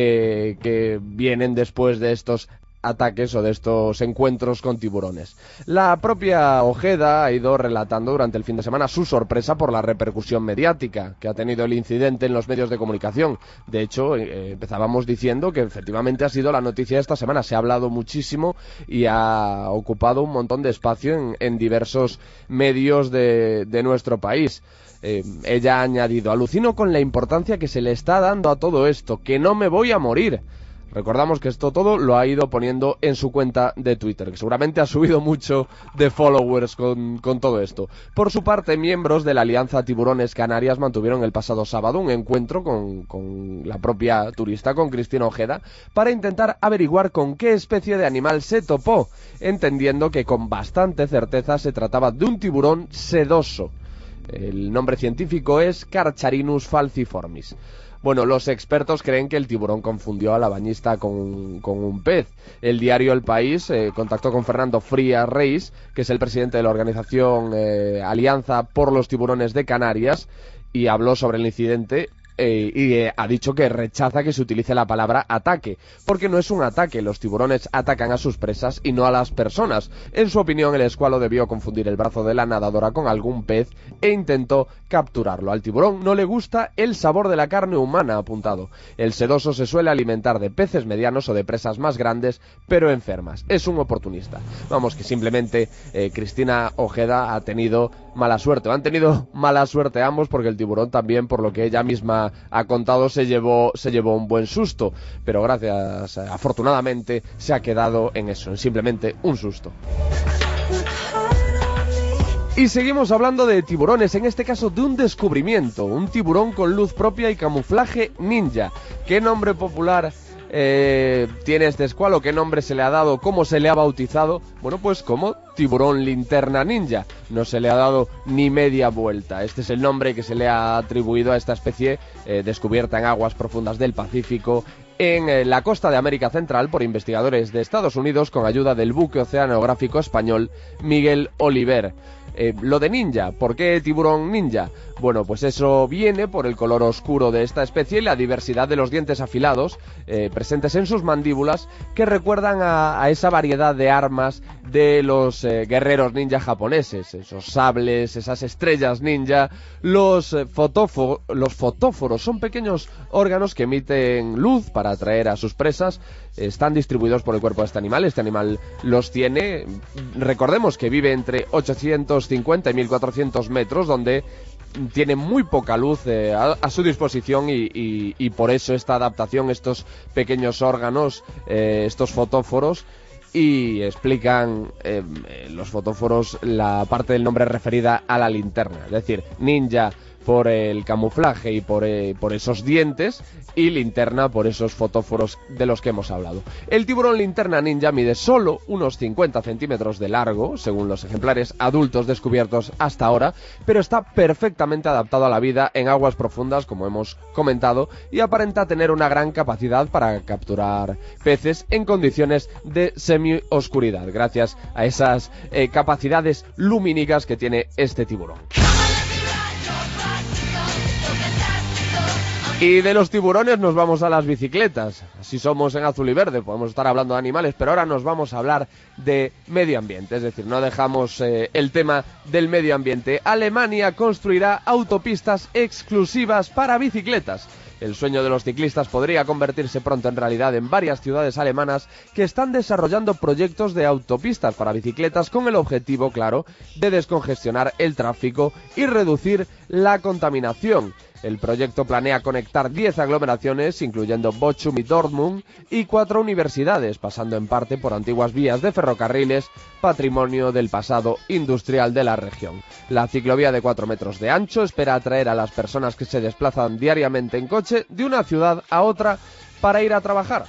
que vienen después de estos ataques o de estos encuentros con tiburones. La propia Ojeda ha ido relatando durante el fin de semana su sorpresa por la repercusión mediática que ha tenido el incidente en los medios de comunicación. De hecho, empezábamos diciendo que efectivamente ha sido la noticia de esta semana. Se ha hablado muchísimo y ha ocupado un montón de espacio en diversos medios de nuestro país. Ella ha añadido: alucino con la importancia que se le está dando a todo esto, que no me voy a morir. Recordamos que esto todo lo ha ido poniendo en su cuenta de Twitter, que seguramente ha subido mucho de followers con todo esto. Por su parte, miembros de la Alianza Tiburones Canarias mantuvieron el pasado sábado un encuentro con la propia turista, con Cristina Ojeda, para intentar averiguar con qué especie de animal se topó, entendiendo que con bastante certeza se trataba de un tiburón sedoso. El nombre científico es Carcharinus falciformis. Bueno, los expertos creen que el tiburón confundió a la bañista con un pez. El diario El País contactó con Fernando Frías Reis, que es el presidente de la organización Alianza por los Tiburones de Canarias, y habló sobre el incidente. Ha dicho que rechaza que se utilice la palabra ataque, porque no es un ataque, los tiburones atacan a sus presas y no a las personas. En su opinión, el escualo debió confundir el brazo de la nadadora con algún pez e intentó capturarlo. Al tiburón no le gusta el sabor de la carne humana, ha apuntado. El sedoso se suele alimentar de peces medianos o de presas más grandes, pero enfermas. Es un oportunista. Vamos, que simplemente Cristina Ojeda ha tenido mala suerte. Han tenido mala suerte ambos, porque el tiburón también, por lo que ella misma ha contado, se llevó un buen susto, pero afortunadamente se ha quedado en eso, en simplemente un susto. Y seguimos hablando de tiburones, en este caso de un descubrimiento, un tiburón con luz propia y camuflaje ninja. ¿Qué nombre popular tiene este escualo? ¿Qué nombre se le ha dado? ¿Cómo se le ha bautizado? Bueno, pues como tiburón linterna ninja. No se le ha dado ni media vuelta. Este es el nombre que se le ha atribuido a esta especie descubierta en aguas profundas del Pacífico, en la costa de América Central, por investigadores de Estados Unidos con ayuda del buque oceanográfico español Miguel Oliver. Lo de ninja, ¿por qué tiburón ninja? Bueno, pues eso viene por el color oscuro de esta especie y la diversidad de los dientes afilados presentes en sus mandíbulas, que recuerdan a esa variedad de armas de los guerreros ninja japoneses, esos sables, esas estrellas ninja. Los fotóforos son pequeños órganos que emiten luz para atraer a sus presas. Están distribuidos por el cuerpo de este animal. Este animal los tiene, recordemos que vive entre 850 y 1400 metros, donde tiene muy poca luz a su disposición y por eso esta adaptación, estos pequeños órganos, estos fotóforos. Y explican los fotóforos la parte del nombre referida a la linterna, es decir, ninja por el camuflaje y por esos dientes, y linterna por esos fotóforos de los que hemos hablado. El tiburón linterna ninja mide solo unos 50 centímetros de largo, según los ejemplares adultos descubiertos hasta ahora, pero está perfectamente adaptado a la vida en aguas profundas, como hemos comentado, y aparenta tener una gran capacidad para capturar peces en condiciones de semioscuridad, gracias a esas capacidades lumínicas que tiene este tiburón. Y de los tiburones nos vamos a las bicicletas. Así somos en Azul y Verde, podemos estar hablando de animales, pero ahora nos vamos a hablar de medio ambiente, es decir, no dejamos el tema del medio ambiente. Alemania construirá autopistas exclusivas para bicicletas. El sueño de los ciclistas podría convertirse pronto en realidad en varias ciudades alemanas que están desarrollando proyectos de autopistas para bicicletas con el objetivo, claro, de descongestionar el tráfico y reducir la contaminación. El proyecto planea conectar 10 aglomeraciones, incluyendo Bochum y Dortmund, y 4 universidades, pasando en parte por antiguas vías de ferrocarriles, patrimonio del pasado industrial de la región. La ciclovía de 4 metros de ancho espera atraer a las personas que se desplazan diariamente en coche de una ciudad a otra para ir a trabajar.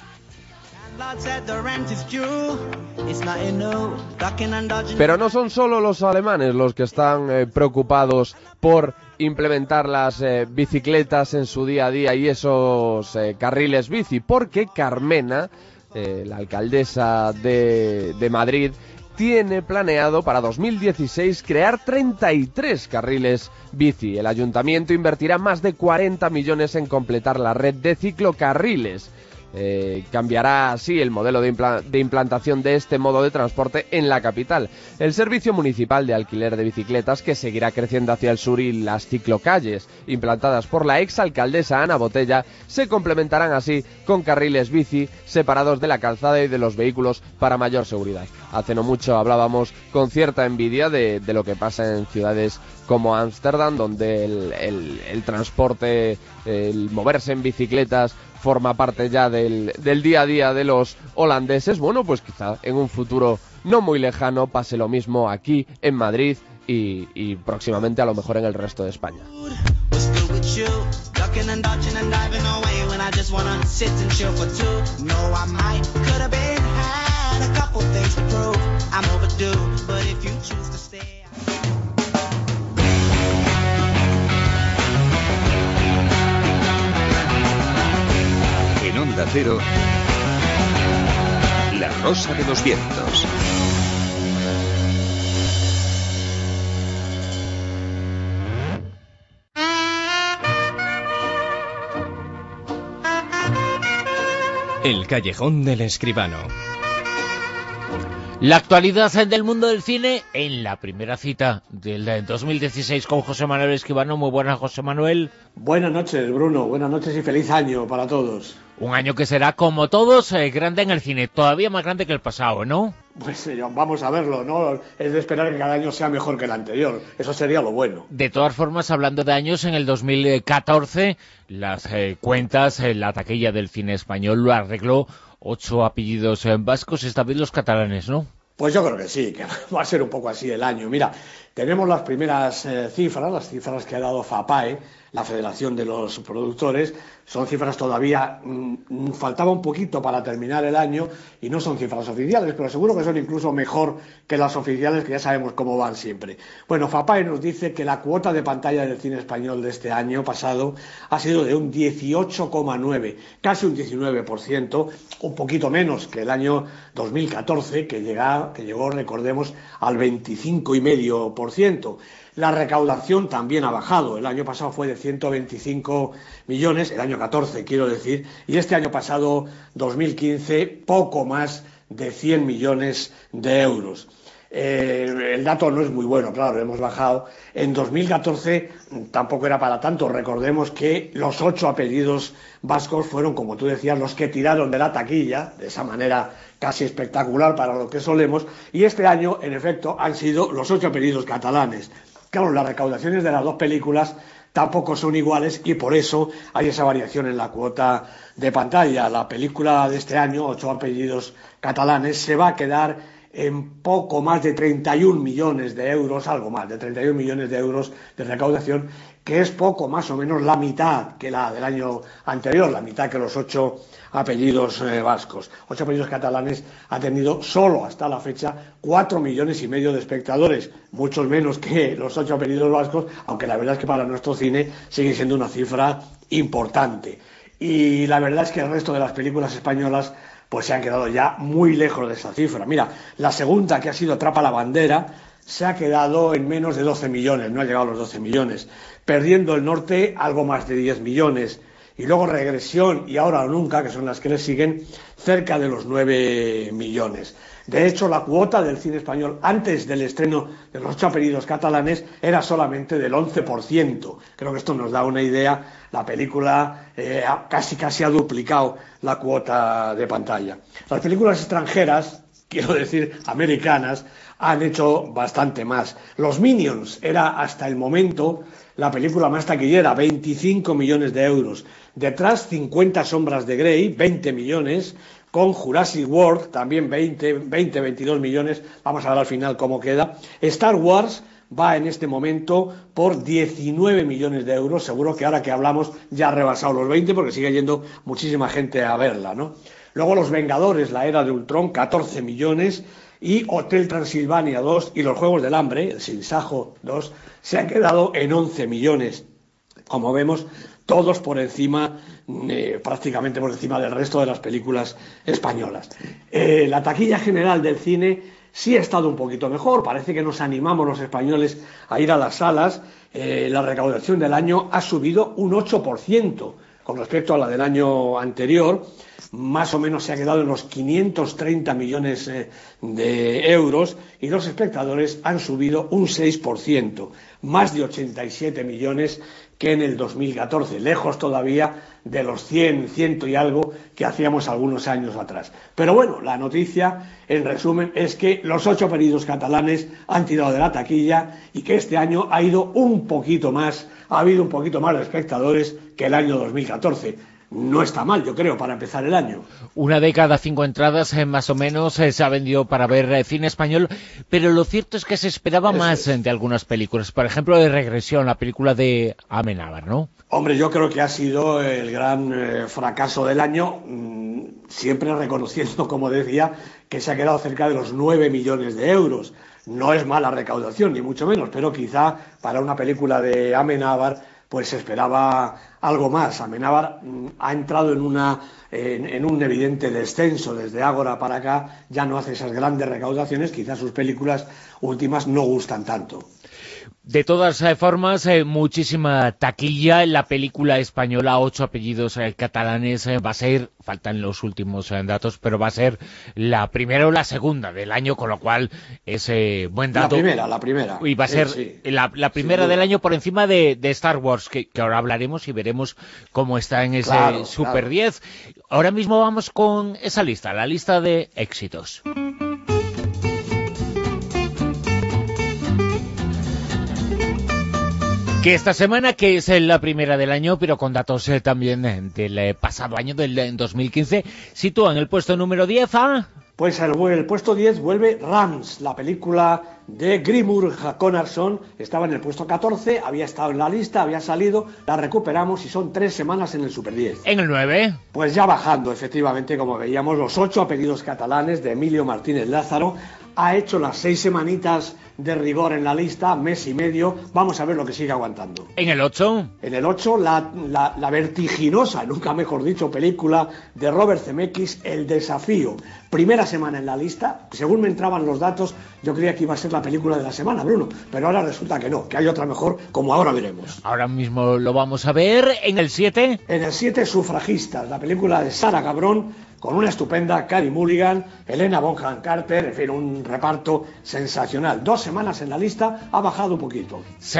Pero no son solo los alemanes los que están preocupados por implementar las bicicletas en su día a día y esos carriles bici, porque Carmena, la alcaldesa de Madrid, tiene planeado para 2016 crear 33 carriles bici. El ayuntamiento invertirá más de 40 millones en completar la red de ciclocarriles. Cambiará así el modelo de implantación de este modo de transporte en la capital. El servicio municipal de alquiler de bicicletas, que seguirá creciendo hacia el sur, y las ciclocalles implantadas por la exalcaldesa Ana Botella se complementarán así con carriles bici separados de la calzada y de los vehículos para mayor seguridad. Hace no mucho hablábamos con cierta envidia de lo que pasa en ciudades como Ámsterdam, donde el transporte, el moverse en bicicletas forma parte ya del día a día de los holandeses. Bueno, pues quizá en un futuro no muy lejano pase lo mismo aquí en Madrid y próximamente a lo mejor en el resto de España. Onda Cero, La Rosa de los Vientos. El callejón del escribano. La actualidad del mundo del cine en la primera cita del 2016 con José Manuel Escribano. Muy buenas, José Manuel. Buenas noches, Bruno. Buenas noches y feliz año para todos. Un año que será, como todos, grande en el cine. Todavía más grande que el pasado, ¿no? Pues vamos a verlo, ¿no? Es de esperar que cada año sea mejor que el anterior. Eso sería lo bueno. De todas formas, hablando de años, en el 2014, las cuentas, la taquilla del cine español lo arregló 8 apellidos vascos, esta vez los catalanes, ¿no? Pues yo creo que sí, que va a ser un poco así el año. Mira, tenemos las primeras cifras, las cifras que ha dado FAPAE, la Federación de los Productores. Son cifras todavía, faltaba un poquito para terminar el año y no son cifras oficiales, pero seguro que son incluso mejor que las oficiales, que ya sabemos cómo van siempre. Bueno, FAPAE nos dice que la cuota de pantalla del cine español de este año pasado ha sido de un 18,9, casi un 19%, un poquito menos que el año 2014, que llegó, recordemos, al 25,5%. La recaudación también ha bajado. El año pasado fue de 125 millones, el año 14 quiero decir, y este año pasado, 2015, poco más de 100 millones de euros. El dato no es muy bueno, claro, hemos bajado. En 2014 tampoco era para tanto. Recordemos que los 8 apellidos vascos fueron, como tú decías, los que tiraron de la taquilla, de esa manera casi espectacular para lo que solemos, y este año, en efecto, han sido los 8 apellidos catalanes. Claro, las recaudaciones de las dos películas tampoco son iguales y por eso hay esa variación en la cuota de pantalla. La película de este año, 8 apellidos catalanes, se va a quedar en poco más de 31 millones de euros, algo más de 31 millones de euros de recaudación, que es poco más o menos la mitad que la del año anterior, la mitad que los 8 apellidos vascos. 8 apellidos catalanes ha tenido solo hasta la fecha 4,5 millones de espectadores, muchos menos que los 8 apellidos vascos, aunque la verdad es que para nuestro cine sigue siendo una cifra importante. Y la verdad es que el resto de las películas españolas pues se han quedado ya muy lejos de esa cifra. Mira, la segunda, que ha sido Atrapa la bandera, se ha quedado en menos de 12 millones, no ha llegado a los 12 millones. Perdiendo el norte, algo más de 10 millones. Y luego Regresión y Ahora o Nunca, que son las que le siguen, cerca de los 9 millones. De hecho, la cuota del cine español antes del estreno de los 8 apellidos catalanes era solamente del 11%. Creo que esto nos da una idea. La película casi ha duplicado la cuota de pantalla. Las películas extranjeras, quiero decir americanas, han hecho bastante más. Los Minions era hasta el momento la película más taquillera, 25 millones de euros. Detrás, 50 sombras de Grey, 20 millones. Con Jurassic World, también 22 millones. Vamos a ver al final cómo queda. Star Wars va en este momento por 19 millones de euros. Seguro que ahora que hablamos ya ha rebasado los 20 porque sigue yendo muchísima gente a verla, ¿no? Luego Los Vengadores, la era de Ultron, 14 millones. Y Hotel Transilvania 2 y Los Juegos del Hambre, el Sin Sajo 2, se han quedado en 11 millones. Como vemos, todos por encima, prácticamente por encima del resto de las películas españolas. La taquilla general del cine sí ha estado un poquito mejor. Parece que nos animamos los españoles a ir a las salas. La recaudación del año ha subido un 8% con respecto a la del año anterior. Más o menos se ha quedado en los 530 millones de euros y los espectadores han subido un 6%, más de 87 millones que en el 2014, lejos todavía de los 100 y algo que hacíamos algunos años atrás. Pero bueno, la noticia, en resumen, es que los 8 apellidos catalanes han tirado de la taquilla y que este año ha habido un poquito más de espectadores que el año 2014. No está mal, yo creo, para empezar el año. Una de cada 5 entradas, más o menos, se ha vendido para ver cine español, pero lo cierto es que se esperaba más de algunas películas. Por ejemplo, de Regresión, la película de Amenábar, ¿no? Hombre, yo creo que ha sido el gran fracaso del año, siempre reconociendo, como decía, que se ha quedado cerca de los 9 millones de euros. No es mala recaudación, ni mucho menos, pero quizá para una película de Amenábar pues se esperaba algo más. Amenábar ha entrado en un evidente descenso desde Ágora para acá, ya no hace esas grandes recaudaciones, quizás sus películas últimas no gustan tanto. De todas formas, muchísima taquilla. La película española, 8 apellidos catalanes, va a ser, faltan los últimos datos, pero va a ser la primera o la segunda del año, con lo cual es buen dato. La primera. Y va a ser la primera del año por encima de Star Wars, que ahora hablaremos y veremos cómo está en ese Super 10. Ahora mismo vamos con esa lista, la lista de éxitos. Que esta semana, que es la primera del año, pero con datos también del pasado año, del 2015, sitúa en el puesto número 10 a... Pues el puesto 10 vuelve Rams, la película de Grimur Conarson. Estaba en el puesto 14, había estado en la lista, había salido, la recuperamos y son 3 semanas en el Super 10. ¿En el 9? Pues ya bajando, efectivamente, como veíamos, los 8 apellidos catalanes de Emilio Martínez Lázaro. Ha hecho las 6 semanitas de rigor en la lista, mes y medio. Vamos a ver lo que sigue aguantando. ¿En el 8? En el 8, la vertiginosa, nunca mejor dicho, película de Robert Zemeckis, El Desafío. Primera semana en la lista. Según me entraban los datos, yo creía que iba a ser la película de la semana, Bruno. Pero ahora resulta que no, que hay otra mejor, como ahora veremos. Ahora mismo lo vamos a ver. ¿En el 7? En el 7, Sufragistas, la película de Sara Cabrón, con una estupenda Carey Mulligan, Helena Bonham Carter, en fin, un reparto sensacional. 2 semanas en la lista, ha bajado un poquito.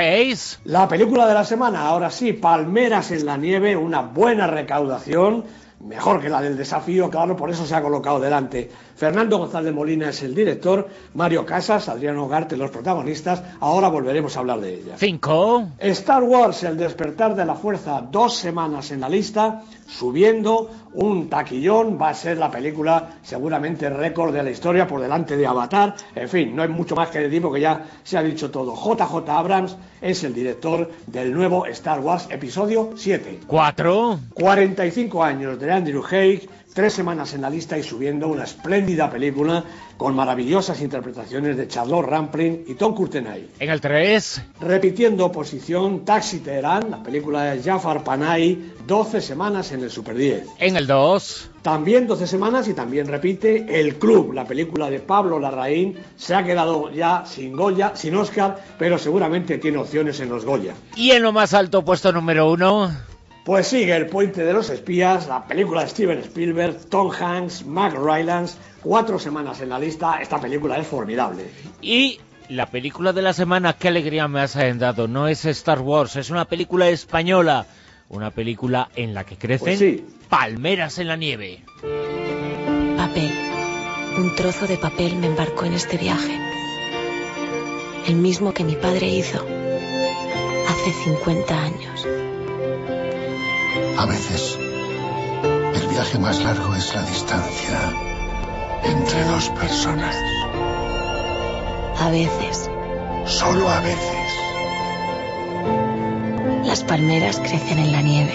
6. La película de la semana, ahora sí, Palmeras en la nieve, una buena recaudación, mejor que la del Desafío, claro, por eso se ha colocado delante. Fernando González Molina es el director, Mario Casas, Adriano Ugarte los protagonistas. Ahora volveremos a hablar de ella. 5. Star Wars, El despertar de la fuerza, 2 semanas en la lista, subiendo un taquillón. Va a ser la película seguramente récord de la historia, por delante de Avatar. En fin, no hay mucho más que decir porque ya se ha dicho todo. JJ Abrams es el director del nuevo Star Wars episodio 7. 4. 45 años de Andrew Haigh, 3 semanas en la lista y subiendo, una espléndida película con maravillosas interpretaciones de Charlotte Rampling y Tom Courtenay. En el 3. Repitiendo posición, Taxi Teherán, la película de Jafar Panahi, 12 semanas en el Super 10. En el 2. También 12 semanas y también repite El Club, la película de Pablo Larraín. Se ha quedado ya sin Goya, sin Oscar, pero seguramente tiene opciones en los Goya. Y en lo más alto, puesto número 1... Pues sigue El puente de los espías, la película de Steven Spielberg, Tom Hanks, Mark Rylance, 4 semanas en la lista. Esta película es formidable. Y la película de la semana, qué alegría me has dado, no es Star Wars, es una película española, una película en la que crecen palmeras en la nieve. Papel. Un trozo de papel me embarcó en este viaje. El mismo que mi padre hizo hace 50 años. A veces, el viaje más largo es la distancia entre 2 personas. A veces. Solo a veces. Las palmeras crecen en la nieve.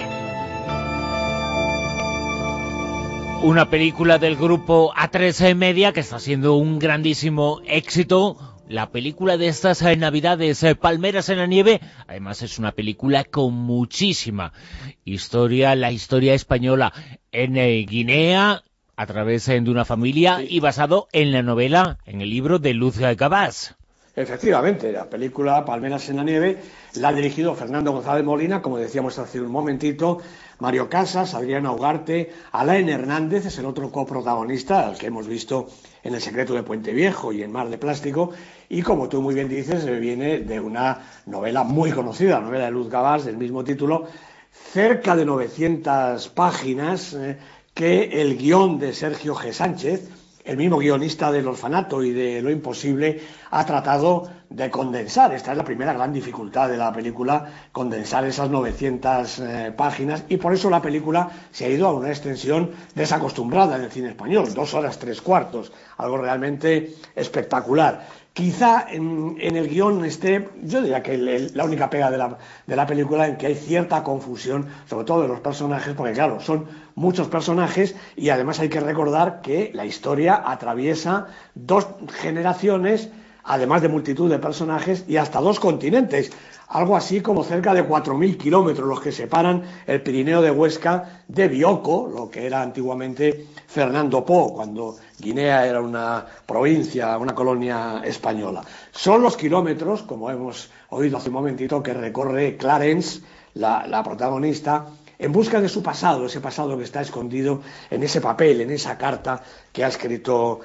Una película del grupo A3 Media que está siendo un grandísimo éxito. La película de estas navidades, Palmeras en la nieve, además es una película con muchísima historia, la historia española en Guinea, a través de una familia y basado en la novela, en el libro de Luz Gabás. Efectivamente, la película Palmeras en la nieve la ha dirigido Fernando González Molina, como decíamos hace un momentito, Mario Casas, Adriano Ugarte, Alain Hernández es el otro coprotagonista, al que hemos visto en El secreto de Puente Viejo y en Mar de Plástico, y como tú muy bien dices, viene de una novela muy conocida, la novela de Luz Gabás, del mismo título, cerca de 900 páginas, que el guión de Sergio G. Sánchez, el mismo guionista del Orfanato y de Lo Imposible, ha tratado de condensar. Esta es la primera gran dificultad de la película, condensar esas 900 páginas, y por eso la película se ha ido a una extensión desacostumbrada en el cine español, 2 horas 3/4, algo realmente espectacular. Quizá en el guión esté, yo diría que la única pega de la película, en que hay cierta confusión, sobre todo de los personajes, porque claro, son muchos personajes y además hay que recordar que la historia atraviesa 2 generaciones además de multitud de personajes y hasta 2 continentes, algo así como cerca de 4.000 kilómetros los que separan el Pirineo de Huesca de Bioko, lo que era antiguamente Fernando Po, cuando Guinea era una provincia, una colonia española. Son los kilómetros, como hemos oído hace un momentito, que recorre Clarence, la protagonista, en busca de su pasado, ese pasado que está escondido en ese papel, en esa carta que ha escrito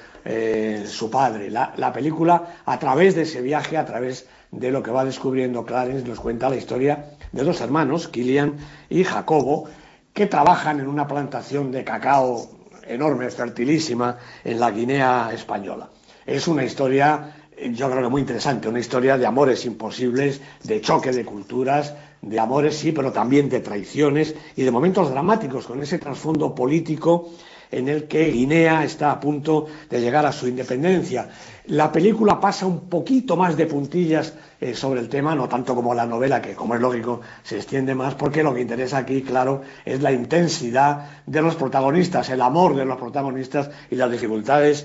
su padre. La película, a través de ese viaje, a través de lo que va descubriendo Clarence, nos cuenta la historia de 2 hermanos, Kilian y Jacobo, que trabajan en una plantación de cacao enorme, fertilísima, en la Guinea española. Es una historia, yo creo que muy interesante, una historia de amores imposibles, de choque de culturas, de amores sí, pero también de traiciones y de momentos dramáticos con ese trasfondo político en el que Guinea está a punto de llegar a su independencia. La película pasa un poquito más de puntillas sobre el tema, no tanto como la novela, que como es lógico se extiende más, porque lo que interesa aquí, claro, es la intensidad de los protagonistas, el amor de los protagonistas y las dificultades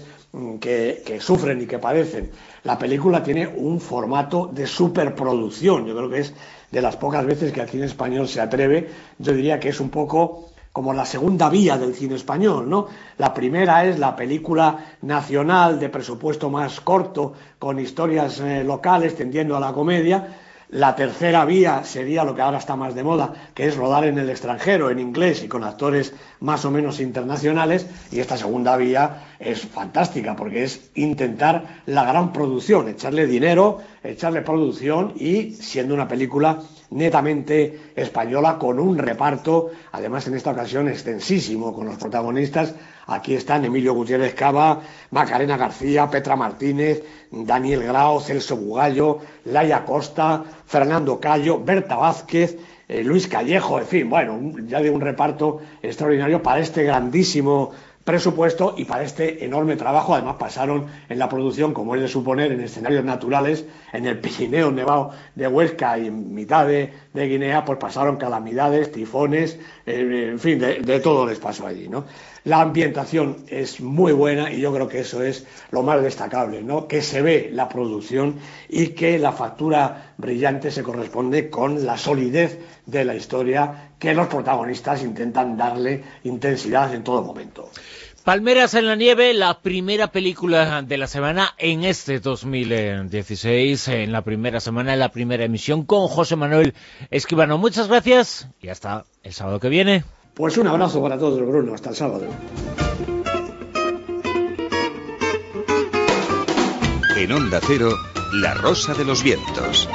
que sufren y que padecen. La película tiene un formato de superproducción, yo creo que es de las pocas veces que el cine español se atreve. Yo diría que es un poco como la segunda vía del cine español, ¿no? La primera es la película nacional de presupuesto más corto, con historias locales tendiendo a la comedia. La tercera vía sería lo que ahora está más de moda, que es rodar en el extranjero, en inglés y con actores más o menos internacionales. Y esta segunda vía es fantástica porque es intentar la gran producción, echarle dinero, echarle producción y siendo una película netamente española con un reparto, además en esta ocasión extensísimo, con los protagonistas. Aquí están Emilio Gutiérrez Cava, Macarena García, Petra Martínez, Daniel Grao, Celso Bugallo, Laia Costa, Fernando Cayo, Berta Vázquez, Luis Callejo, en fin, bueno, ya de un reparto extraordinario para este grandísimo presupuesto y para este enorme trabajo. Además pasaron en la producción, como es de suponer, en escenarios naturales, en el Pirineo Nevado de Huesca y en mitad de Guinea, pues pasaron calamidades, tifones, en fin, de todo les pasó allí, ¿no? La ambientación es muy buena y yo creo que eso es lo más destacable, ¿no? Que se ve la producción y que la factura brillante se corresponde con la solidez de la historia que los protagonistas intentan darle intensidad en todo momento. Palmeras en la nieve, la primera película de la semana en este 2016, en la primera semana, en la primera emisión, con José Manuel Escribano. Muchas gracias y hasta el sábado que viene. Pues un abrazo para todos, Bruno. Hasta el sábado. En Onda Cero, La Rosa de los Vientos.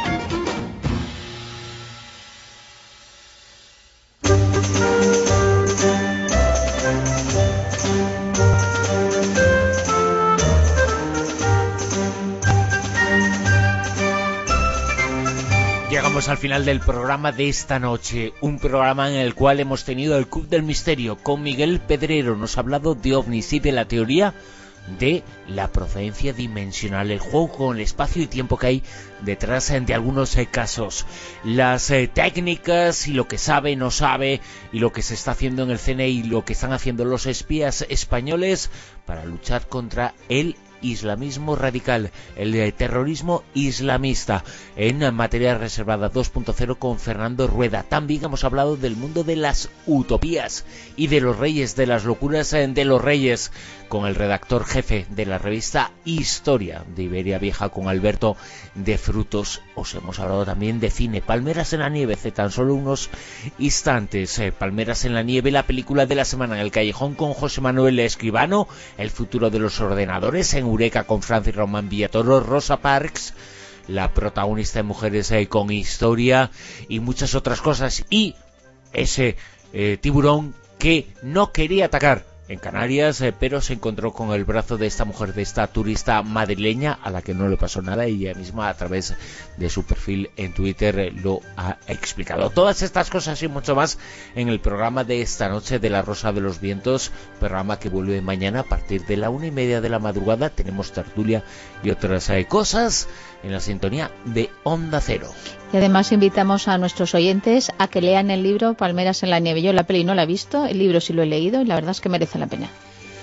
Llegamos al final del programa de esta noche, un programa en el cual hemos tenido el Club del Misterio con Miguel Pedrero. Nos ha hablado de ovnis y de la teoría de la procedencia dimensional, el juego con el espacio y tiempo que hay detrás de algunos casos, las técnicas y lo que sabe, no sabe, y lo que se está haciendo en el CNI y lo que están haciendo los espías españoles para luchar contra el islamismo radical, el terrorismo islamista, en materia reservada 2.0 con Fernando Rueda. También hemos hablado del mundo de las utopías y de los reyes, de las locuras de los reyes, con el redactor jefe de la revista Historia de Iberia Vieja, con Alberto de Frutos. Os hemos hablado también de cine, Palmeras en la nieve, hace tan solo unos instantes, Palmeras en la nieve, la película de la semana en El Callejón con José Manuel Escribano, el futuro de los ordenadores en Eureka con Francis Román Villatoro, Rosa Parks, la protagonista de Mujeres con Historia y muchas otras cosas, y ese tiburón que no quería atacar en Canarias, pero se encontró con el brazo de esta mujer, de esta turista madrileña a la que no le pasó nada, y ella misma a través de su perfil en Twitter lo ha explicado. Todas estas cosas y mucho más en el programa de esta noche de La Rosa de los Vientos, programa que vuelve mañana a partir de la 1:30 de la madrugada. Tenemos tertulia y otras cosas en la sintonía de Onda Cero. Y además invitamos a nuestros oyentes a que lean el libro Palmeras en la nieve. Yo la peli no la he visto, el libro sí lo he leído y la verdad es que merece la pena.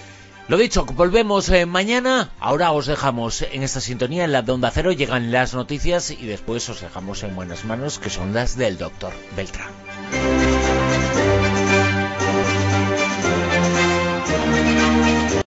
Lo dicho, volvemos mañana. Ahora os dejamos en esta sintonía, en la de Onda Cero. Llegan las noticias y después os dejamos en buenas manos, que son las del doctor Beltrán.